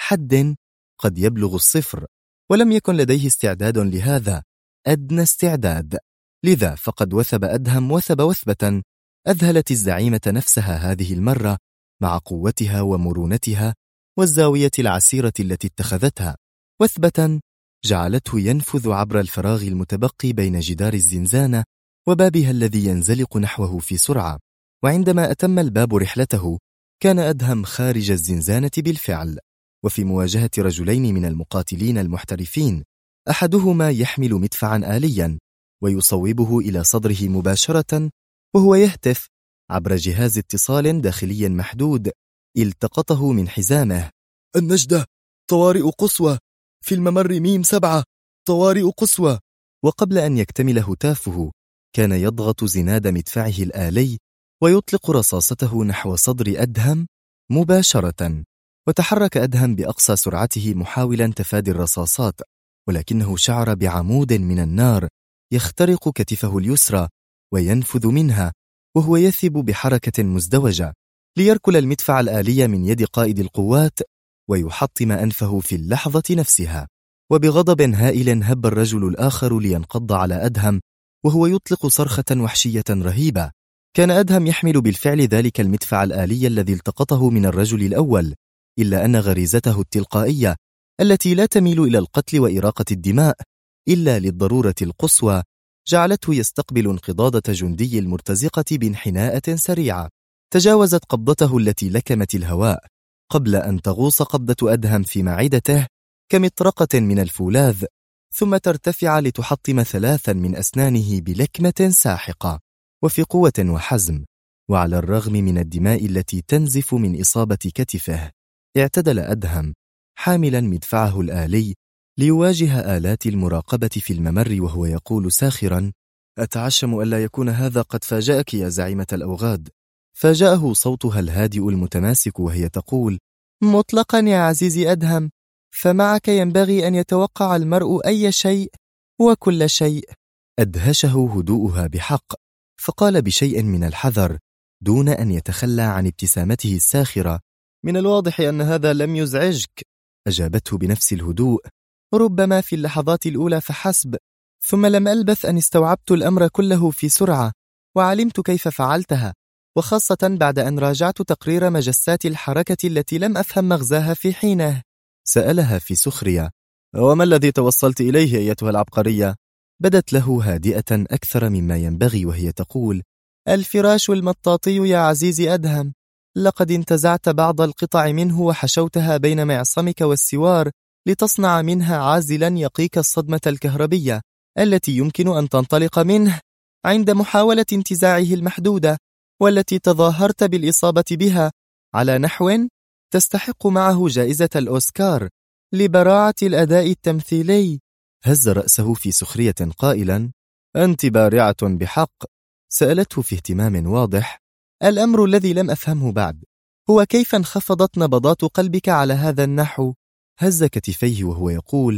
حد قد يبلغ الصفر، ولم يكن لديه استعداد لهذا، أدنى استعداد. لذا فقد وثب أدهم وثبة أذهلت الزعيمة نفسها هذه المرة مع قوتها ومرونتها والزاوية العسيرة التي اتخذتها، وثبة جعلته ينفذ عبر الفراغ المتبقي بين جدار الزنزانة وبابها الذي ينزلق نحوه في سرعة. وعندما أتم الباب رحلته كان أدهم خارج الزنزانة بالفعل، وفي مواجهة رجلين من المقاتلين المحترفين، أحدهما يحمل مدفعا آليا ويصوبه إلى صدره مباشرة وهو يهتف عبر جهاز اتصال داخلي محدود التقطه من حزامه: النجدة، طوارئ قصوى في الممر ميم 7، طوارئ قصوى. وقبل أن يكتمل هتافه كان يضغط زناد مدفعه الآلي ويطلق رصاصته نحو صدر أدهم مباشرة، وتحرك أدهم بأقصى سرعته محاولا تفادي الرصاصات، ولكنه شعر بعمود من النار يخترق كتفه اليسرى وينفذ منها وهو يثب بحركة مزدوجة ليركل المدفع الآلي من يد قائد القوات ويحطم أنفه في اللحظة نفسها. وبغضب هائل هب الرجل الآخر لينقض على أدهم وهو يطلق صرخة وحشية رهيبة. كان أدهم يحمل بالفعل ذلك المدفع الآلي الذي التقطه من الرجل الأول، إلا أن غريزته التلقائية التي لا تميل إلى القتل وإراقة الدماء إلا للضرورة القصوى جعلته يستقبل انقضاضة جندي المرتزقة بانحناءة سريعة تجاوزت قبضته التي لكمت الهواء قبل أن تغوص قبضة أدهم في معدته كمطرقة من الفولاذ، ثم ترتفع لتحطم 3 من أسنانه بلكمة ساحقة وفي قوة وحزم. وعلى الرغم من الدماء التي تنزف من إصابة كتفه، اعتدل أدهم حاملا مدفعه الآلي ليواجه آلات المراقبة في الممر وهو يقول ساخرا: أتعشم ألا يكون هذا قد فاجأك يا زعيمة الأوغاد. فاجأه صوتها الهادئ المتماسك وهي تقول: مطلقا يا عزيزي أدهم، فمعك ينبغي أن يتوقع المرء أي شيء وكل شيء. أدهشه هدوءها بحق، فقال بشيء من الحذر دون أن يتخلى عن ابتسامته الساخرة: من الواضح أن هذا لم يزعجك. أجابته بنفس الهدوء: ربما في اللحظات الأولى فحسب، ثم لم ألبث أن استوعبت الأمر كله في سرعة وعلمت كيف فعلتها، وخاصة بعد أن راجعت تقرير مجسات الحركة التي لم أفهم مغزاها في حينه. سألها في سخرية: وما الذي توصلت إليه أيتها العبقرية؟ بدت له هادئة أكثر مما ينبغي وهي تقول: الفراش المطاطي يا عزيزي أدهم، لقد انتزعت بعض القطع منه وحشوتها بين معصمك والسوار لتصنع منها عازلا يقيك الصدمة الكهربية التي يمكن أن تنطلق منه عند محاولة انتزاعه المحدودة، والتي تظاهرت بالإصابة بها على نحو تستحق معه جائزة الأوسكار لبراعة الأداء التمثيلي. هز رأسه في سخرية قائلا: أنت بارعة بحق. سألته في اهتمام واضح: الأمر الذي لم أفهمه بعد هو كيف انخفضت نبضات قلبك على هذا النحو؟ هز كتفيه وهو يقول: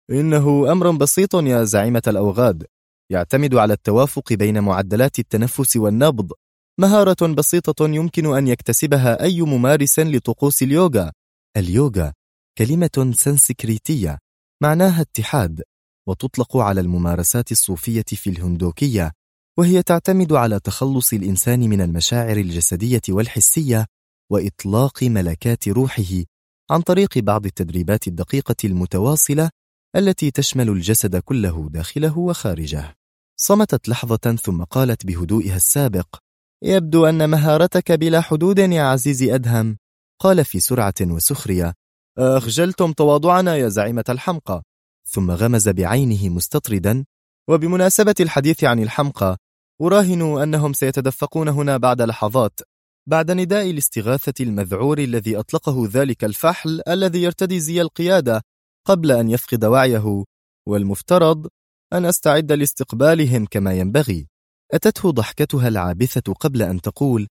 إنه أمر بسيط يا زعيمة الأوغاد، يعتمد على التوافق بين معدلات التنفس والنبض، مهارة بسيطة يمكن أن يكتسبها أي ممارس لطقوس اليوغا. اليوغا كلمة سنسكريتية معناها اتحاد، وتطلق على الممارسات الصوفية في الهندوكية، وهي تعتمد على تخلص الإنسان من المشاعر الجسدية والحسية وإطلاق ملكات روحه عن طريق بعض التدريبات الدقيقة المتواصلة التي تشمل الجسد كله داخله وخارجه. صمتت لحظة ثم قالت بهدوئها السابق: يبدو أن مهارتك بلا حدود يا عزيزي أدهم. قال في سرعة وسخرية: أخجلتم تواضعنا يا زعيمة الحمقى. ثم غمز بعينه مستطردا: وبمناسبة الحديث عن الحمقى، أراهن أنهم سيتدفقون هنا بعد لحظات، بعد نداء الاستغاثة المذعور الذي أطلقه ذلك الفحل الذي يرتدي زي القيادة قبل أن يفقد وعيه، والمفترض أن أستعد لاستقبالهم كما ينبغي. أتته ضحكتها العابثة قبل أن تقول: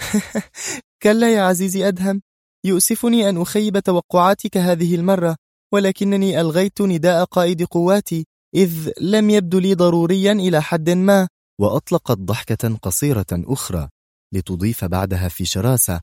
كلا يا عزيزي أدهم، يؤسفني أن أخيب توقعاتك هذه المرة، ولكنني ألغيت نداء قائد قواتي إذ لم يبدو لي ضروريا إلى حد ما. وأطلقت ضحكة قصيرة أخرى لتضيف بعدها في شراسة: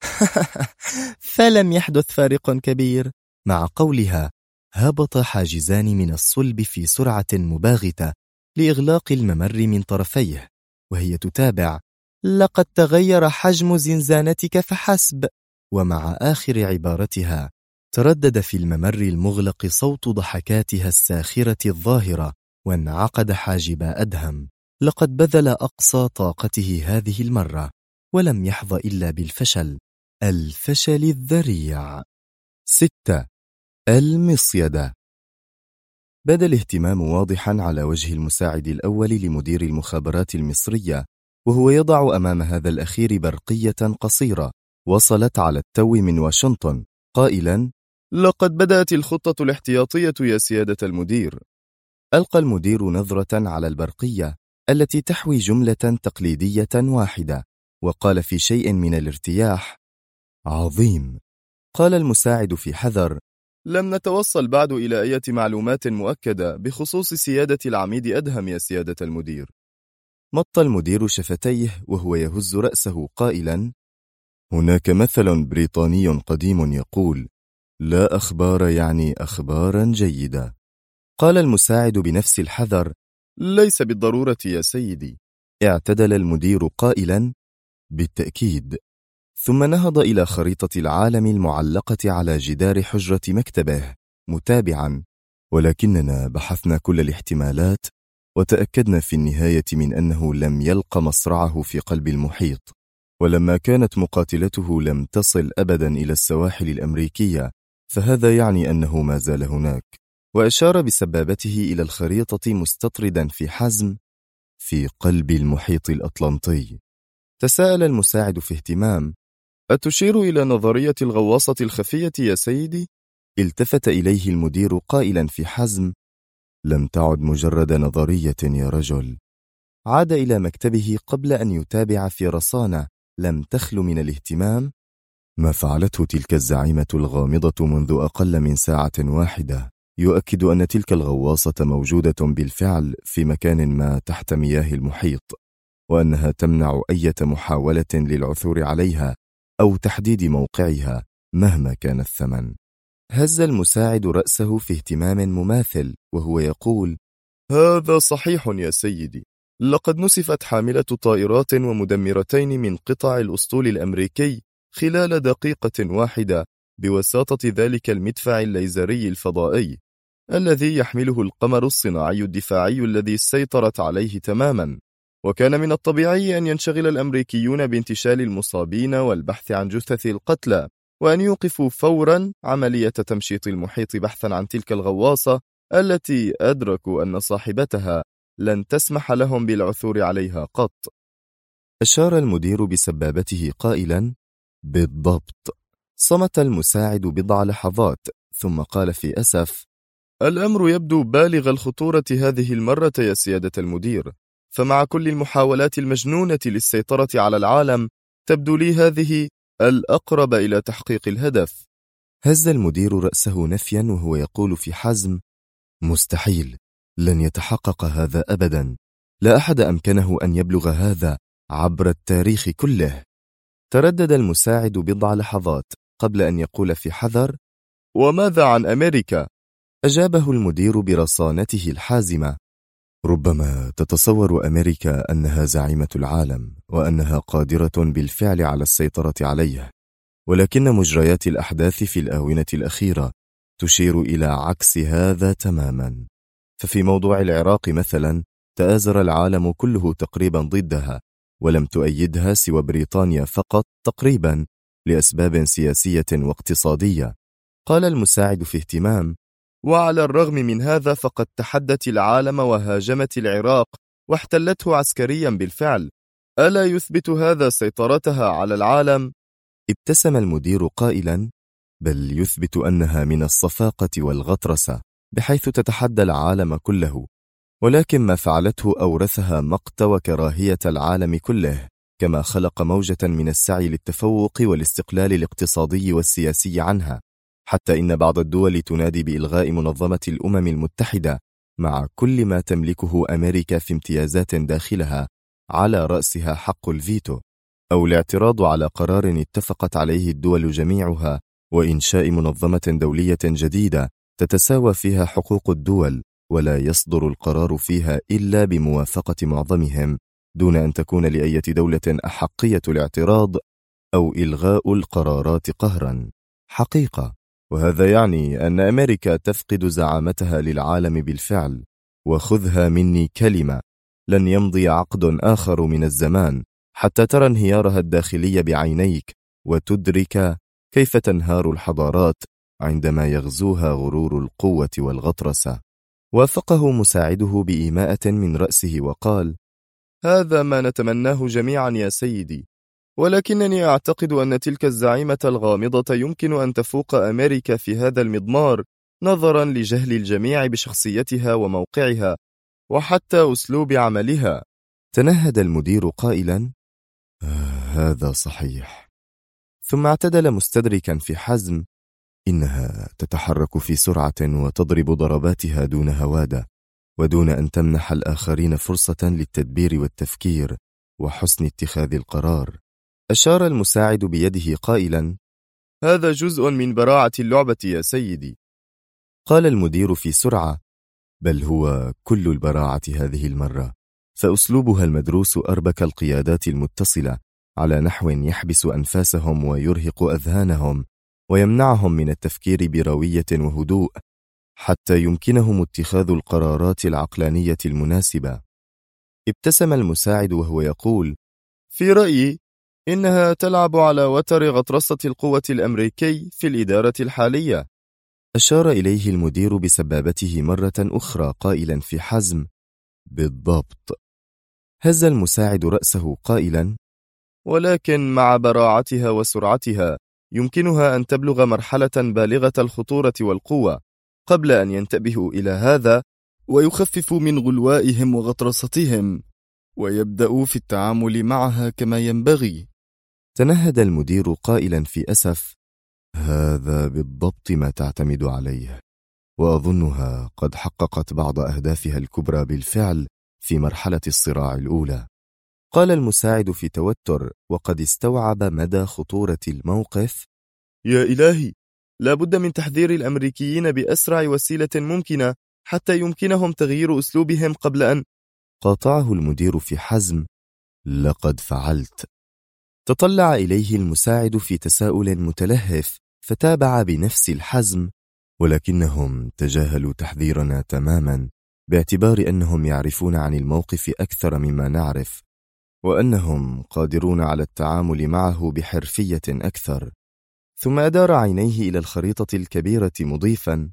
فلم يحدث فارق كبير. مع قولها هبط حاجزان من الصلب في سرعة مباغتة لإغلاق الممر من طرفيه، وهي تتابع: لقد تغير حجم زنزانتك فحسب. ومع آخر عبارتها تردد في الممر المغلق صوت ضحكاتها الساخرة الظاهرة، وانعقد حاجب أدهم. لقد بذل أقصى طاقته هذه المرة ولم يحظى إلا بالفشل، الفشل الذريع. 6. المصيدة. بدا الاهتمام واضحا على وجه المساعد الأول لمدير المخابرات المصرية، وهو يضع أمام هذا الأخير برقية قصيرة وصلت على التو من واشنطن قائلا: لقد بدأت الخطة الاحتياطية يا سيادة المدير. ألقى المدير نظرة على البرقية التي تحوي جملة تقليدية واحدة، وقال في شيء من الارتياح: عظيم. قال المساعد في حذر: لم نتوصل بعد إلى أي معلومات مؤكدة بخصوص سيادة العميد أدهم يا سيادة المدير. مط المدير شفتيه وهو يهز رأسه قائلا: هناك مثل بريطاني قديم يقول: لا أخبار يعني أخبارا جيدة. قال المساعد بنفس الحذر: ليس بالضرورة يا سيدي. اعتدل المدير قائلا: بالتأكيد. ثم نهض إلى خريطة العالم المعلقة على جدار حجرة مكتبه متابعا: ولكننا بحثنا كل الاحتمالات وتأكدنا في النهاية من أنه لم يلق مصرعه في قلب المحيط، ولما كانت مقاتلته لم تصل أبدا إلى السواحل الأمريكية فهذا يعني أنه ما زال هناك. وأشار بسبابته إلى الخريطة مستطردا في حزم في قلب المحيط الأطلنطي. تساءل المساعد في اهتمام: أتشير إلى نظرية الغواصة الخفية يا سيدي؟ التفت إليه المدير قائلا في حزم: لم تعد مجرد نظرية يا رجل. عاد إلى مكتبه قبل أن يتابع في رصانة لم تخل من الاهتمام ما فعلته تلك الزعيمة الغامضة منذ أقل من ساعة واحدة، يؤكد أن تلك الغواصة موجودة بالفعل في مكان ما تحت مياه المحيط، وأنها تمنع أي محاولة للعثور عليها أو تحديد موقعها مهما كان الثمن. هز المساعد رأسه في اهتمام مماثل وهو يقول: هذا صحيح يا سيدي، لقد نسفت حاملة طائرات ومدمرتين من قطع الأسطول الأمريكي خلال دقيقة واحدة بواسطة ذلك المدفع الليزري الفضائي الذي يحمله القمر الصناعي الدفاعي الذي سيطرت عليه تماما. وكان من الطبيعي أن ينشغل الأمريكيون بانتشال المصابين والبحث عن جثث القتلى، وأن يوقفوا فورا عملية تمشيط المحيط بحثا عن تلك الغواصة التي أدركوا أن صاحبتها لن تسمح لهم بالعثور عليها قط. أشار المدير بسبابته قائلا: بالضبط. صمت المساعد بضع لحظات ثم قال في أسف: الأمر يبدو بالغ الخطورة هذه المرة يا سيادة المدير، فمع كل المحاولات المجنونة للسيطرة على العالم تبدو لي هذه الأقرب إلى تحقيق الهدف. هز المدير رأسه نفيا وهو يقول في حزم: مستحيل، لن يتحقق هذا أبدا، لا أحد أمكنه أن يبلغ هذا عبر التاريخ كله. تردد المساعد بضع لحظات قبل أن يقول في حذر: وماذا عن أمريكا؟ أجابه المدير برصانته الحازمة: ربما تتصور أمريكا أنها زعيمة العالم وأنها قادرة بالفعل على السيطرة عليه، ولكن مجريات الأحداث في الآونة الأخيرة تشير إلى عكس هذا تماما. ففي موضوع العراق مثلا تآزر العالم كله تقريبا ضدها، ولم تؤيدها سوى بريطانيا فقط تقريبا لأسباب سياسية واقتصادية. قال المساعد في اهتمام: وعلى الرغم من هذا فقد تحدت العالم وهاجمت العراق واحتلته عسكريا بالفعل، ألا يثبت هذا سيطرتها على العالم؟ ابتسم المدير قائلا: بل يثبت أنها من الصفاقة والغطرسة بحيث تتحدى العالم كله، ولكن ما فعلته أورثها مقت وكراهية العالم كله، كما خلق موجة من السعي للتفوق والاستقلال الاقتصادي والسياسي عنها، حتى إن بعض الدول تنادي بإلغاء منظمة الأمم المتحدة مع كل ما تملكه أمريكا في امتيازات داخلها، على رأسها حق الفيتو، أو الاعتراض على قرار اتفقت عليه الدول جميعها، وإنشاء منظمة دولية جديدة تتساوى فيها حقوق الدول، ولا يصدر القرار فيها إلا بموافقة معظمهم، دون أن تكون لأية دولة أحقية الاعتراض أو إلغاء القرارات قهرا. حقيقة، وهذا يعني أن أمريكا تفقد زعامتها للعالم بالفعل. وخذها مني كلمة: لن يمضي عقد آخر من الزمان حتى ترى انهيارها الداخلي بعينيك، وتدرك كيف تنهار الحضارات عندما يغزوها غرور القوة والغطرسة. وافقه مساعده بإيماءة من رأسه وقال: هذا ما نتمناه جميعا يا سيدي، ولكنني أعتقد أن تلك الزعيمة الغامضة يمكن أن تفوق أمريكا في هذا المضمار، نظرا لجهل الجميع بشخصيتها وموقعها وحتى أسلوب عملها. تنهد المدير قائلا: هذا صحيح. ثم اعتدل مستدركا في حزم: إنها تتحرك في سرعة وتضرب ضرباتها دون هوادة، ودون أن تمنح الآخرين فرصة للتدبير والتفكير وحسن اتخاذ القرار. أشار المساعد بيده قائلا: هذا جزء من براعة اللعبة يا سيدي. قال المدير في سرعة: بل هو كل البراعة هذه المرة، فأسلوبها المدروس أربك القيادات المتصلة على نحو يحبس أنفاسهم ويرهق أذهانهم ويمنعهم من التفكير بروية وهدوء، حتى يمكنهم اتخاذ القرارات العقلانية المناسبة. ابتسم المساعد وهو يقول: في رأيي إنها تلعب على وتر غطرسة القوة الأمريكي في الإدارة الحالية. أشار إليه المدير بسبابته مرة أخرى قائلا في حزم: بالضبط. هز المساعد رأسه قائلا: ولكن مع براعتها وسرعتها يمكنها أن تبلغ مرحلة بالغة الخطورة والقوة قبل أن ينتبهوا إلى هذا ويخففوا من غلوائهم وغطرستهم ويبدأوا في التعامل معها كما ينبغي. تنهد المدير قائلا في أسف: هذا بالضبط ما تعتمد عليه، وأظنها قد حققت بعض أهدافها الكبرى بالفعل في مرحلة الصراع الأولى. قال المساعد في توتر وقد استوعب مدى خطورة الموقف: يا إلهي، لا بد من تحذير الأمريكيين بأسرع وسيلة ممكنة حتى يمكنهم تغيير أسلوبهم قبل أن... قاطعه المدير في حزم: لقد فعلت. تطلع إليه المساعد في تساؤل متلهف فتابع بنفس الحزم: ولكنهم تجاهلوا تحذيرنا تماما باعتبار أنهم يعرفون عن الموقف أكثر مما نعرف، وأنهم قادرون على التعامل معه بحرفية أكثر. ثم أدار عينيه إلى الخريطة الكبيرة مضيفا: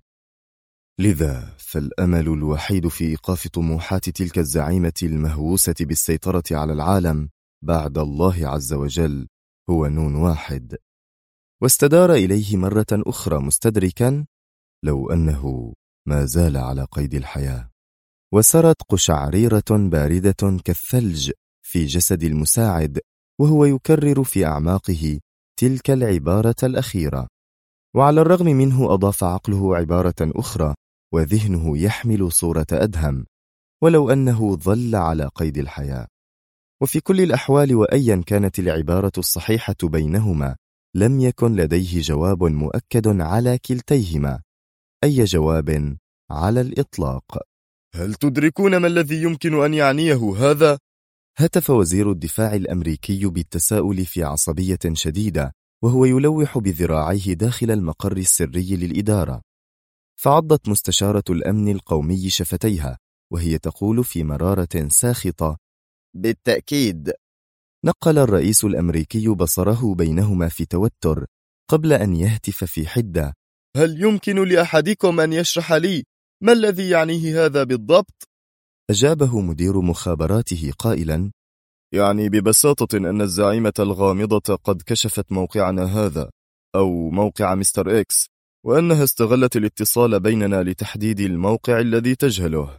لذا فالأمل الوحيد في إيقاف طموحات تلك الزعيمة المهووسة بالسيطرة على العالم بعد الله عز وجل هو نون واحد. واستدار إليه مرة أخرى مستدركا: لو أنه ما زال على قيد الحياة. وسرت قشعريرة باردة كالثلج في جسد المساعد وهو يكرر في أعماقه تلك العبارة الأخيرة. وعلى الرغم منه أضاف عقله عبارة أخرى وذهنه يحمل صورة أدهم: ولو أنه ظل على قيد الحياة. وفي كل الأحوال وأيا كانت العبارة الصحيحة بينهما لم يكن لديه جواب مؤكد على كلتيهما، أي جواب على الإطلاق. هل تدركون ما الذي يمكن أن يعنيه هذا؟ هتف وزير الدفاع الأمريكي بالتساؤل في عصبية شديدة وهو يلوح بذراعيه داخل المقر السري للإدارة. فعضت مستشارة الأمن القومي شفتيها وهي تقول في مرارة ساخطة: بالتأكيد. نقل الرئيس الأمريكي بصره بينهما في توتر قبل أن يهتف في حدة: هل يمكن لأحدكم أن يشرح لي ما الذي يعنيه هذا بالضبط؟ أجابه مدير مخابراته قائلا: يعني ببساطة أن الزعيمة الغامضة قد كشفت موقعنا هذا أو موقع مستر إكس، وأنها استغلت الاتصال بيننا لتحديد الموقع الذي تجهله.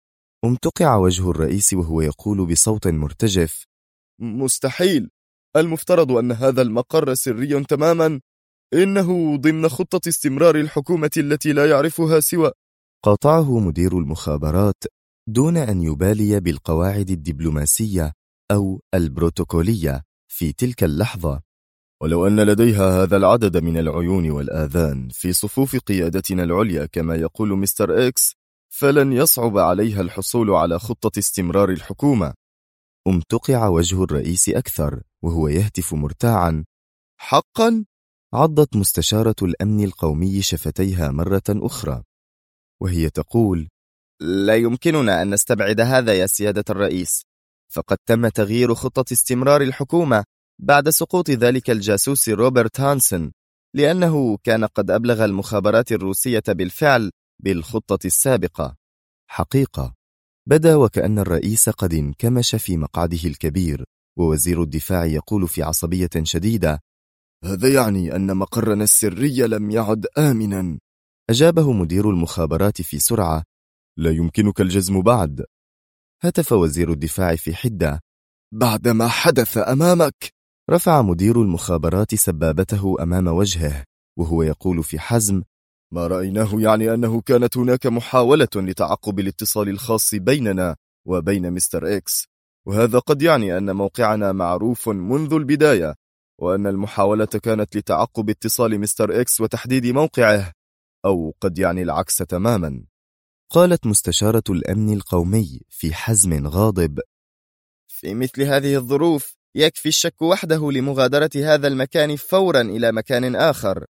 امتقع وجه الرئيس وهو يقول بصوت مرتجف: مستحيل، المفترض أن هذا المقر سري تماما، إنه ضمن خطة استمرار الحكومة التي لا يعرفها سوى... قاطعه مدير المخابرات دون أن يبالي بالقواعد الدبلوماسية أو البروتوكولية في تلك اللحظة: ولو أن لديها هذا العدد من العيون والآذان في صفوف قيادتنا العليا كما يقول مستر إكس، فلن يصعب عليها الحصول على خطة استمرار الحكومة. امتقع وجه الرئيس أكثر وهو يهتف مرتاعا: حقا؟ عضت مستشارة الأمن القومي شفتيها مرة أخرى وهي تقول: لا يمكننا أن نستبعد هذا يا سيادة الرئيس، فقد تم تغيير خطة استمرار الحكومة بعد سقوط ذلك الجاسوس روبرت هانسن، لأنه كان قد أبلغ المخابرات الروسية بالفعل بالخطة السابقة. حقيقة بدا وكأن الرئيس قد انكمش في مقعده الكبير، ووزير الدفاع يقول في عصبية شديدة: هذا يعني أن مقرنا السري لم يعد آمنا. أجابه مدير المخابرات في سرعة: لا يمكنك الجزم بعد. هتف وزير الدفاع في حدة: بعد ما حدث أمامك. رفع مدير المخابرات سبابته أمام وجهه وهو يقول في حزم: ما رأيناه يعني أنه كانت هناك محاولة لتعقب الاتصال الخاص بيننا وبين مستر إكس، وهذا قد يعني أن موقعنا معروف منذ البداية، وأن المحاولة كانت لتعقب اتصال مستر إكس وتحديد موقعه، أو قد يعني العكس تماما. قالت مستشارة الأمن القومي في حزم غاضب: في مثل هذه الظروف يكفي الشك وحده لمغادرة هذا المكان فورا إلى مكان آخر.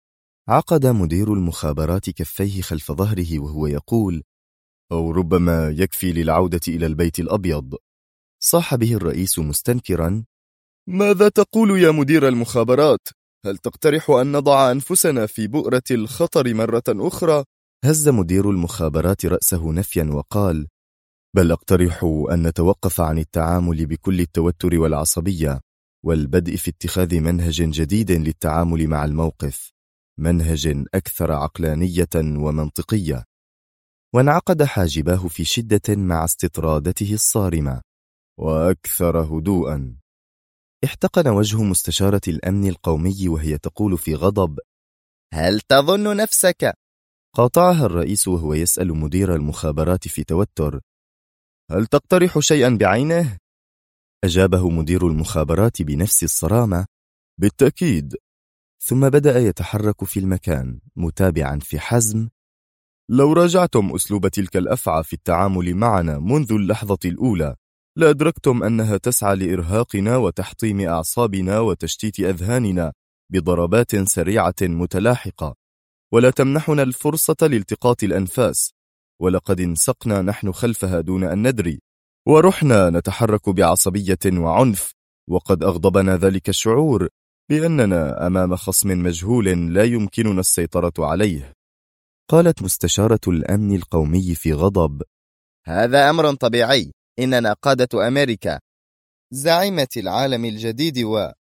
عقد مدير المخابرات كفيه خلف ظهره وهو يقول: أو ربما يكفي للعودة إلى البيت الأبيض. صاح به الرئيس مستنكرا: ماذا تقول يا مدير المخابرات؟ هل تقترح أن نضع أنفسنا في بؤرة الخطر مرة أخرى؟ هز مدير المخابرات رأسه نفيا وقال: بل أقترح أن نتوقف عن التعامل بكل التوتر والعصبية، والبدء في اتخاذ منهج جديد للتعامل مع الموقف، منهج أكثر عقلانية ومنطقية. وانعقد حاجباه في شدة مع استطرادته الصارمة، وأكثر هدوءا. احتقن وجه مستشارة الأمن القومي وهي تقول في غضب: هل تظن نفسك؟ قاطعها الرئيس وهو يسأل مدير المخابرات في توتر: هل تقترح شيئا بعينه؟ أجابه مدير المخابرات بنفس الصرامة: بالتأكيد. ثم بدأ يتحرك في المكان متابعا في حزم: لو راجعتم أسلوب تلك الأفعى في التعامل معنا منذ اللحظة الأولى لأدركتم أنها تسعى لإرهاقنا وتحطيم أعصابنا وتشتيت أذهاننا بضربات سريعة متلاحقة، ولا تمنحنا الفرصة لالتقاط الأنفاس، ولقد انسقنا نحن خلفها دون أن ندري، ورحنا نتحرك بعصبية وعنف، وقد أغضبنا ذلك الشعور بأننا أمام خصم مجهول لا يمكننا السيطرة عليه. قالت مستشارة الأمن القومي في غضب: هذا أمر طبيعي، إننا قادة أمريكا، زعيمة العالم الجديد.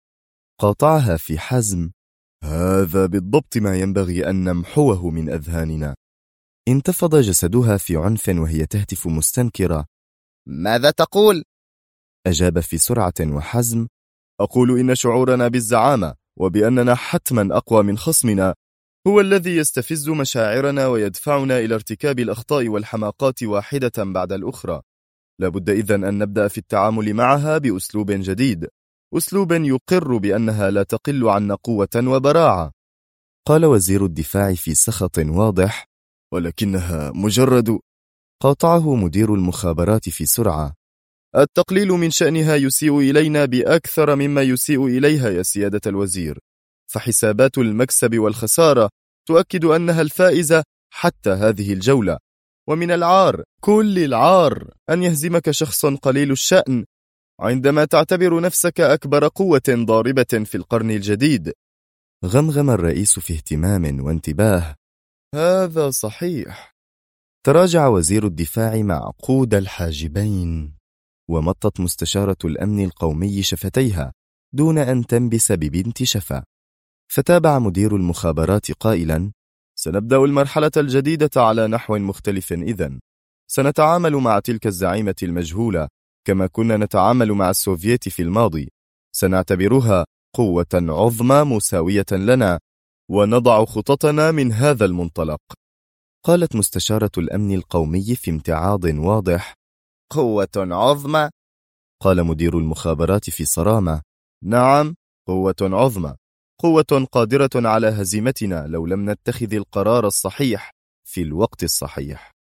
قاطعها في حزم: هذا بالضبط ما ينبغي أن نمحوه من أذهاننا. انتفض جسدها في عنف وهي تهتف مستنكرة: ماذا تقول؟ أجاب في سرعة وحزم: أقول إن شعورنا بالزعامة وبأننا حتما أقوى من خصمنا هو الذي يستفز مشاعرنا ويدفعنا إلى ارتكاب الأخطاء والحماقات واحدة بعد الأخرى. لابد إذن أن نبدأ في التعامل معها بأسلوب جديد، أسلوب يقر بأنها لا تقل عنا قوة وبراعة. قال وزير الدفاع في سخط واضح: ولكنها مجرد. قاطعه مدير المخابرات في سرعة: التقليل من شأنها يسيء إلينا بأكثر مما يسيء إليها يا سيادة الوزير، فحسابات المكسب والخسارة تؤكد أنها الفائزة حتى هذه الجولة، ومن العار، كل العار، أن يهزمك شخص قليل الشأن عندما تعتبر نفسك أكبر قوة ضاربة في القرن الجديد. غمغم الرئيس في اهتمام وانتباه: هذا صحيح. تراجع وزير الدفاع مع قود الحاجبين، ومطت مستشارة الأمن القومي شفتيها دون أن تنبس ببنت شفا. فتابع مدير المخابرات قائلا: سنبدأ المرحلة الجديدة على نحو مختلف إذن. سنتعامل مع تلك الزعيمة المجهولة كما كنا نتعامل مع السوفييت في الماضي، سنعتبرها قوة عظمى مساوية لنا، ونضع خططنا من هذا المنطلق. قالت مستشارة الأمن القومي في امتعاض واضح: قوة عظمى؟ قال مدير المخابرات في صرامة: نعم، قوة عظمى، قوة قادرة على هزيمتنا لو لم نتخذ القرار الصحيح في الوقت الصحيح.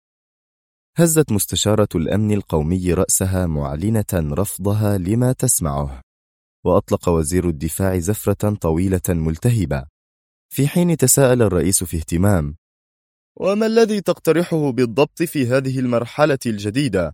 هزت مستشارة الأمن القومي رأسها معلنة رفضها لما تسمعه، وأطلق وزير الدفاع زفرة طويلة ملتهبة، في حين تساءل الرئيس في اهتمام: وما الذي تقترحه بالضبط في هذه المرحلة الجديدة؟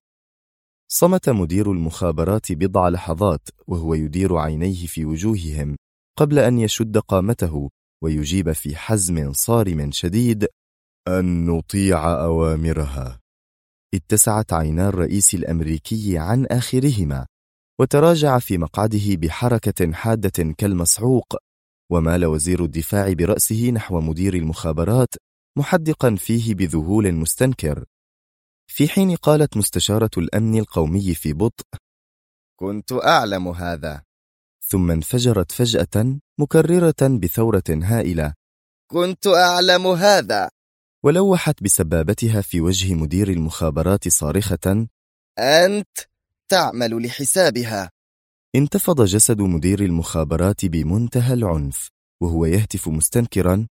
صمت مدير المخابرات بضع لحظات وهو يدير عينيه في وجوههم قبل أن يشد قامته ويجيب في حزم صارم شديد: أن نطيع أوامرها. اتسعت عينا الرئيس الأمريكي عن آخرهما، وتراجع في مقعده بحركة حادة كالمصعوق، ومال وزير الدفاع برأسه نحو مدير المخابرات محدقا فيه بذهول مستنكر، في حين قالت مستشارة الأمن القومي في بطء: كنت أعلم هذا. ثم انفجرت فجأة مكررة بثورة هائلة: كنت أعلم هذا. ولوحت بسبابتها في وجه مدير المخابرات صارخة: أنت تعمل لحسابها. انتفض جسد مدير المخابرات بمنتهى العنف وهو يهتف مستنكرا: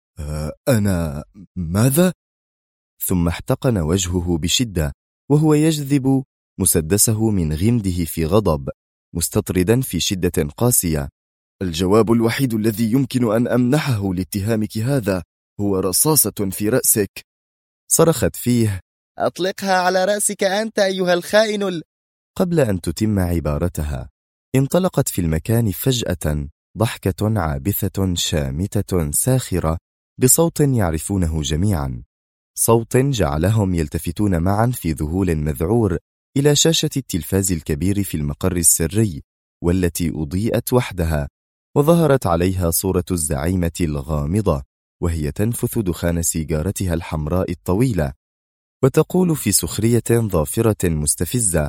أنا ماذا؟ ثم احتقن وجهه بشدة وهو يجذب مسدسه من غمده في غضب، مستطردا في شدة قاسية: الجواب الوحيد الذي يمكن أن أمنحه لاتهامك هذا هو رصاصة في رأسك. صرخت فيه: أطلقها على رأسك أنت أيها الخائن. قبل أن تتم عبارتها انطلقت في المكان فجأة ضحكة عابثة شامتة ساخرة بصوت يعرفونه جميعا، صوت جعلهم يلتفتون معا في ذهول مذعور إلى شاشة التلفاز الكبير في المقر السري، والتي أضيئت وحدها وظهرت عليها صورة الزعيمة الغامضة وهي تنفث دخان سيجارتها الحمراء الطويلة وتقول في سخرية ظافرة مستفزة: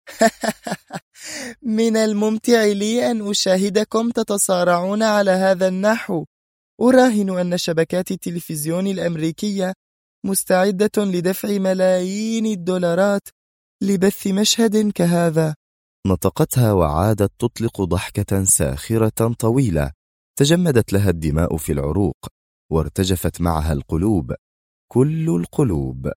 من الممتع لي أن أشاهدكم تتصارعون على هذا النحو. أراهن أن شبكات التلفزيون الأمريكية مستعدة لدفع ملايين الدولارات لبث مشهد كهذا. نطقتها وعادت تطلق ضحكة ساخرة طويلة تجمدت لها الدماء في العروق وارتجفت معها القلوب، كل القلوب.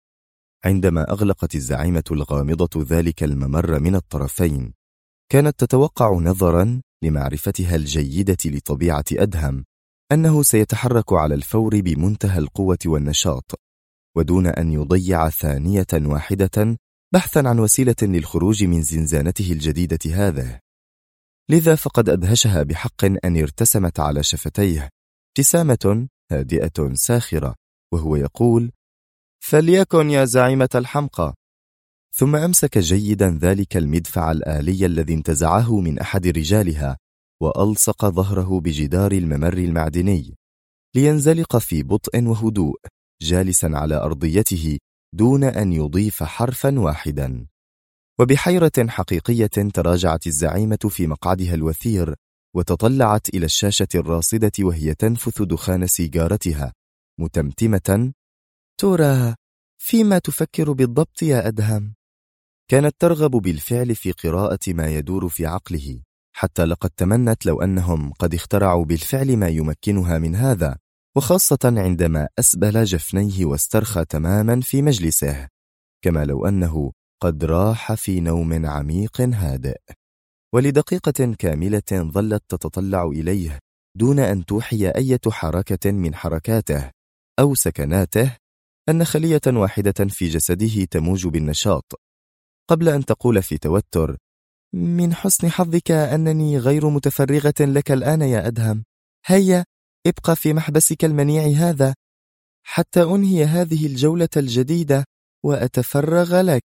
عندما أغلقت الزعيمة الغامضة ذلك الممر من الطرفين، كانت تتوقع نظرا لمعرفتها الجيدة لطبيعة أدهم أنه سيتحرك على الفور بمنتهى القوة والنشاط، ودون أن يضيع ثانية واحدة بحثا عن وسيلة للخروج من زنزانته الجديدة هذه. لذا فقد أدهشها بحق أن ارتسمت على شفتيه ابتسامة هادئة ساخرة وهو يقول: فليكن يا زعيمة الحمقى. ثم أمسك جيدا ذلك المدفع الآلي الذي انتزعه من أحد رجالها وألصق ظهره بجدار الممر المعدني لينزلق في بطء وهدوء جالسا على أرضيته دون أن يضيف حرفا واحدا. وبحيرة حقيقية تراجعت الزعيمة في مقعدها الوثير وتطلعت إلى الشاشة الراصدة وهي تنفث دخان سيجارتها متمتمة: ترى فيما تفكر بالضبط يا أدهم؟ كانت ترغب بالفعل في قراءة ما يدور في عقله، حتى لقد تمنت لو أنهم قد اخترعوا بالفعل ما يمكنها من هذا، وخاصة عندما أسبل جفنيه واسترخى تماما في مجلسه، كما لو أنه قد راح في نوم عميق هادئ. ولدقيقة كاملة ظلت تتطلع إليه دون أن توحي أي حركة من حركاته أو سكناته أن خلية واحدة في جسده تموج بالنشاط، قبل أن تقول في توتر: من حسن حظك أنني غير متفرغة لك الآن يا أدهم. هيا ابقى في محبسك المنيع هذا حتى أنهي هذه الجولة الجديدة وأتفرغ لك.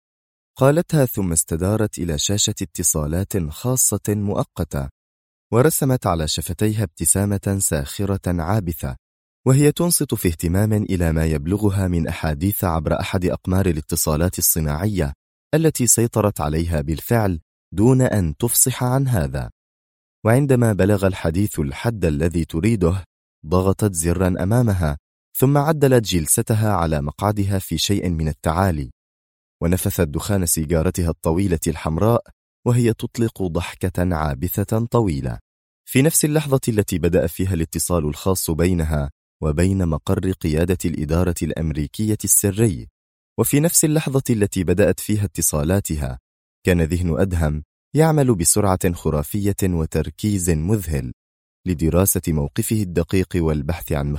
قالتها ثم استدارت إلى شاشة اتصالات خاصة مؤقتة ورسمت على شفتيها ابتسامة ساخرة عابثة وهي تنصت في اهتمام إلى ما يبلغها من أحاديث عبر أحد أقمار الاتصالات الصناعية التي سيطرت عليها بالفعل دون أن تفصح عن هذا. وعندما بلغ الحديث الحد الذي تريده ضغطت زرا أمامها ثم عدلت جلستها على مقعدها في شيء من التعالي ونفثت دخان سيجارتها الطويلة الحمراء وهي تطلق ضحكة عابثة طويلة. في نفس اللحظة التي بدأ فيها الاتصال الخاص بينها وبين مقر قيادة الإدارة الأمريكية السري، وفي نفس اللحظة التي بدأت فيها اتصالاتها، كان ذهن أدهم يعمل بسرعة خرافية وتركيز مذهل لدراسة موقفه الدقيق والبحث عن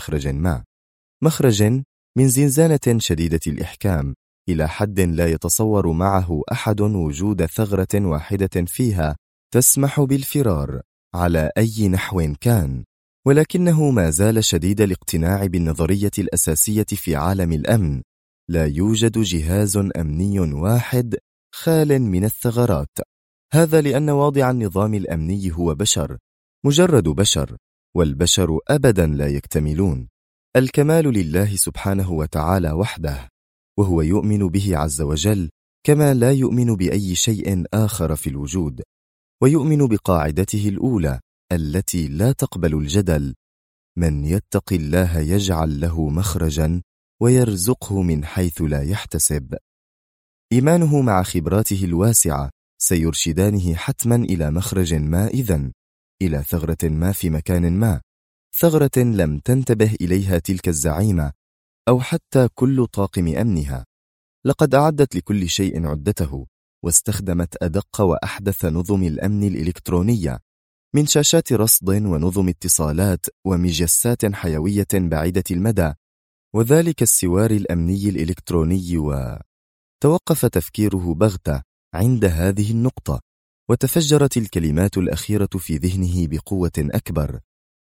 مخرج من زنزانة شديدة الإحكام إلى حد لا يتصور معه أحد وجود ثغرة واحدة فيها تسمح بالفرار على أي نحو كان. ولكنه ما زال شديد الاقتناع بالنظرية الأساسية في عالم الأمن: لا يوجد جهاز أمني واحد خال من الثغرات. هذا لأن واضع النظام الأمني هو بشر، مجرد بشر، والبشر أبدا لا يكتملون. الكمال لله سبحانه وتعالى وحده، وهو يؤمن به عز وجل كما لا يؤمن بأي شيء آخر في الوجود، ويؤمن بقاعدته الأولى التي لا تقبل الجدل: من يتق الله يجعل له مخرجا ويرزقه من حيث لا يحتسب. إيمانه مع خبراته الواسعة سيرشدانه حتما إلى مخرج ما، إذن إلى ثغرة ما في مكان ما، ثغرة لم تنتبه إليها تلك الزعيمة أو حتى كل طاقم أمنها. لقد أعدت لكل شيء عدته، واستخدمت أدق وأحدث نظم الأمن الإلكترونية، من شاشات رصد ونظم اتصالات ومجسات حيوية بعيدة المدى، وذلك السوار الأمني الإلكتروني. توقف تفكيره بغتة عند هذه النقطة، وتفجرت الكلمات الأخيرة في ذهنه بقوة أكبر: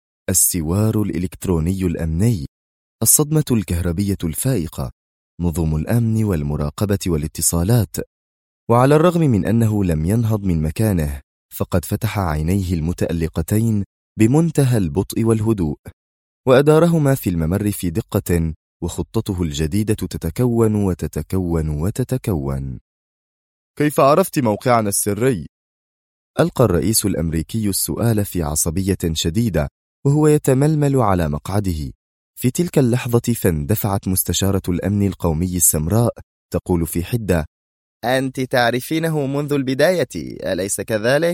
السوار الإلكتروني الأمني، الصدمة الكهربية الفائقة، نظم الأمن والمراقبة والاتصالات. وعلى الرغم من أنه لم ينهض من مكانه، فقد فتح عينيه المتألقتين بمنتهى البطء والهدوء، وأدارهما في الممر في دقة، وخطته الجديدة تتكون وتتكون وتتكون. كيف عرفت موقعنا السري؟ ألقى الرئيس الأمريكي السؤال في عصبية شديدة وهو يتململ على مقعده. في تلك اللحظة فاندفعت مستشارة الأمن القومي السمراء تقول في حدة: أنت تعرفينه منذ البداية، أليس كذلك؟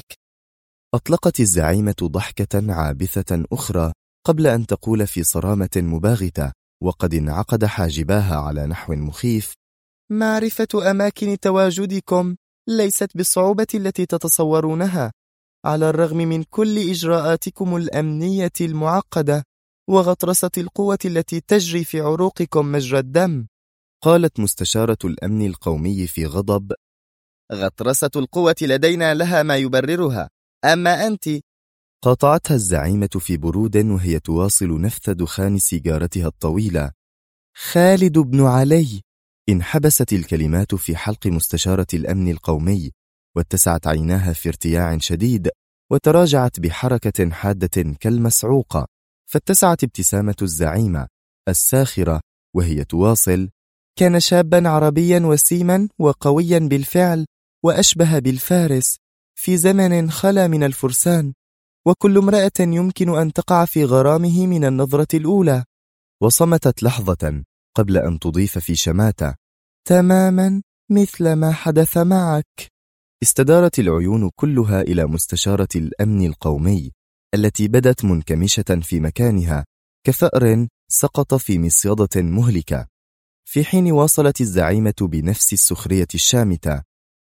أطلقت الزعيمة ضحكة عابثة أخرى قبل أن تقول في صرامة مباغتة وقد انعقد حاجباها على نحو مخيف: معرفة أماكن تواجدكم ليست بالصعوبة التي تتصورونها، على الرغم من كل إجراءاتكم الأمنية المعقدة وغطرسة القوة التي تجري في عروقكم مجرى الدم. قالت مستشارة الأمن القومي في غضب: غطرسة القوة لدينا لها ما يبررها، أما أنت. قاطعتها الزعيمة في برود وهي تواصل نفث دخان سيجارتها الطويلة: خالد بن علي. انحبست الكلمات في حلق مستشارة الأمن القومي، واتسعت عيناها في ارتياع شديد، وتراجعت بحركة حادة كالمسعوقة. فاتسعت ابتسامة الزعيمة الساخرة وهي تواصل: كان شابا عربيا وسيما وقويا بالفعل، وأشبه بالفارس في زمن خلا من الفرسان، وكل امرأة يمكن أن تقع في غرامه من النظرة الأولى. وصمتت لحظة قبل أن تضيف في شماتة: تماما مثل ما حدث معك. استدارت العيون كلها إلى مستشارة الأمن القومي التي بدت منكمشة في مكانها كفأر سقط في مصيدة مهلكة، في حين واصلت الزعيمة بنفس السخرية الشامتة: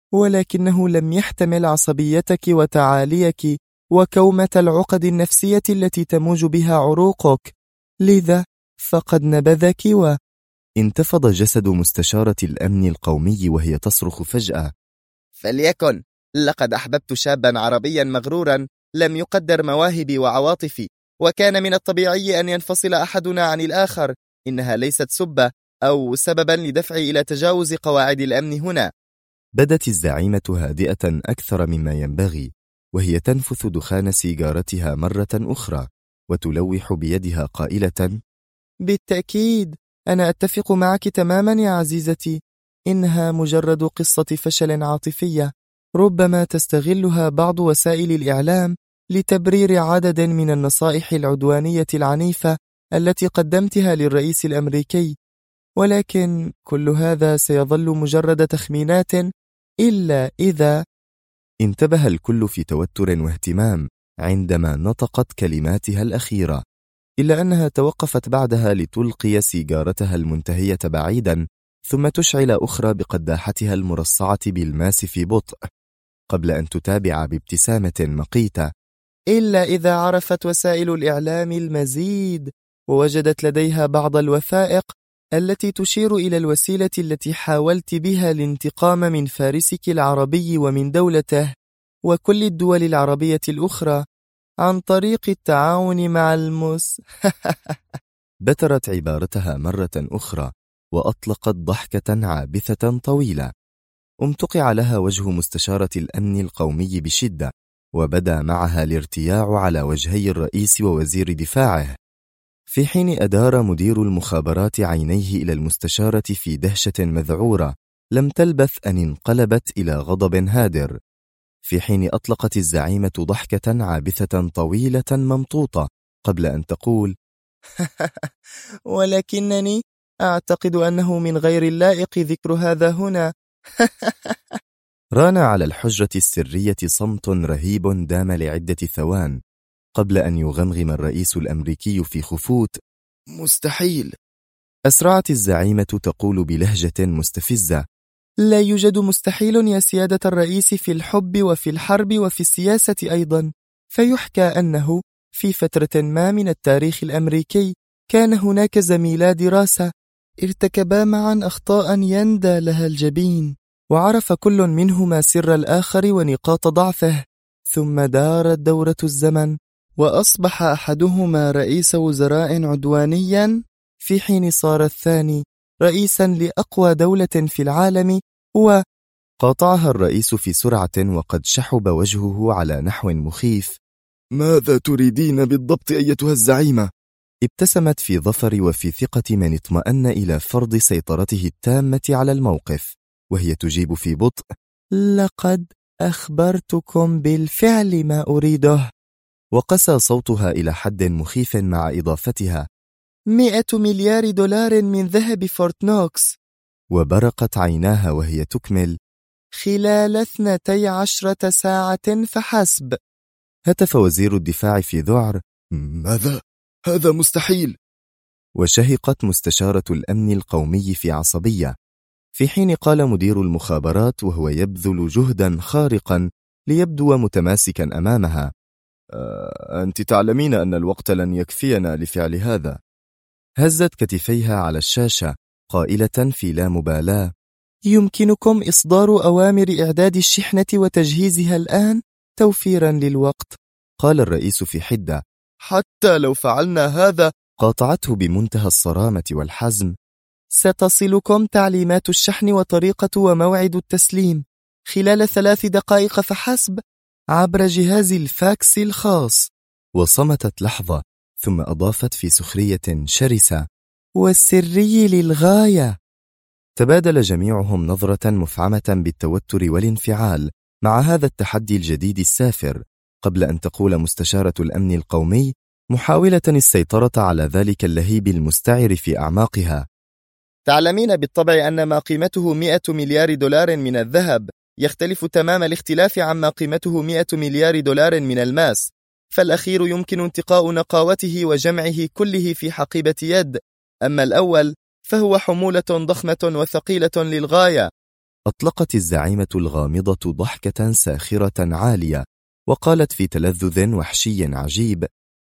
ولكنه لم يحتمل عصبيتك وتعاليك وكومة العقد النفسية التي تموج بها عروقك، لذا فقد نبذك. انتفض جسد مستشارة الأمن القومي وهي تصرخ فجأة: فليكن، لقد أحببت شابا عربيا مغرورا لم يقدر مواهبي وعواطفي، وكان من الطبيعي أن ينفصل أحدنا عن الآخر. إنها ليست سبة أو سببا لدفعي إلى تجاوز قواعد الأمن هنا. بدت الزعيمة هادئة أكثر مما ينبغي، وهي تنفث دخان سيجارتها مرة أخرى وتلوح بيدها قائلة: بالتأكيد أنا أتفق معك تماما يا عزيزتي، إنها مجرد قصة فشل عاطفية ربما تستغلها بعض وسائل الإعلام لتبرير عدد من النصائح العدوانية العنيفة التي قدمتها للرئيس الأمريكي، ولكن كل هذا سيظل مجرد تخمينات إلا إذا. انتبه الكل في توتر واهتمام عندما نطقت كلماتها الأخيرة، إلا أنها توقفت بعدها لتلقي سيجارتها المنتهية بعيدا، ثم تشعل أخرى بقداحتها المرصعة بالماس في بطء، قبل أن تتابع بابتسامة مقيتة: إلا إذا عرفت وسائل الإعلام المزيد ووجدت لديها بعض الوثائق التي تشير إلى الوسيلة التي حاولت بها الانتقام من فارسك العربي ومن دولته وكل الدول العربية الأخرى عن طريق التعاون مع بترت عبارتها مرة أخرى وأطلقت ضحكة عابثة طويلة. امتقع لها وجه مستشارة الأمن القومي بشدة، وبدا معها الارتياع على وجهي الرئيس ووزير دفاعه، في حين أدار مدير المخابرات عينيه إلى المستشارة في دهشة مذعورة لم تلبث أن انقلبت إلى غضب هادر، في حين أطلقت الزعيمة ضحكة عابثة طويلة ممطوطة قبل أن تقول: ولكنني أعتقد أنه من غير اللائق ذكر هذا هنا. ران على الحجرة السرية صمت رهيب دام لعدة ثوان قبل أن يغمغم الرئيس الأمريكي في خفوت: مستحيل. أسرعت الزعيمة تقول بلهجة مستفزة: لا يوجد مستحيل يا سيادة الرئيس في الحب وفي الحرب وفي السياسة أيضا، فيحكى أنه في فترة ما من التاريخ الأمريكي كان هناك زميلا دراسة ارتكبا معا أخطاء يندى لها الجبين، وعرف كل منهما سر الآخر ونقاط ضعفه، ثم دارت دورة الزمن وأصبح أحدهما رئيس وزراء عدوانيا، في حين صار الثاني رئيسا لأقوى دولة في العالم. وقاطعها الرئيس في سرعة وقد شحب وجهه على نحو مخيف. ماذا تريدين بالضبط أيتها الزعيمة؟ ابتسمت في ظفر وفي ثقة من اطمأن إلى فرض سيطرته التامة على الموقف، وهي تجيب في بطء: لقد أخبرتكم بالفعل ما أريده. وقسى صوتها إلى حد مخيف مع إضافتها: 100 مليار دولار من ذهب فورت نوكس. وبرقت عيناها وهي تكمل: خلال 12 ساعة فحسب. هتف وزير الدفاع في ذعر: ماذا؟ هذا مستحيل. وشهقت مستشارة الأمن القومي في عصبية، في حين قال مدير المخابرات وهو يبذل جهدا خارقا ليبدو متماسكا أمامها: أنت تعلمين أن الوقت لن يكفينا لفعل هذا. هزت كتفيها على الشاشة قائلة في لا مبالاة: يمكنكم إصدار أوامر إعداد الشحنة وتجهيزها الآن توفيرا للوقت. قال الرئيس في حدة: حتى لو فعلنا هذا. قاطعته بمنتهى الصرامة والحزم: ستصلكم تعليمات الشحن وطريقة وموعد التسليم خلال 3 دقائق فحسب عبر جهاز الفاكس الخاص. وصمتت لحظة ثم أضافت في سخرية شرسة: والسري للغاية. تبادل جميعهم نظرة مفعمة بالتوتر والانفعال مع هذا التحدي الجديد السافر، قبل أن تقول مستشارة الأمن القومي محاولة السيطرة على ذلك اللهيب المستعر في أعماقها: تعلمين بالطبع أن ما قيمته 100 مليار دولار من الذهب يختلف تمام الاختلاف عما قيمته 100 مليار دولار من الماس، فالأخير يمكن انتقاء نقاوته وجمعه كله في حقيبة يد، أما الأول فهو حمولة ضخمة وثقيلة للغاية. أطلقت الزعيمة الغامضة ضحكة ساخرة عالية وقالت في تلذذ وحشي عجيب: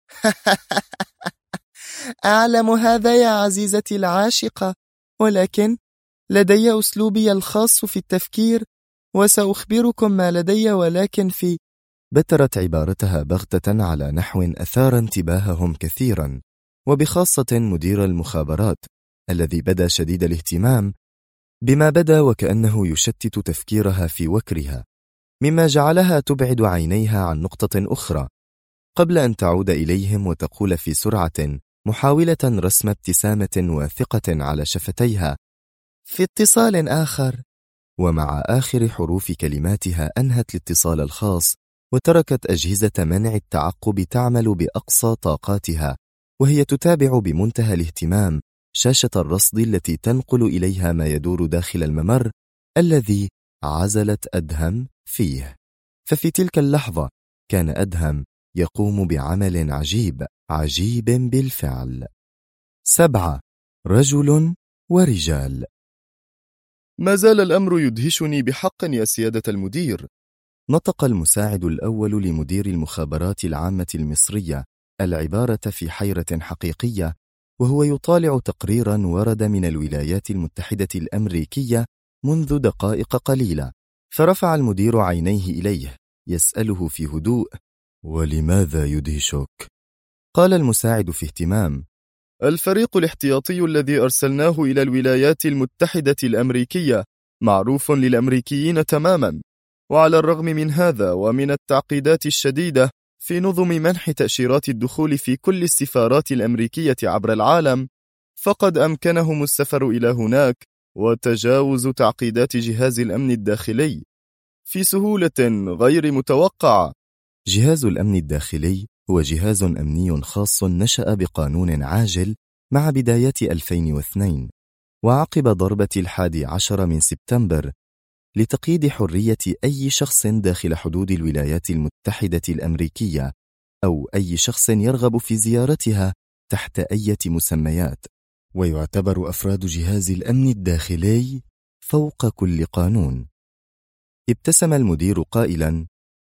أعلم هذا يا عزيزتي العاشقة، ولكن لدي أسلوبي الخاص في التفكير، وسأخبركم ما لدي ولكن في. بترت عبارتها بغتة على نحو أثار انتباههم كثيرا، وبخاصة مدير المخابرات الذي بدا شديد الاهتمام بما بدا وكأنه يشتت تفكيرها في وكرها، مما جعلها تبعد عينيها عن نقطة أخرى قبل أن تعود إليهم وتقول في سرعة محاولة رسم ابتسامة واثقة على شفتيها: في اتصال آخر. ومع آخر حروف كلماتها أنهت الاتصال الخاص وتركت أجهزة منع التعقب تعمل بأقصى طاقاتها، وهي تتابع بمنتهى الاهتمام شاشة الرصد التي تنقل إليها ما يدور داخل الممر الذي عزلت أدهم فيه. ففي تلك اللحظة كان أدهم يقوم بعمل عجيب بالفعل. 7. رجل ورجال. ما زال الأمر يدهشني بحق يا سيادة المدير. نطق المساعد الأول لمدير المخابرات العامة المصرية العبارة في حيرة حقيقية، وهو يطالع تقريرا ورد من الولايات المتحدة الأمريكية منذ دقائق قليلة. فرفع المدير عينيه إليه يسأله في هدوء: ولماذا يدهشك؟ قال المساعد في اهتمام: الفريق الاحتياطي الذي أرسلناه إلى الولايات المتحدة الأمريكية معروف للأمريكيين تماما، وعلى الرغم من هذا ومن التعقيدات الشديدة في نظم منح تأشيرات الدخول في كل السفارات الأمريكية عبر العالم، فقد أمكنهم السفر إلى هناك وتجاوز تعقيدات جهاز الأمن الداخلي في سهولة غير متوقعة. جهاز الأمن الداخلي هو جهاز أمني خاص نشأ بقانون عاجل مع بدايات 2002 وعقب ضربة 11 من سبتمبر لتقييد حرية أي شخص داخل حدود الولايات المتحدة الأمريكية أو أي شخص يرغب في زيارتها تحت أي مسميات، ويعتبر أفراد جهاز الأمن الداخلي فوق كل قانون. ابتسم المدير قائلا: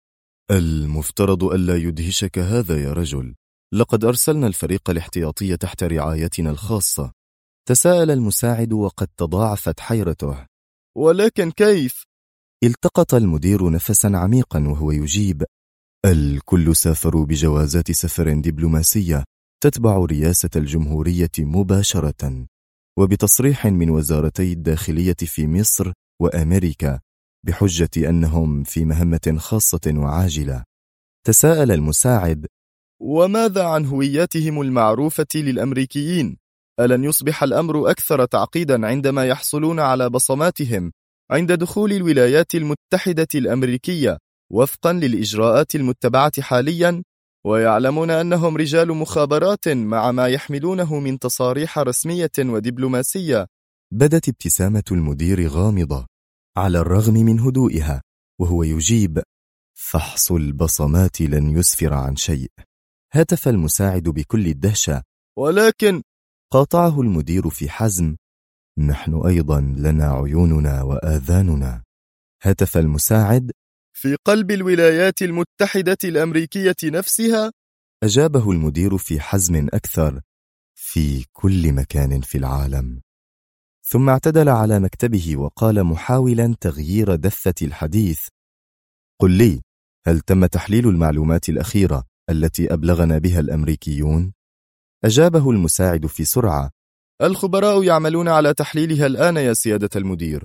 المفترض ألا يدهشك هذا يا رجل. لقد أرسلنا الفريق الاحتياطي تحت رعايتنا الخاصة. تساءل المساعد وقد تضاعفت حيرته. ولكن كيف؟ التقط المدير نفسا عميقا وهو يجيب: الكل سافروا بجوازات سفر دبلوماسية تتبع رئاسة الجمهورية مباشرة، وبتصريح من وزارتي الداخلية في مصر وأمريكا بحجة أنهم في مهمة خاصة وعاجلة. تساءل المساعد: وماذا عن هوياتهم المعروفة للأمريكيين؟ ألن يصبح الأمر أكثر تعقيدا عندما يحصلون على بصماتهم عند دخول الولايات المتحدة الأمريكية وفقا للإجراءات المتبعة حاليا، ويعلمون أنهم رجال مخابرات مع ما يحملونه من تصاريح رسمية ودبلوماسية؟ بدت ابتسامة المدير غامضة على الرغم من هدوئها وهو يجيب: فحص البصمات لن يسفر عن شيء. هتف المساعد بكل الدهشة: ولكن قاطعه المدير في حزم: نحن أيضا لنا عيوننا وآذاننا. هتف المساعد: في قلب الولايات المتحدة الأمريكية نفسها؟ أجابه المدير في حزم أكثر: في كل مكان في العالم. ثم اعتدل على مكتبه وقال محاولا تغيير دفة الحديث: قل لي، هل تم تحليل المعلومات الأخيرة التي أبلغنا بها الأمريكيون؟ أجابه المساعد في سرعة: الخبراء يعملون على تحليلها الآن يا سيادة المدير.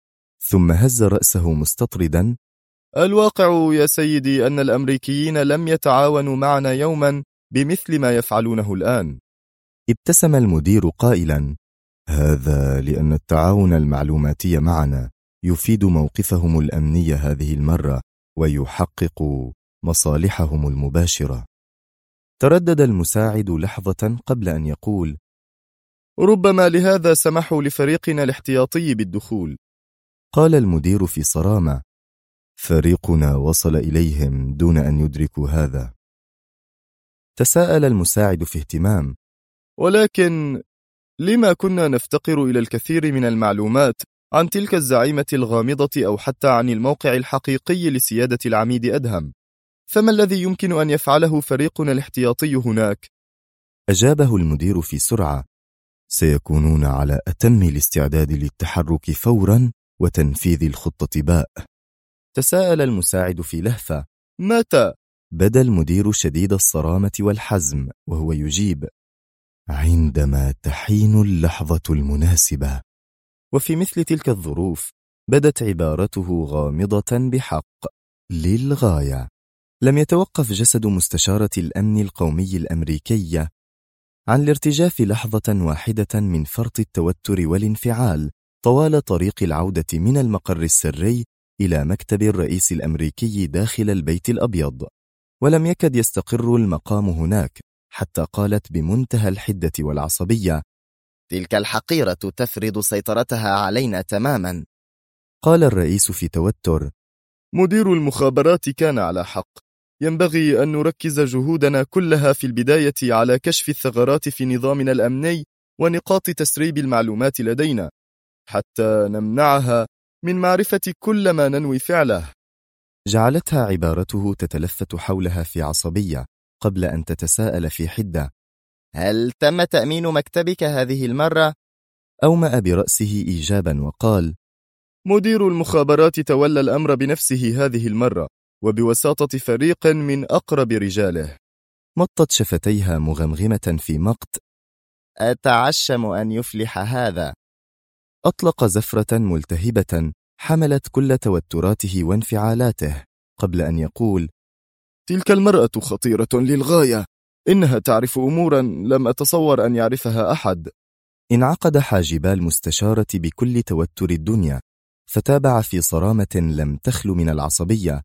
ثم هز رأسه مستطردا: الواقع يا سيدي أن الأمريكيين لم يتعاونوا معنا يوما بمثل ما يفعلونه الآن. ابتسم المدير قائلا: هذا لأن التعاون المعلوماتي معنا يفيد موقفهم الأمني هذه المرة ويحقق مصالحهم المباشرة. تردد المساعد لحظة قبل أن يقول: ربما لهذا سمحوا لفريقنا الاحتياطي بالدخول. قال المدير في صرامة: فريقنا وصل إليهم دون أن يدركوا هذا. تساءل المساعد في اهتمام: ولكن لما كنا نفتقر إلى الكثير من المعلومات عن تلك الزعيمة الغامضة أو حتى عن الموقع الحقيقي لسيادة العميد أدهم؟ فما الذي يمكن أن يفعله فريقنا الاحتياطي هناك؟ أجابه المدير في سرعة: سيكونون على أتم الاستعداد للتحرك فورا وتنفيذ الخطة باء. تساءل المساعد في لهفة: متى؟ بدا المدير شديد الصرامة والحزم وهو يجيب: عندما تحين اللحظة المناسبة. وفي مثل تلك الظروف بدت عبارته غامضة بحق للغاية. لم يتوقف جسد مستشارة الأمن القومي الأمريكية عن الارتجاف لحظة واحدة من فرط التوتر والانفعال طوال طريق العودة من المقر السري إلى مكتب الرئيس الأمريكي داخل البيت الأبيض، ولم يكد يستقر المقام هناك حتى قالت بمنتهى الحدة والعصبية: تلك الحقيرة تفرض سيطرتها علينا تماما. قال الرئيس في توتر: مدير المخابرات كان على حق. ينبغي أن نركز جهودنا كلها في البداية على كشف الثغرات في نظامنا الأمني ونقاط تسريب المعلومات لدينا حتى نمنعها من معرفة كل ما ننوي فعله. جعلتها عبارته تتلفت حولها في عصبية قبل أن تتساءل في حدة: هل تم تأمين مكتبك هذه المرة؟ أومأ برأسه إيجابا وقال: مدير المخابرات تولى الأمر بنفسه هذه المرة وبوساطة فريق من أقرب رجاله. مطت شفتيها مغمغمة في مقت: أتعشم أن يفلح هذا. أطلق زفرة ملتهبة حملت كل توتراته وانفعالاته قبل أن يقول: تلك المرأة خطيرة للغاية. إنها تعرف أمورا لم أتصور أن يعرفها أحد. انعقد حاجبا المستشارة بكل توتر الدنيا فتابع في صرامة لم تخل من العصبية: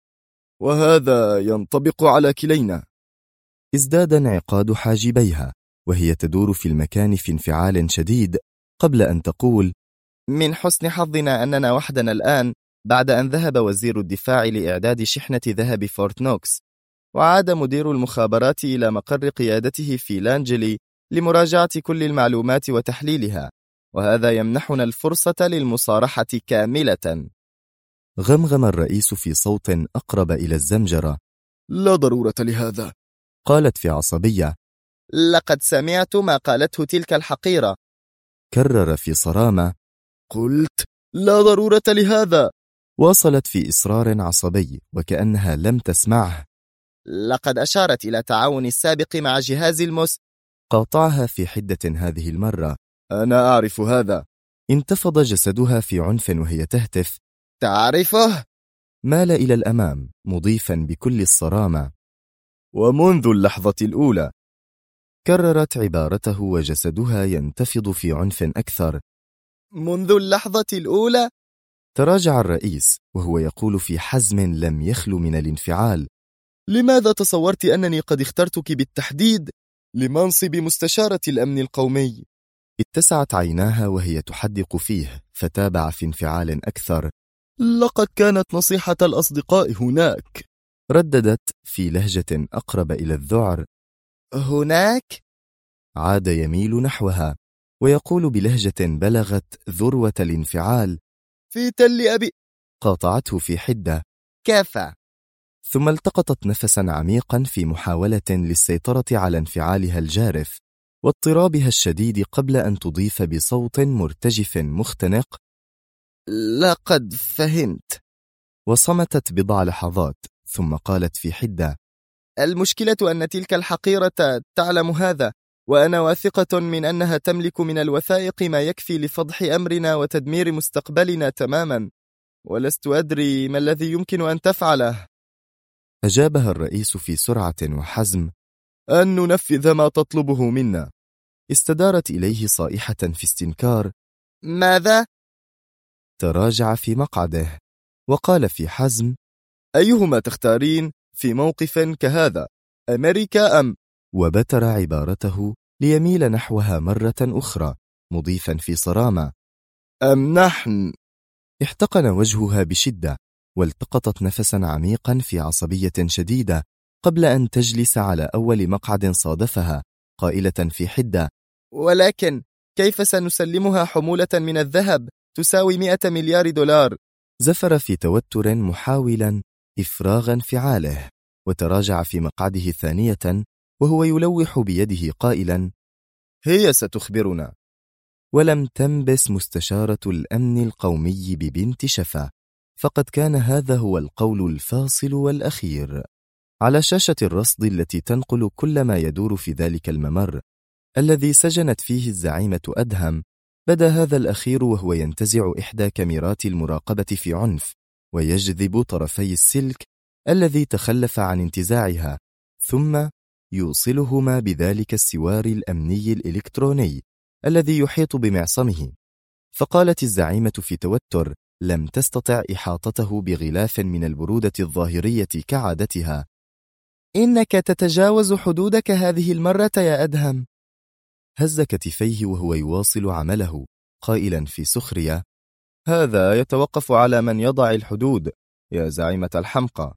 وهذا ينطبق على كلينا. ازداد انعقاد حاجبيها وهي تدور في المكان في انفعال شديد قبل أن تقول: من حسن حظنا أننا وحدنا الآن بعد أن ذهب وزير الدفاع لإعداد شحنة ذهب فورت نوكس، وعاد مدير المخابرات إلى مقر قيادته في لانجلي لمراجعة كل المعلومات وتحليلها، وهذا يمنحنا الفرصة للمصارحة كاملة. غمغم الرئيس في صوت أقرب إلى الزمجرة: لا ضرورة لهذا. قالت في عصبية: لقد سمعت ما قالته تلك الحقيرة. كرر في صرامة: قلت لا ضرورة لهذا. واصلت في إصرار عصبي وكأنها لم تسمعه: لقد أشارت إلى تعاون السابق مع جهاز المس. قاطعها في حدة هذه المرة: أنا أعرف هذا. انتفض جسدها في عنف وهي تهتف: تعرفه؟ مال إلى الأمام مضيفا بكل الصرامة: ومنذ اللحظة الأولى. كررت عبارته وجسدها ينتفض في عنف أكثر: منذ اللحظة الأولى. تراجع الرئيس وهو يقول في حزم لم يخلو من الانفعال: لماذا تصورت أنني قد اخترتك بالتحديد لمنصب مستشارة الأمن القومي؟ اتسعت عيناها وهي تحدق فيه، فتابع في انفعال أكثر: لقد كانت نصيحة الأصدقاء هناك. رددت في لهجة أقرب إلى الذعر: هناك؟ عاد يميل نحوها ويقول بلهجة بلغت ذروة الانفعال: في تل أبي. قاطعته في حدة: كفى. ثم التقطت نفسا عميقا في محاولة للسيطرة على انفعالها الجارف واضطرابها الشديد قبل أن تضيف بصوت مرتجف مختنق: لقد فهمت. وصمتت بضع لحظات ثم قالت في حدة: المشكلة أن تلك الحقيرة تعلم هذا، وأنا واثقة من أنها تملك من الوثائق ما يكفي لفضح أمرنا وتدمير مستقبلنا تماما، ولست أدري ما الذي يمكن أن تفعله. أجابها الرئيس في سرعة وحزم: أن ننفذ ما تطلبه منا. استدارت إليه صائحة في استنكار: ماذا؟ تراجع في مقعده وقال في حزم: أيهما تختارين في موقف كهذا، أمريكا أم؟ وبتر عبارته ليميل نحوها مرة أخرى مضيفا في صرامة: أم نحن؟ احتقن وجهها بشدة والتقطت نفسا عميقا في عصبية شديدة قبل أن تجلس على أول مقعد صادفها قائلة في حدة: ولكن كيف سنسلمها حمولة من الذهب تساوي 100 مليار دولار؟ زفر في توتر محاولا إفراغ انفعاله وتراجع في مقعده ثانية وهو يلوح بيده قائلا: هي ستخبرنا. ولم تنبس مستشارة الأمن القومي ببنت شفا، فقد كان هذا هو القول الفاصل والأخير. على شاشة الرصد التي تنقل كل ما يدور في ذلك الممر الذي سجنت فيه الزعيمة أدهم، بدا هذا الأخير وهو ينتزع إحدى كاميرات المراقبة في عنف ويجذب طرفي السلك الذي تخلف عن انتزاعها، ثم يوصلهما بذلك السوار الأمني الإلكتروني الذي يحيط بمعصمه. فقالت الزعيمة في توتر لم تستطع إحاطته بغلاف من البرودة الظاهرية كعادتها: إنك تتجاوز حدودك هذه المرة يا أدهم. هز كتفيه وهو يواصل عمله قائلا في سخرية: هذا يتوقف على من يضع الحدود يا زعيمة الحمقى.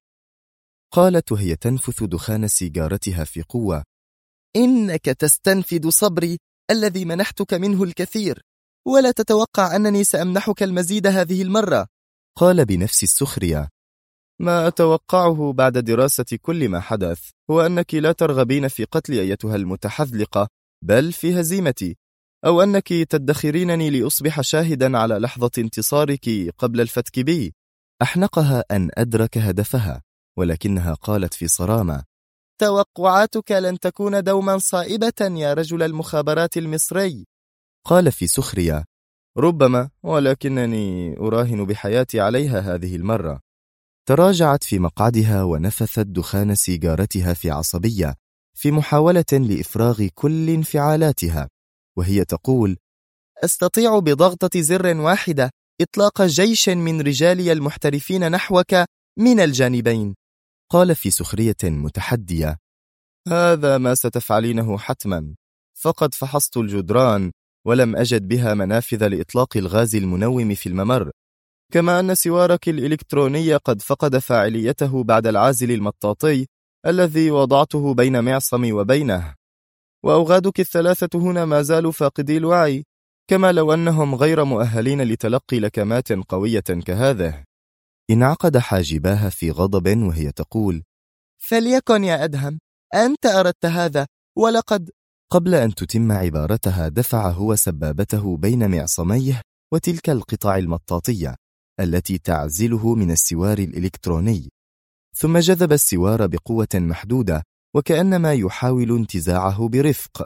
قالت وهي تنفث دخان سيجارتها في قوة: إنك تستنفد صبري الذي منحتك منه الكثير، ولا تتوقع أنني سأمنحك المزيد هذه المرة. قال بنفس السخرية: ما أتوقعه بعد دراسة كل ما حدث هو أنك لا ترغبين في قتلي أيتها المتحذلقة، بل في هزيمتي، أو أنك تدخرينني لأصبح شاهدا على لحظة انتصارك قبل الفتك بي. أحنقها أن أدرك هدفها، ولكنها قالت في صرامة: توقعاتك لن تكون دوما صائبة يا رجل المخابرات المصري. قال في سخرية: ربما، ولكنني أراهن بحياتي عليها هذه المرة. تراجعت في مقعدها ونفثت دخان سيجارتها في عصبية في محاولة لإفراغ كل انفعالاتها، وهي تقول: أستطيع بضغطة زر واحدة إطلاق جيش من رجالي المحترفين نحوك من الجانبين. قال في سخرية متحدية: هذا ما ستفعلينه حتما، فقد فحصت الجدران ولم أجد بها منافذ لإطلاق الغاز المنوم في الممر، كما أن سوارك الإلكتروني قد فقد فاعليته بعد العازل المطاطي الذي وضعته بين معصمي وبينه، وأوغادك الثلاثة هنا ما زالوا فاقدي الوعي، كما لو أنهم غير مؤهلين لتلقي لكمات قوية كهذه. انعقد حاجباها في غضب وهي تقول: فليكن يا أدهم، أنت أردت هذا، ولقد... قبل أن تتم عبارتها دفع هو سبابته بين معصميه وتلك القطع المطاطية التي تعزله من السوار الإلكتروني، ثم جذب السوار بقوة محدودة وكأنما يحاول انتزاعه برفق.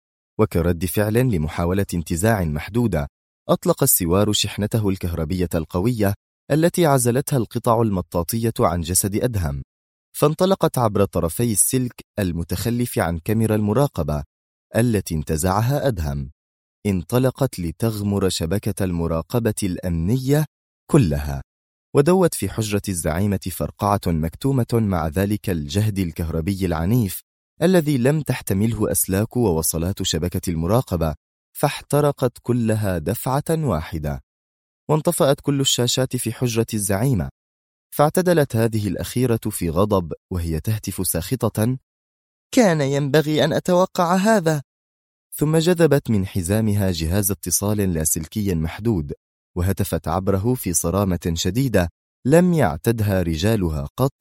وكرد فعل لمحاولة انتزاع محدودة، أطلق السوار شحنته الكهربية القوية التي عزلتها القطع المطاطية عن جسد أدهم، فانطلقت عبر طرفي السلك المتخلف عن كاميرا المراقبة التي انتزعها أدهم. انطلقت لتغمر شبكة المراقبة الأمنية كلها، ودوت في حجرة الزعيمة فرقعة مكتومة مع ذلك الجهد الكهربي العنيف الذي لم تحتمله أسلاك ووصلات شبكة المراقبة، فاحترقت كلها دفعة واحدة، وانطفأت كل الشاشات في حجرة الزعيمة. فاعتدلت هذه الأخيرة في غضب وهي تهتف ساخطة: كان ينبغي أن أتوقع هذا. ثم جذبت من حزامها جهاز اتصال لاسلكي محدود، وهتفت عبره في صرامة شديدة لم يعتدها رجالها قط: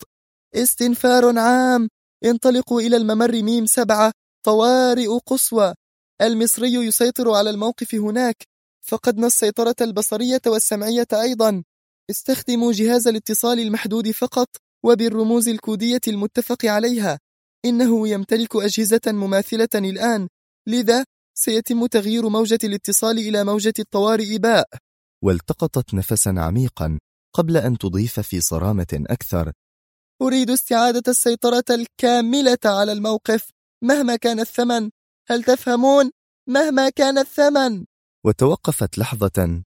استنفار عام، انطلقوا إلى الممر ميم 7، طوارئ قصوى. المصري يسيطر على الموقف هناك، فقدنا السيطرة البصرية والسمعية أيضا. استخدموا جهاز الاتصال المحدود فقط وبالرموز الكودية المتفق عليها. إنه يمتلك أجهزة مماثلة الآن، لذا سيتم تغيير موجة الاتصال إلى موجة الطوارئ باء. والتقطت نفسا عميقا قبل أن تضيف في صرامة أكثر: أريد استعادة السيطرة الكاملة على الموقف مهما كان الثمن. هل تفهمون؟ مهما كان الثمن. وتوقفت لحظة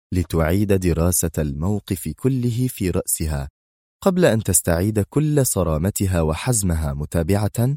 لتعيد دراسة الموقف كله في رأسها قبل أن تستعيد كل صرامتها وحزمها متابعة: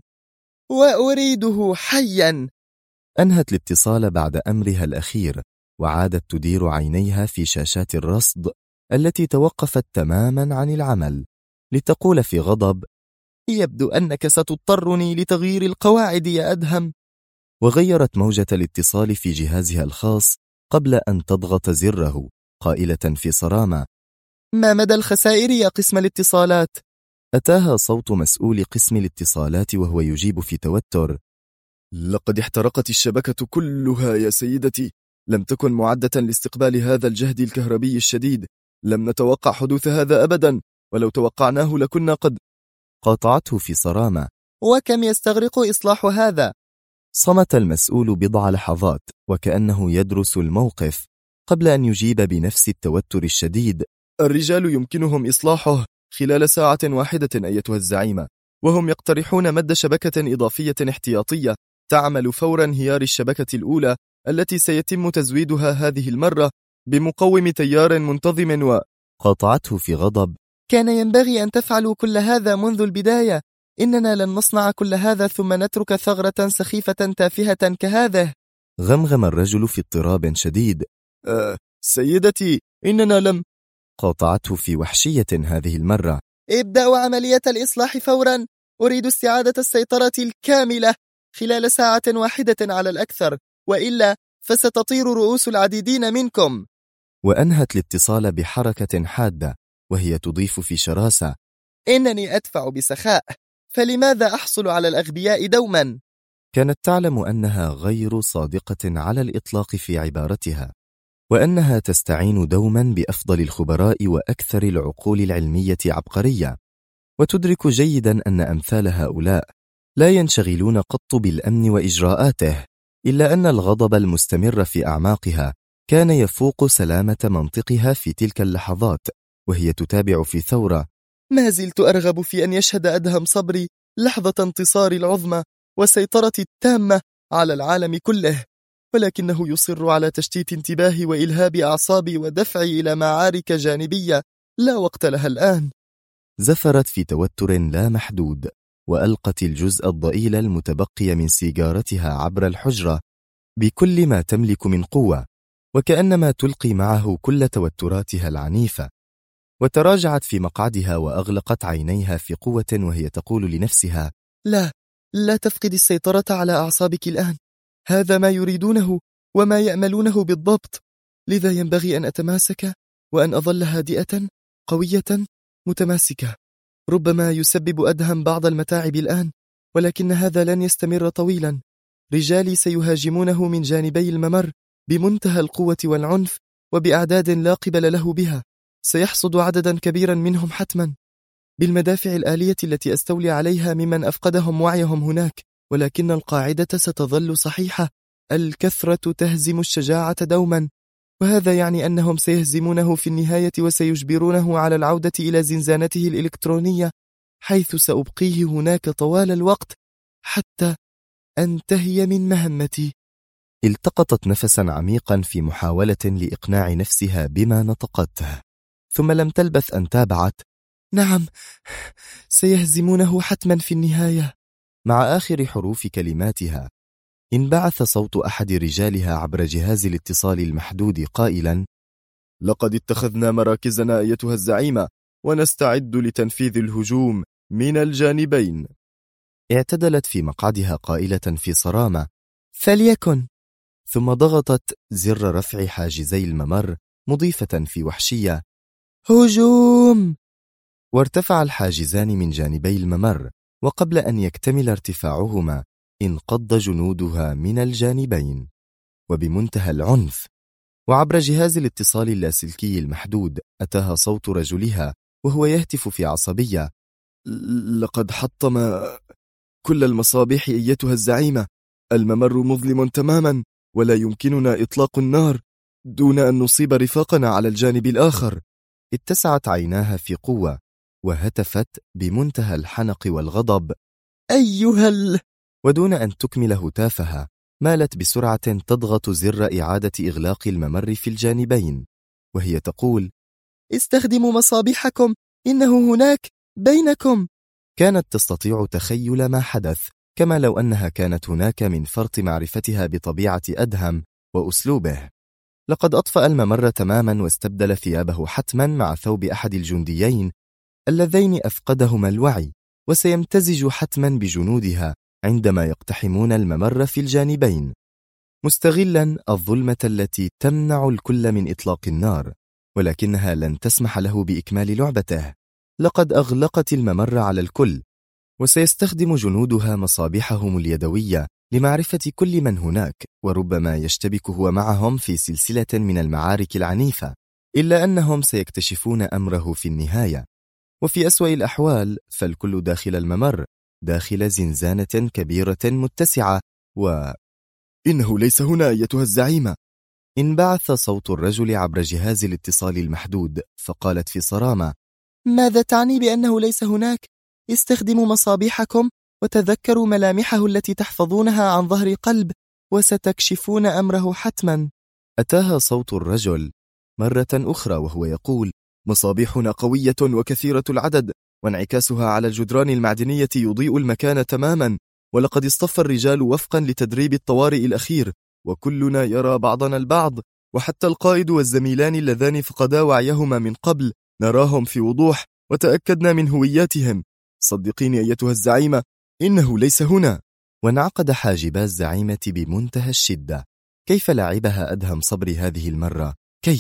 وأريده حيا. أنهت الاتصال بعد أمرها الأخير، وعادت تدير عينيها في شاشات الرصد التي توقفت تماما عن العمل، لتقول في غضب: يبدو أنك ستضطرني لتغيير القواعد يا أدهم. وغيرت موجة الاتصال في جهازها الخاص قبل أن تضغط زره، قائلة في صرامة: ما مدى الخسائر يا قسم الاتصالات؟ أتاها صوت مسؤول قسم الاتصالات وهو يجيب في توتر: لقد احترقت الشبكة كلها يا سيدتي، لم تكن معدة لاستقبال هذا الجهد الكهربي الشديد، لم نتوقع حدوث هذا أبدا، ولو توقعناه لكنا قد... قاطعته في صرامة: وكم يستغرق إصلاح هذا؟ صمت المسؤول بضع لحظات وكأنه يدرس الموقف قبل أن يجيب بنفس التوتر الشديد: الرجال يمكنهم إصلاحه خلال ساعة واحدة أيتها الزعيمة، وهم يقترحون مد شبكة إضافية احتياطية تعمل فور انهيار الشبكة الأولى التي سيتم تزويدها هذه المرة بمقوم تيار منتظم. قاطعته في غضب: كان ينبغي أن تفعلوا كل هذا منذ البداية. إننا لن نصنع كل هذا ثم نترك ثغرة سخيفة تافهة كهذه. غمغم الرجل في اضطراب شديد: سيدتي، إننا لم... قاطعته في وحشية هذه المرة: ابدأوا عملية الإصلاح فورا. أريد استعادة السيطرة الكاملة خلال ساعة واحدة على الأكثر، وإلا فستطير رؤوس العديدين منكم. وأنهت الاتصال بحركة حادة وهي تضيف في شراسة: إنني أدفع بسخاء، فلماذا أحصل على الأغبياء دوما؟ كانت تعلم أنها غير صادقة على الإطلاق في عبارتها، وأنها تستعين دوما بأفضل الخبراء وأكثر العقول العلمية عبقرية، وتدرك جيدا أن أمثال هؤلاء لا ينشغلون قط بالأمن وإجراءاته، إلا أن الغضب المستمر في أعماقها كان يفوق سلامة منطقها في تلك اللحظات وهي تتابع في ثورة: ما زلت أرغب في أن يشهد أدهم صبري لحظة انتصار العظمى والسيطرة التامة على العالم كله، ولكنه يصر على تشتيت انتباهي وإلهاب أعصابي ودفعي إلى معارك جانبية لا وقت لها الآن. زفرت في توتر لا محدود، وألقت الجزء الضئيل المتبقي من سيجارتها عبر الحجرة بكل ما تملك من قوة، وكأنما تلقي معه كل توتراتها العنيفة، وتراجعت في مقعدها وأغلقت عينيها في قوة وهي تقول لنفسها: لا تفقد السيطرة على أعصابك الآن، هذا ما يريدونه وما يأملونه بالضبط، لذا ينبغي أن أتماسك وأن أظل هادئة قوية متماسكة. ربما يسبب أدهم بعض المتاعب الآن، ولكن هذا لن يستمر طويلا. رجالي سيهاجمونه من جانبي الممر بمنتهى القوة والعنف وبأعداد لا قبل له بها. سيحصد عددا كبيرا منهم حتما بالمدافع الآلية التي أستولي عليها ممن أفقدهم وعيهم هناك، ولكن القاعدة ستظل صحيحة: الكثرة تهزم الشجاعة دوما، وهذا يعني أنهم سيهزمونه في النهاية وسيجبرونه على العودة إلى زنزانته الإلكترونية، حيث سأبقيه هناك طوال الوقت حتى أنتهي من مهمتي. التقطت نفسا عميقا في محاولة لإقناع نفسها بما نطقته، ثم لم تلبث أن تابعت: نعم، سيهزمونه حتما في النهاية. مع آخر حروف كلماتها انبعث صوت أحد رجالها عبر جهاز الاتصال المحدود قائلا: لقد اتخذنا مراكزنا أيتها الزعيمة، ونستعد لتنفيذ الهجوم من الجانبين. اعتدلت في مقعدها قائلة في صرامة: فليكن. ثم ضغطت زر رفع حاجزي الممر مضيفة في وحشية: هجوم. وارتفع الحاجزان من جانبي الممر، وقبل أن يكتمل ارتفاعهما انقض جنودها من الجانبين وبمنتهى العنف. وعبر جهاز الاتصال اللاسلكي المحدود أتاها صوت رجلها وهو يهتف في عصبية: لقد حطم كل المصابيح أيتها الزعيمة. الممر مظلم تماما، ولا يمكننا إطلاق النار دون أن نصيب رفاقنا على الجانب الآخر. اتسعت عيناها في قوة وهتفت بمنتهى الحنق والغضب: أيها ودون أن تكمل هتافها مالت بسرعة تضغط زر إعادة إغلاق الممر في الجانبين، وهي تقول: استخدموا مصابيحكم، إنه هناك بينكم. كانت تستطيع تخيل ما حدث، كما لو أنها كانت هناك من فرط معرفتها بطبيعة أدهم وأسلوبه. لقد أطفأ الممر تماما واستبدل ثيابه حتما مع ثوب أحد الجنديين اللذين أفقدهما الوعي، وسيمتزج حتما بجنودها عندما يقتحمون الممر في الجانبين، مستغلا الظلمة التي تمنع الكل من إطلاق النار، ولكنها لن تسمح له بإكمال لعبته. لقد أغلقت الممر على الكل، وسيستخدم جنودها مصابيحهم اليدوية لمعرفة كل من هناك، وربما يشتبك هو معهم في سلسلة من المعارك العنيفة، إلا أنهم سيكتشفون أمره في النهاية. وفي أسوأ الأحوال فالكل داخل الممر، داخل زنزانة كبيرة متسعة. إنه ليس هنا أيتها الزعيمة. انبعث صوت الرجل عبر جهاز الاتصال المحدود، فقالت في صرامة: ماذا تعني بأنه ليس هناك؟ استخدموا مصابيحكم وتذكروا ملامحه التي تحفظونها عن ظهر قلب، وستكشفون أمره حتما. أتاها صوت الرجل مرة أخرى وهو يقول: مصابيحنا قوية وكثيرة العدد، وانعكاسها على الجدران المعدنية يضيء المكان تماما، ولقد اصطف الرجال وفقا لتدريب الطوارئ الأخير، وكلنا يرى بعضنا البعض، وحتى القائد والزميلان اللذان فقدا وعيهما من قبل نراهم في وضوح، وتأكدنا من هوياتهم. صدقيني أيتها الزعيمة، إنه ليس هنا. وانعقد حاجبا الزعيمة بمنتهى الشدة. كيف لعبها أدهم صبري هذه المرة؟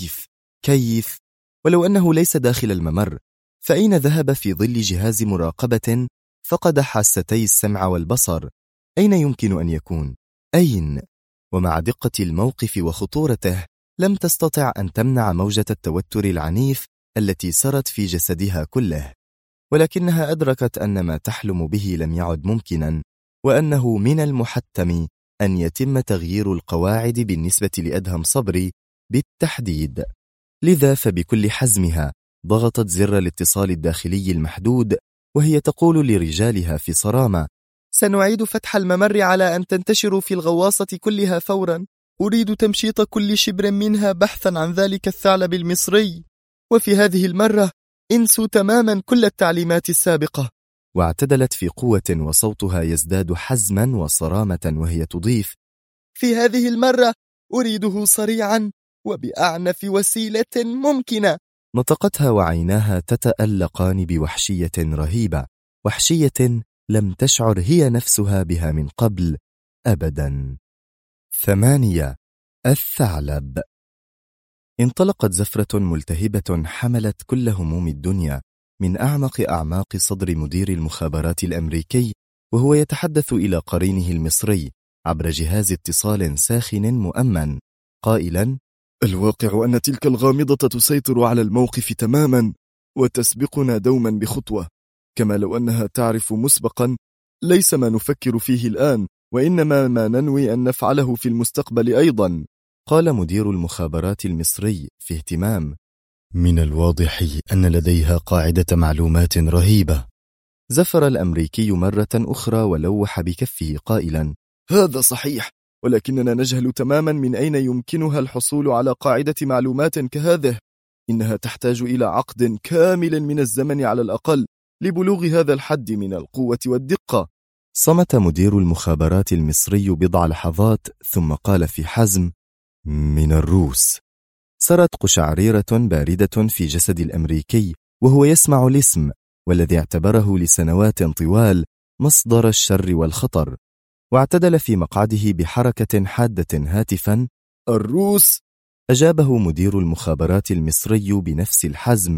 كيف؟ ولو أنه ليس داخل الممر، فأين ذهب في ظل جهاز مراقبة فقد حاستي السمع والبصر؟ أين يمكن أن يكون؟ أين؟ ومع دقة الموقف وخطورته لم تستطع أن تمنع موجة التوتر العنيف التي سرت في جسدها كله، ولكنها أدركت أن ما تحلم به لم يعد ممكنا، وأنه من المحتم أن يتم تغيير القواعد بالنسبة لأدهم صبري بالتحديد. لذا فبكل حزمها ضغطت زر الاتصال الداخلي المحدود، وهي تقول لرجالها في صرامة: سنعيد فتح الممر على أن تنتشروا في الغواصة كلها فورا. أريد تمشيط كل شبر منها بحثا عن ذلك الثعلب المصري، وفي هذه المرة انسوا تماما كل التعليمات السابقة. واعتدلت في قوة وصوتها يزداد حزما وصرامة وهي تضيف: في هذه المرة أريده صريعا وبأعنف وسيلة ممكنة. نطقتها وعيناها تتألقان بوحشية رهيبة، وحشية لم تشعر هي نفسها بها من قبل أبدا. 8. الثعلب. انطلقت زفرة ملتهبة حملت كل هموم الدنيا من أعمق أعماق صدر مدير المخابرات الأمريكي، وهو يتحدث إلى قرينه المصري عبر جهاز اتصال ساخن مؤمن قائلا: الواقع أن تلك الغامضة تسيطر على الموقف تماما وتسبقنا دوما بخطوة، كما لو أنها تعرف مسبقا ليس ما نفكر فيه الآن، وإنما ما ننوي أن نفعله في المستقبل أيضا. قال مدير المخابرات المصري في اهتمام: من الواضح أن لديها قاعدة معلومات رهيبة. زفر الأمريكي مرة أخرى ولوح بكفه قائلا: هذا صحيح، ولكننا نجهل تماما من أين يمكنها الحصول على قاعدة معلومات كهذه. إنها تحتاج إلى عقد كامل من الزمن على الأقل لبلوغ هذا الحد من القوة والدقة. صمت مدير المخابرات المصري بضع لحظات ثم قال في حزم: من الروس. سرت قشعريرة باردة في جسد الأمريكي وهو يسمع الاسم والذي اعتبره لسنوات طوال مصدر الشر والخطر، واعتدل في مقعده بحركة حادة هاتفا: الروس؟ أجابه مدير المخابرات المصري بنفس الحزم: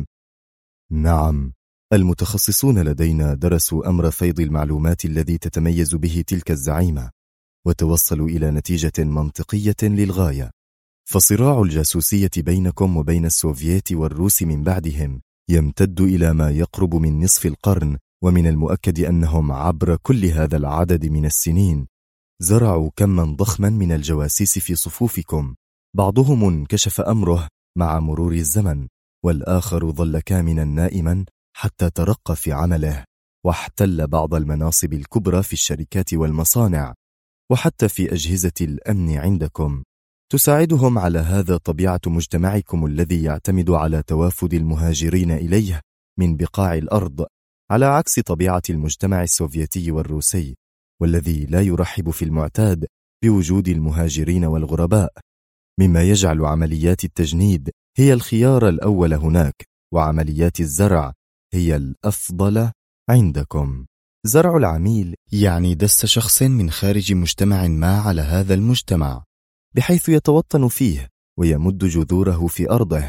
نعم، المتخصصون لدينا درسوا أمر فيض المعلومات الذي تتميز به تلك الزعيمة، وتوصلوا إلى نتيجة منطقية للغاية. فصراع الجاسوسية بينكم وبين السوفييت والروس من بعدهم يمتد إلى ما يقرب من نصف القرن، ومن المؤكد أنهم عبر كل هذا العدد من السنين زرعوا كما ضخما من الجواسيس في صفوفكم، بعضهم انكشف أمره مع مرور الزمن، والآخر ظل كامنا نائما حتى ترقى في عمله واحتل بعض المناصب الكبرى في الشركات والمصانع، وحتى في أجهزة الأمن عندكم. تساعدهم على هذا طبيعة مجتمعكم الذي يعتمد على توافد المهاجرين إليه من بقاع الأرض، على عكس طبيعة المجتمع السوفيتي والروسي، والذي لا يرحب في المعتاد بوجود المهاجرين والغرباء، مما يجعل عمليات التجنيد هي الخيار الأول هناك، وعمليات الزرع هي الأفضل عندكم. زرع العميل يعني دس شخص من خارج مجتمع ما على هذا المجتمع، بحيث يتوطن فيه ويمد جذوره في أرضه،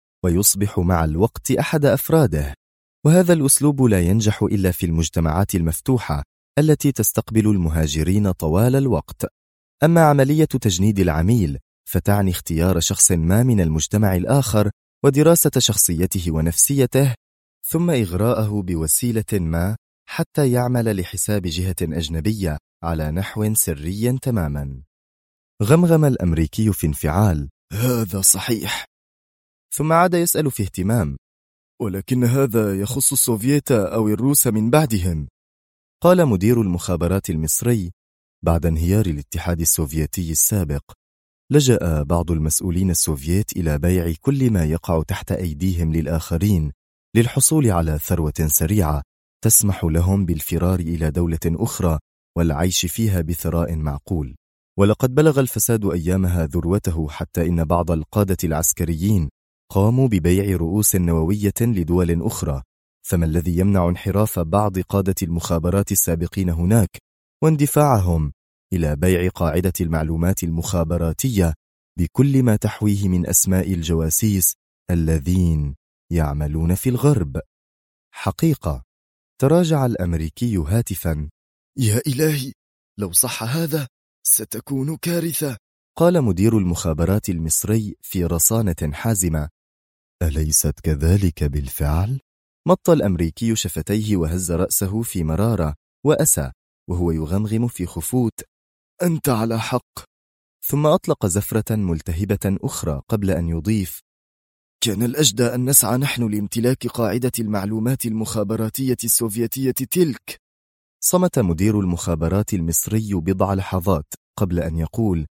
ويصبح مع الوقت أحد أفراده. وهذا الأسلوب لا ينجح إلا في المجتمعات المفتوحة التي تستقبل المهاجرين طوال الوقت. أما عملية تجنيد العميل فتعني اختيار شخص ما من المجتمع الآخر ودراسة شخصيته ونفسيته، ثم إغراءه بوسيلة ما حتى يعمل لحساب جهة أجنبية على نحو سري تماما. غمغم الأمريكي في انفعال: هذا صحيح. ثم عاد يسأل في اهتمام: ولكن هذا يخص السوفييت أو الروس من بعدهم. قال مدير المخابرات المصري: بعد انهيار الاتحاد السوفيتي السابق، لجأ بعض المسؤولين السوفييت إلى بيع كل ما يقع تحت أيديهم للآخرين للحصول على ثروة سريعة تسمح لهم بالفرار إلى دولة أخرى والعيش فيها بثراء معقول. ولقد بلغ الفساد أيامها ذروته، حتى إن بعض القادة العسكريين قاموا ببيع رؤوس نووية لدول أخرى. فما الذي يمنع انحراف بعض قادة المخابرات السابقين هناك واندفاعهم إلى بيع قاعدة المعلومات المخابراتية بكل ما تحويه من أسماء الجواسيس الذين يعملون في الغرب؟ حقيقة. تراجع الأمريكي هاتفا: يا إلهي، لو صح هذا ستكون كارثة. قال مدير المخابرات المصري في رصانة حازمة: أليست كذلك بالفعل؟ مط الأمريكي شفتيه وهز رأسه في مرارة وأسى وهو يغمغم في خفوت: أنت على حق. ثم أطلق زفرة ملتهبة أخرى قبل أن يضيف: كان الأجدى أن نسعى نحن لامتلاك قاعدة المعلومات المخابراتية السوفيتية تلك. صمت مدير المخابرات المصري بضع لحظات قبل أن يقول: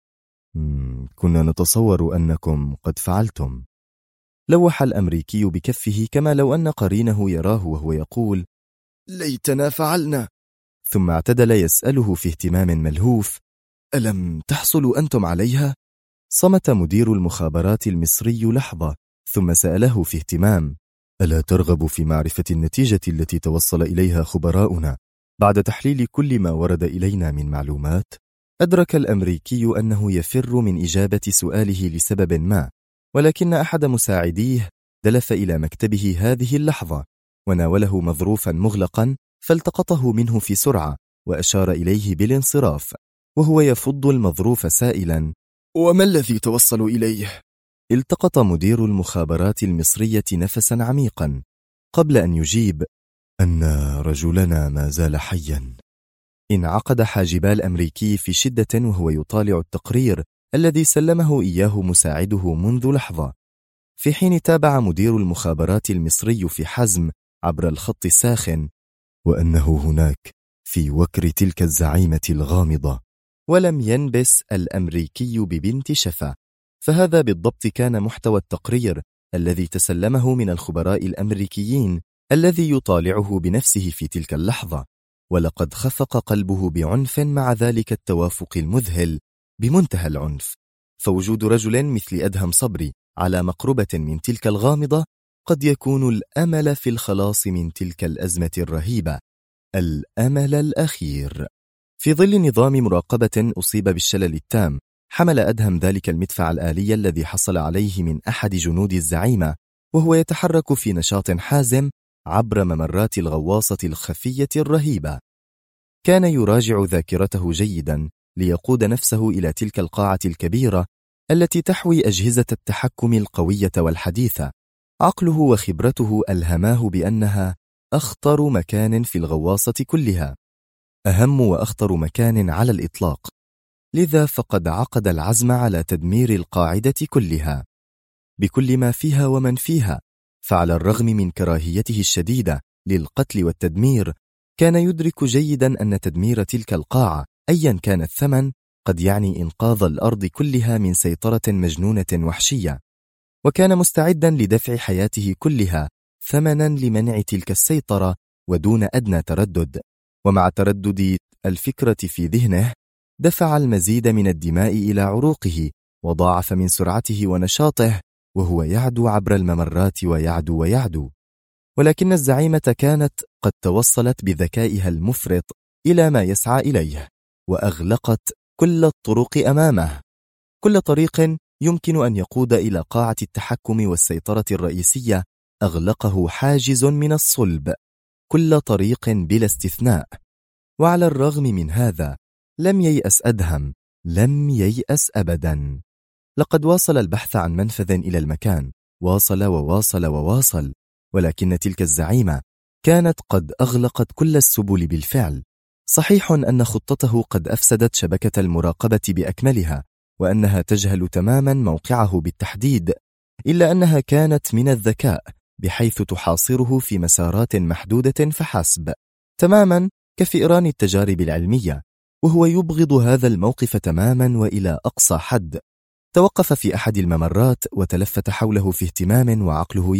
كنا نتصور أنكم قد فعلتم. لوح الأمريكي بكفه كما لو أن قرينه يراه وهو يقول: ليتنا فعلنا. ثم اعتدل يسأله في اهتمام ملهوف: ألم تحصلوا أنتم عليها؟ صمت مدير المخابرات المصري لحظة ثم سأله في اهتمام: ألا ترغب في معرفة النتيجة التي توصل إليها خبراؤنا بعد تحليل كل ما ورد إلينا من معلومات؟ أدرك الأمريكي أنه يفر من إجابة سؤاله لسبب ما، ولكن أحد مساعديه دلف إلى مكتبه هذه اللحظة وناوله مظروفا مغلقا فالتقطه منه في سرعة وأشار إليه بالانصراف وهو يفض المظروف سائلا: وما الذي توصل إليه؟ التقط مدير المخابرات المصرية نفسا عميقا قبل أن يجيب: أن رجلنا ما زال حيا. انعقد حاجبا الأمريكي في شدة وهو يطالع التقرير الذي سلمه إياه مساعده منذ لحظة، في حين تابع مدير المخابرات المصري في حزم عبر الخط الساخن: وأنه هناك في وكر تلك الزعيمة الغامضة. ولم ينبس الأمريكي ببنت شفا، فهذا بالضبط كان محتوى التقرير الذي تسلمه من الخبراء الأمريكيين الذي يطالعه بنفسه في تلك اللحظة، ولقد خفق قلبه بعنف مع ذلك التوافق المذهل بمنتهى العنف. فوجود رجل مثل أدهم صبري على مقربة من تلك الغامضة قد يكون الأمل في الخلاص من تلك الأزمة الرهيبة، الأمل الأخير. في ظل نظام مراقبة أصيب بالشلل التام، حمل أدهم ذلك المدفع الآلي الذي حصل عليه من أحد جنود الزعيمة وهو يتحرك في نشاط حازم عبر ممرات الغواصة الخفية الرهيبة. كان يراجع ذاكرته جيدا ليقود نفسه إلى تلك القاعة الكبيرة التي تحوي أجهزة التحكم القوية والحديثة. عقله وخبرته ألهماه بأنها أخطر مكان في الغواصة كلها، أهم وأخطر مكان على الإطلاق، لذا فقد عقد العزم على تدمير القاعدة كلها بكل ما فيها ومن فيها. فعلى الرغم من كراهيته الشديدة للقتل والتدمير، كان يدرك جيدا أن تدمير تلك القاعة أيا كان الثمن قد يعني إنقاذ الأرض كلها من سيطرة مجنونة وحشية، وكان مستعدا لدفع حياته كلها ثمنا لمنع تلك السيطرة ودون أدنى تردد. ومع تردد الفكرة في ذهنه دفع المزيد من الدماء إلى عروقه وضاعف من سرعته ونشاطه وهو يعدو عبر الممرات ويعدو. ولكن الزعيمة كانت قد توصلت بذكائها المفرط إلى ما يسعى إليه، وأغلقت كل الطرق أمامه. كل طريق يمكن أن يقود إلى قاعة التحكم والسيطرة الرئيسية أغلقه حاجز من الصلب، كل طريق بلا استثناء. وعلى الرغم من هذا لم ييأس أدهم، لم ييأس أبدا. لقد واصل البحث عن منفذ إلى المكان، واصل، ولكن تلك الزعيمة كانت قد أغلقت كل السبل بالفعل. صحيح أن خطته قد أفسدت شبكة المراقبة بأكملها، وأنها تجهل تماما موقعه بالتحديد، إلا أنها كانت من الذكاء بحيث تحاصره في مسارات محدودة فحسب، تماما كفئران التجارب العلمية. وهو يبغض هذا الموقف تماما وإلى أقصى حد. توقف في أحد الممرات وتلفت حوله في اهتمام، وعقله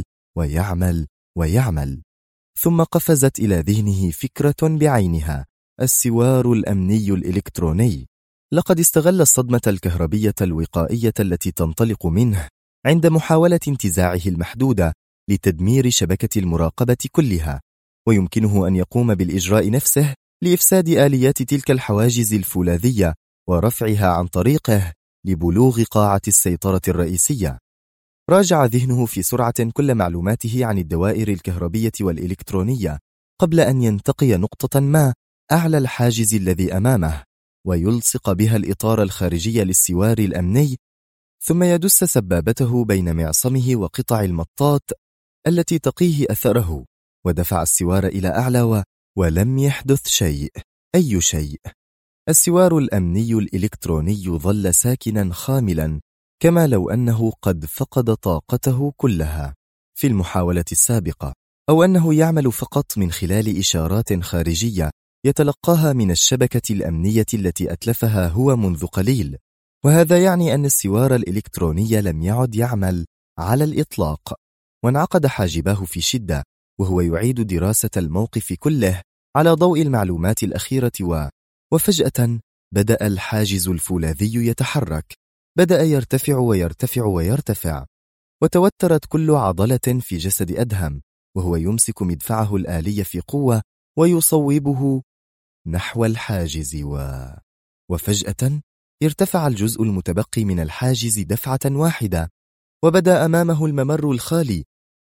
يعمل، ثم قفزت إلى ذهنه فكرة بعينها: السوار الأمني الإلكتروني. لقد استغل الصدمة الكهربية الوقائية التي تنطلق منه عند محاولة انتزاعه المحدودة لتدمير شبكة المراقبة كلها، ويمكنه أن يقوم بالإجراء نفسه لإفساد آليات تلك الحواجز الفولاذية ورفعها عن طريقه لبلوغ قاعة السيطرة الرئيسية. راجع ذهنه في سرعة كل معلوماته عن الدوائر الكهربية والإلكترونية قبل أن ينتقي نقطة ما أعلى الحاجز الذي أمامه ويلصق بها الإطار الخارجي للسوار الأمني، ثم يدس سبابته بين معصمه وقطع المطاط التي تقيه أثره، ودفع السوار إلى أعلى ولم يحدث شيء، أي شيء. السوار الأمني الإلكتروني ظل ساكنا خاملا، كما لو أنه قد فقد طاقته كلها في المحاولة السابقة، أو أنه يعمل فقط من خلال إشارات خارجية يتلقاها من الشبكة الأمنية التي أتلفها هو منذ قليل. وهذا يعني أن السوار الإلكتروني لم يعد يعمل على الإطلاق. وانعقد حاجباه في شدة وهو يعيد دراسة الموقف كله على ضوء المعلومات الأخيرة وفجأة بدأ الحاجز الفولاذي يتحرك، بدأ يرتفع، وتوترت كل عضلة في جسد أدهم وهو يمسك مدفعه الآلي في قوة ويصوبه نحو الحاجز وفجأة ارتفع الجزء المتبقي من الحاجز دفعة واحدة، وبدأ أمامه الممر الخالي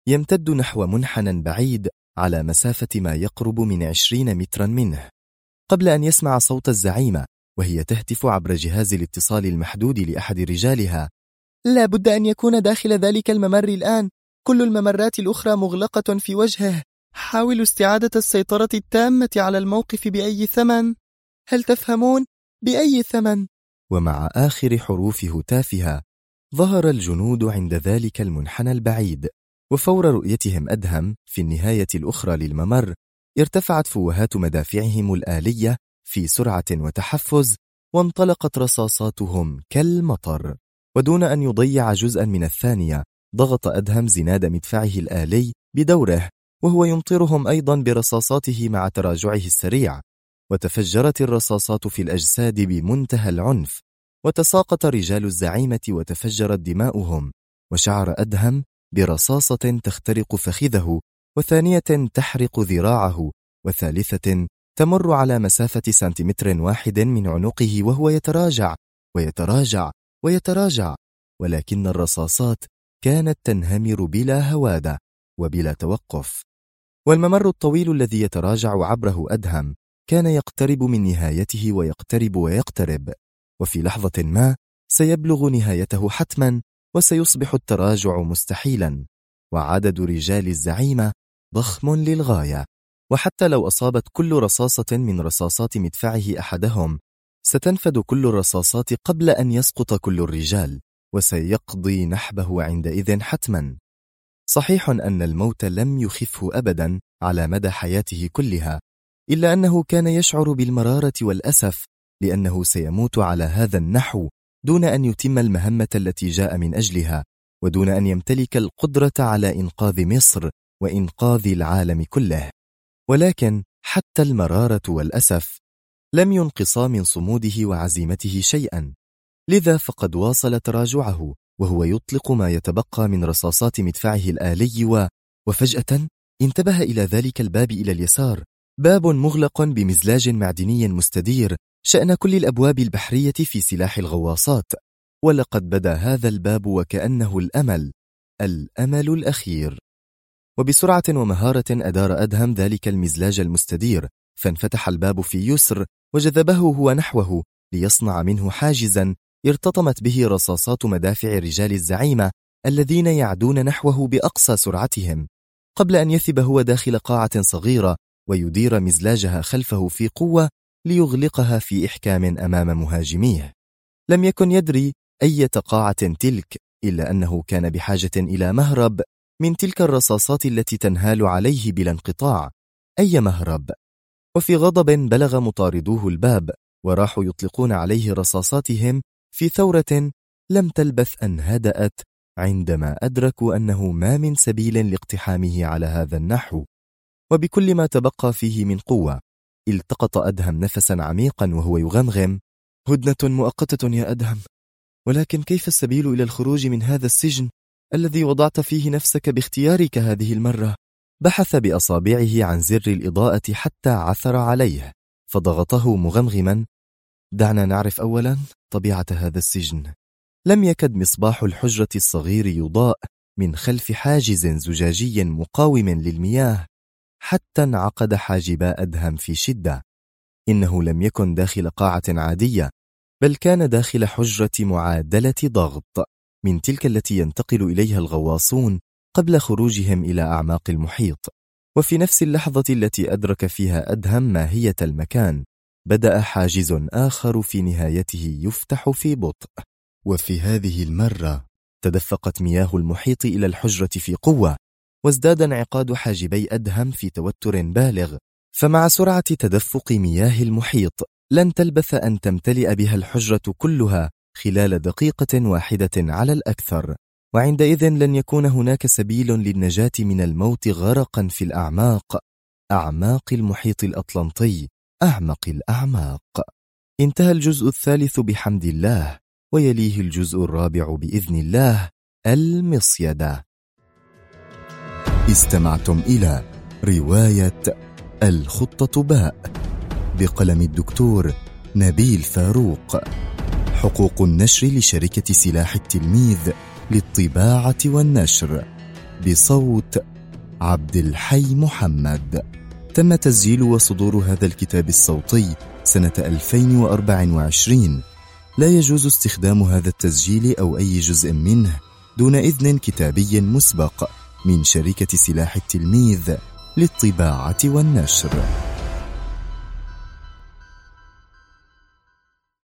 يمتد نحو منحنى بعيد على مسافة ما يقرب من 20 مترا منه، قبل أن يسمع صوت الزعيمة وهي تهتف عبر جهاز الاتصال المحدود لأحد رجالها: لا بد أن يكون داخل ذلك الممر الآن، كل الممرات الأخرى مغلقة في وجهه، حاولوا استعادة السيطرة التامة على الموقف بأي ثمن، هل تفهمون؟ بأي ثمن؟ ومع آخر حروف هتافها ظهر الجنود عند ذلك المنحنى البعيد، وفور رؤيتهم أدهم في النهاية الأخرى للممر ارتفعت فوهات مدافعهم الآلية في سرعة وتحفز، وانطلقت رصاصاتهم كالمطر، ودون أن يضيع جزءا من الثانية ضغط أدهم زناد مدفعه الآلي بدوره، وهو يمطرهم أيضا برصاصاته مع تراجعه السريع، وتفجرت الرصاصات في الأجساد بمنتهى العنف، وتساقط رجال الزعيمة وتفجرت دماؤهم، وشعر أدهم برصاصة تخترق فخذه، وثانية تحرق ذراعه، وثالثة تمر على مسافة سنتيمتر واحد من عنقه، وهو يتراجع ويتراجع ويتراجع، ولكن الرصاصات كانت تنهمر بلا هوادة وبلا توقف. والممر الطويل الذي يتراجع عبره أدهم كان يقترب من نهايته ويقترب ويقترب، وفي لحظة ما سيبلغ نهايته حتما، وسيصبح التراجع مستحيلا، وعدد رجال الزعيمة ضخم للغاية، وحتى لو أصابت كل رصاصة من رصاصات مدفعه أحدهم ستنفد كل الرصاصات قبل أن يسقط كل الرجال، وسيقضي نحبه عندئذ حتما. صحيح أن الموت لم يخفه أبدا على مدى حياته كلها، إلا أنه كان يشعر بالمرارة والأسف لأنه سيموت على هذا النحو دون أن يتم المهمة التي جاء من أجلها، ودون أن يمتلك القدرة على إنقاذ مصر وإنقاذ العالم كله. ولكن حتى المرارة والأسف لم ينقصا من صموده وعزيمته شيئا، لذا فقد واصل تراجعه وهو يطلق ما يتبقى من رصاصات مدفعه الآلي، وفجأة انتبه إلى ذلك الباب إلى اليسار، باب مغلق بمزلاج معدني مستدير شأن كل الأبواب البحرية في سلاح الغواصات، ولقد بدا هذا الباب وكأنه الأمل الأخير. وبسرعة ومهارة أدار أدهم ذلك المزلاج المستدير، فانفتح الباب في يسر وجذبه هو نحوه ليصنع منه حاجزا ارتطمت به رصاصات مدافع رجال الزعيمة الذين يعدون نحوه بأقصى سرعتهم، قبل أن يثب هو داخل قاعة صغيرة ويدير مزلاجها خلفه في قوة ليغلقها في إحكام أمام مهاجميه. لم يكن يدري أي قاعة تلك، إلا أنه كان بحاجة إلى مهرب من تلك الرصاصات التي تنهال عليه بلا انقطاع. أي مهرب؟ وفي غضب بلغ مطاردوه الباب وراحوا يطلقون عليه رصاصاتهم في ثورة لم تلبث أن هدأت عندما أدركوا أنه ما من سبيل لاقتحامه على هذا النحو. وبكل ما تبقى فيه من قوة التقط أدهم نفسا عميقا وهو يغمغم: هدنة مؤقتة يا أدهم، ولكن كيف السبيل إلى الخروج من هذا السجن الذي وضعت فيه نفسك باختيارك هذه المرة؟ بحث بأصابعه عن زر الإضاءة حتى عثر عليه، فضغطه مغمغما: دعنا نعرف أولا طبيعة هذا السجن. لم يكد مصباح الحجرة الصغير يضاء من خلف حاجز زجاجي مقاوم للمياه حتى انعقد حاجبا أدهم في شدة. إنه لم يكن داخل قاعة عادية، بل كان داخل حجرة معادلة ضغط من تلك التي ينتقل إليها الغواصون قبل خروجهم إلى أعماق المحيط. وفي نفس اللحظة التي أدرك فيها أدهم ماهية المكان، بدأ حاجز آخر في نهايته يفتح في بطء، وفي هذه المرة تدفقت مياه المحيط إلى الحجرة في قوة، وازداد انعقاد حاجبي أدهم في توتر بالغ. فمع سرعة تدفق مياه المحيط لن تلبث أن تمتلئ بها الحجرة كلها خلال دقيقة واحدة على الأكثر، وعندئذ لن يكون هناك سبيل للنجاة من الموت غرقا في الأعماق، أعماق المحيط الأطلنطي، أعمق الأعماق. انتهى الجزء الثالث بحمد الله، ويليه الجزء الرابع بإذن الله، المصيدة. استمعتم إلى رواية الخطة باء بقلم الدكتور نبيل فاروق، حقوق النشر لشركة سلاح التلميذ للطباعة والنشر. بصوت عبد الحي محمد. تم تسجيل وصدور هذا الكتاب الصوتي سنة 2024. لا يجوز استخدام هذا التسجيل أو أي جزء منه دون إذن كتابي مسبق من شركة سلاح التلميذ للطباعة والنشر.